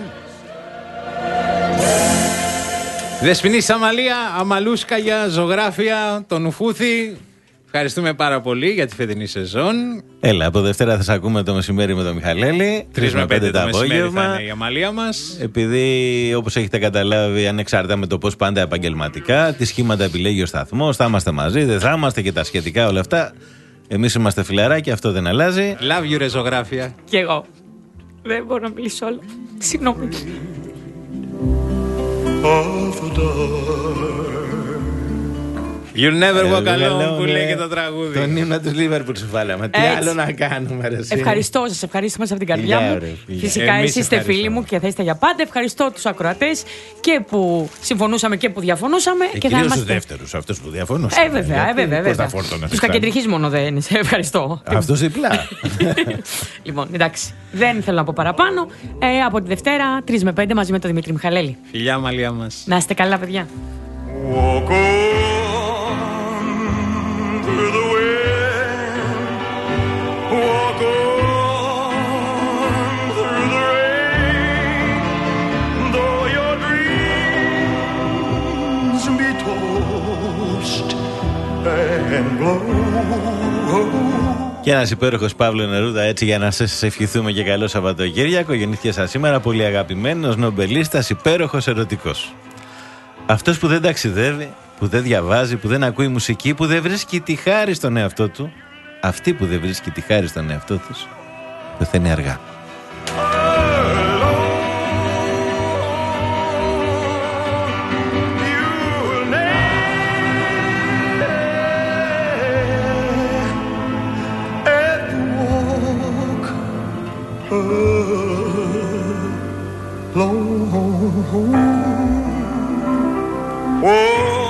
Δεσποινή Σαμαλία, Αμαλούσκαγια, Ζωγράφια, τον Ουφούθη. Ευχαριστούμε πάρα πολύ για τη φετινή σεζόν. Έλα, από Δευτέρα θα σας ακούμε το μεσημέρι με τον Μιχαλέλη. Τρεις με πέντε το μεσημέρι θα είναι η Αμαλία μας. Επειδή, όπως έχετε καταλάβει, ανεξάρτητα με το πώς πάντα επαγγελματικά, τι σχήματα επιλέγει ο σταθμός, θα είμαστε μαζί, δεν θα είμαστε και τα σχετικά όλα αυτά. Εμείς είμαστε φιλαράκια, αυτό δεν αλλάζει. Love you, ρε Ζωγράφια. Κι εγώ. Δεν μπορώ να μιλήσω όλα. Συγγνώμη. You'll never walk alone, που λέει και το τραγούδι. Τον ύμνο του Λίβερπουλ σου βάλαμε. Τι άλλο να κάνουμε, ρε. Ευχαριστώ, σας ευχαριστώ μέσα από την καρδιά μου. Φυσικά εσείς είστε φίλοι μου και θα είστε για πάντα. Ευχαριστώ τους ακροατές και που συμφωνούσαμε και που διαφωνούσαμε. Ε, και κυρίως θα τους είμαστε... δεύτερους, αυτούς που διαφωνούσαμε. Ε, βέβαια, ε, βέβαια. βέβαια. Τους κακεντρυχείς μόνο δεν. Σε ευχαριστώ. Αυτούς διπλά. Λοιπόν, εντάξει. Δεν θέλω να πω παραπάνω. Ε, από τη Δευτέρα, τρεις με πέντε μαζί με τον Δημήτρη Μιχαλέλη. Φιλιά, Μαλία μας. Να είστε καλά, παιδιά. Through the wind, walk on through the rain, though your dreams be tossed and blown. Και ένας υπέροχος Παύλο Νερούδα, έτσι για να σας ευχηθούμε και καλό Σαββατοκύριακο. Γεννήθηκε σας σήμερα, πολύ αγαπημένος, νομπελίστας, υπέροχος, ερωτικός. Αυτός που δεν ταξιδεύει, που δεν διαβάζει, που δεν ακούει μουσική, που δεν βρίσκει τη χάρη στον εαυτό του, αυτή που δεν βρίσκει τη χάρη στον εαυτό τους, πεθαίνει αργά. You'll never Oh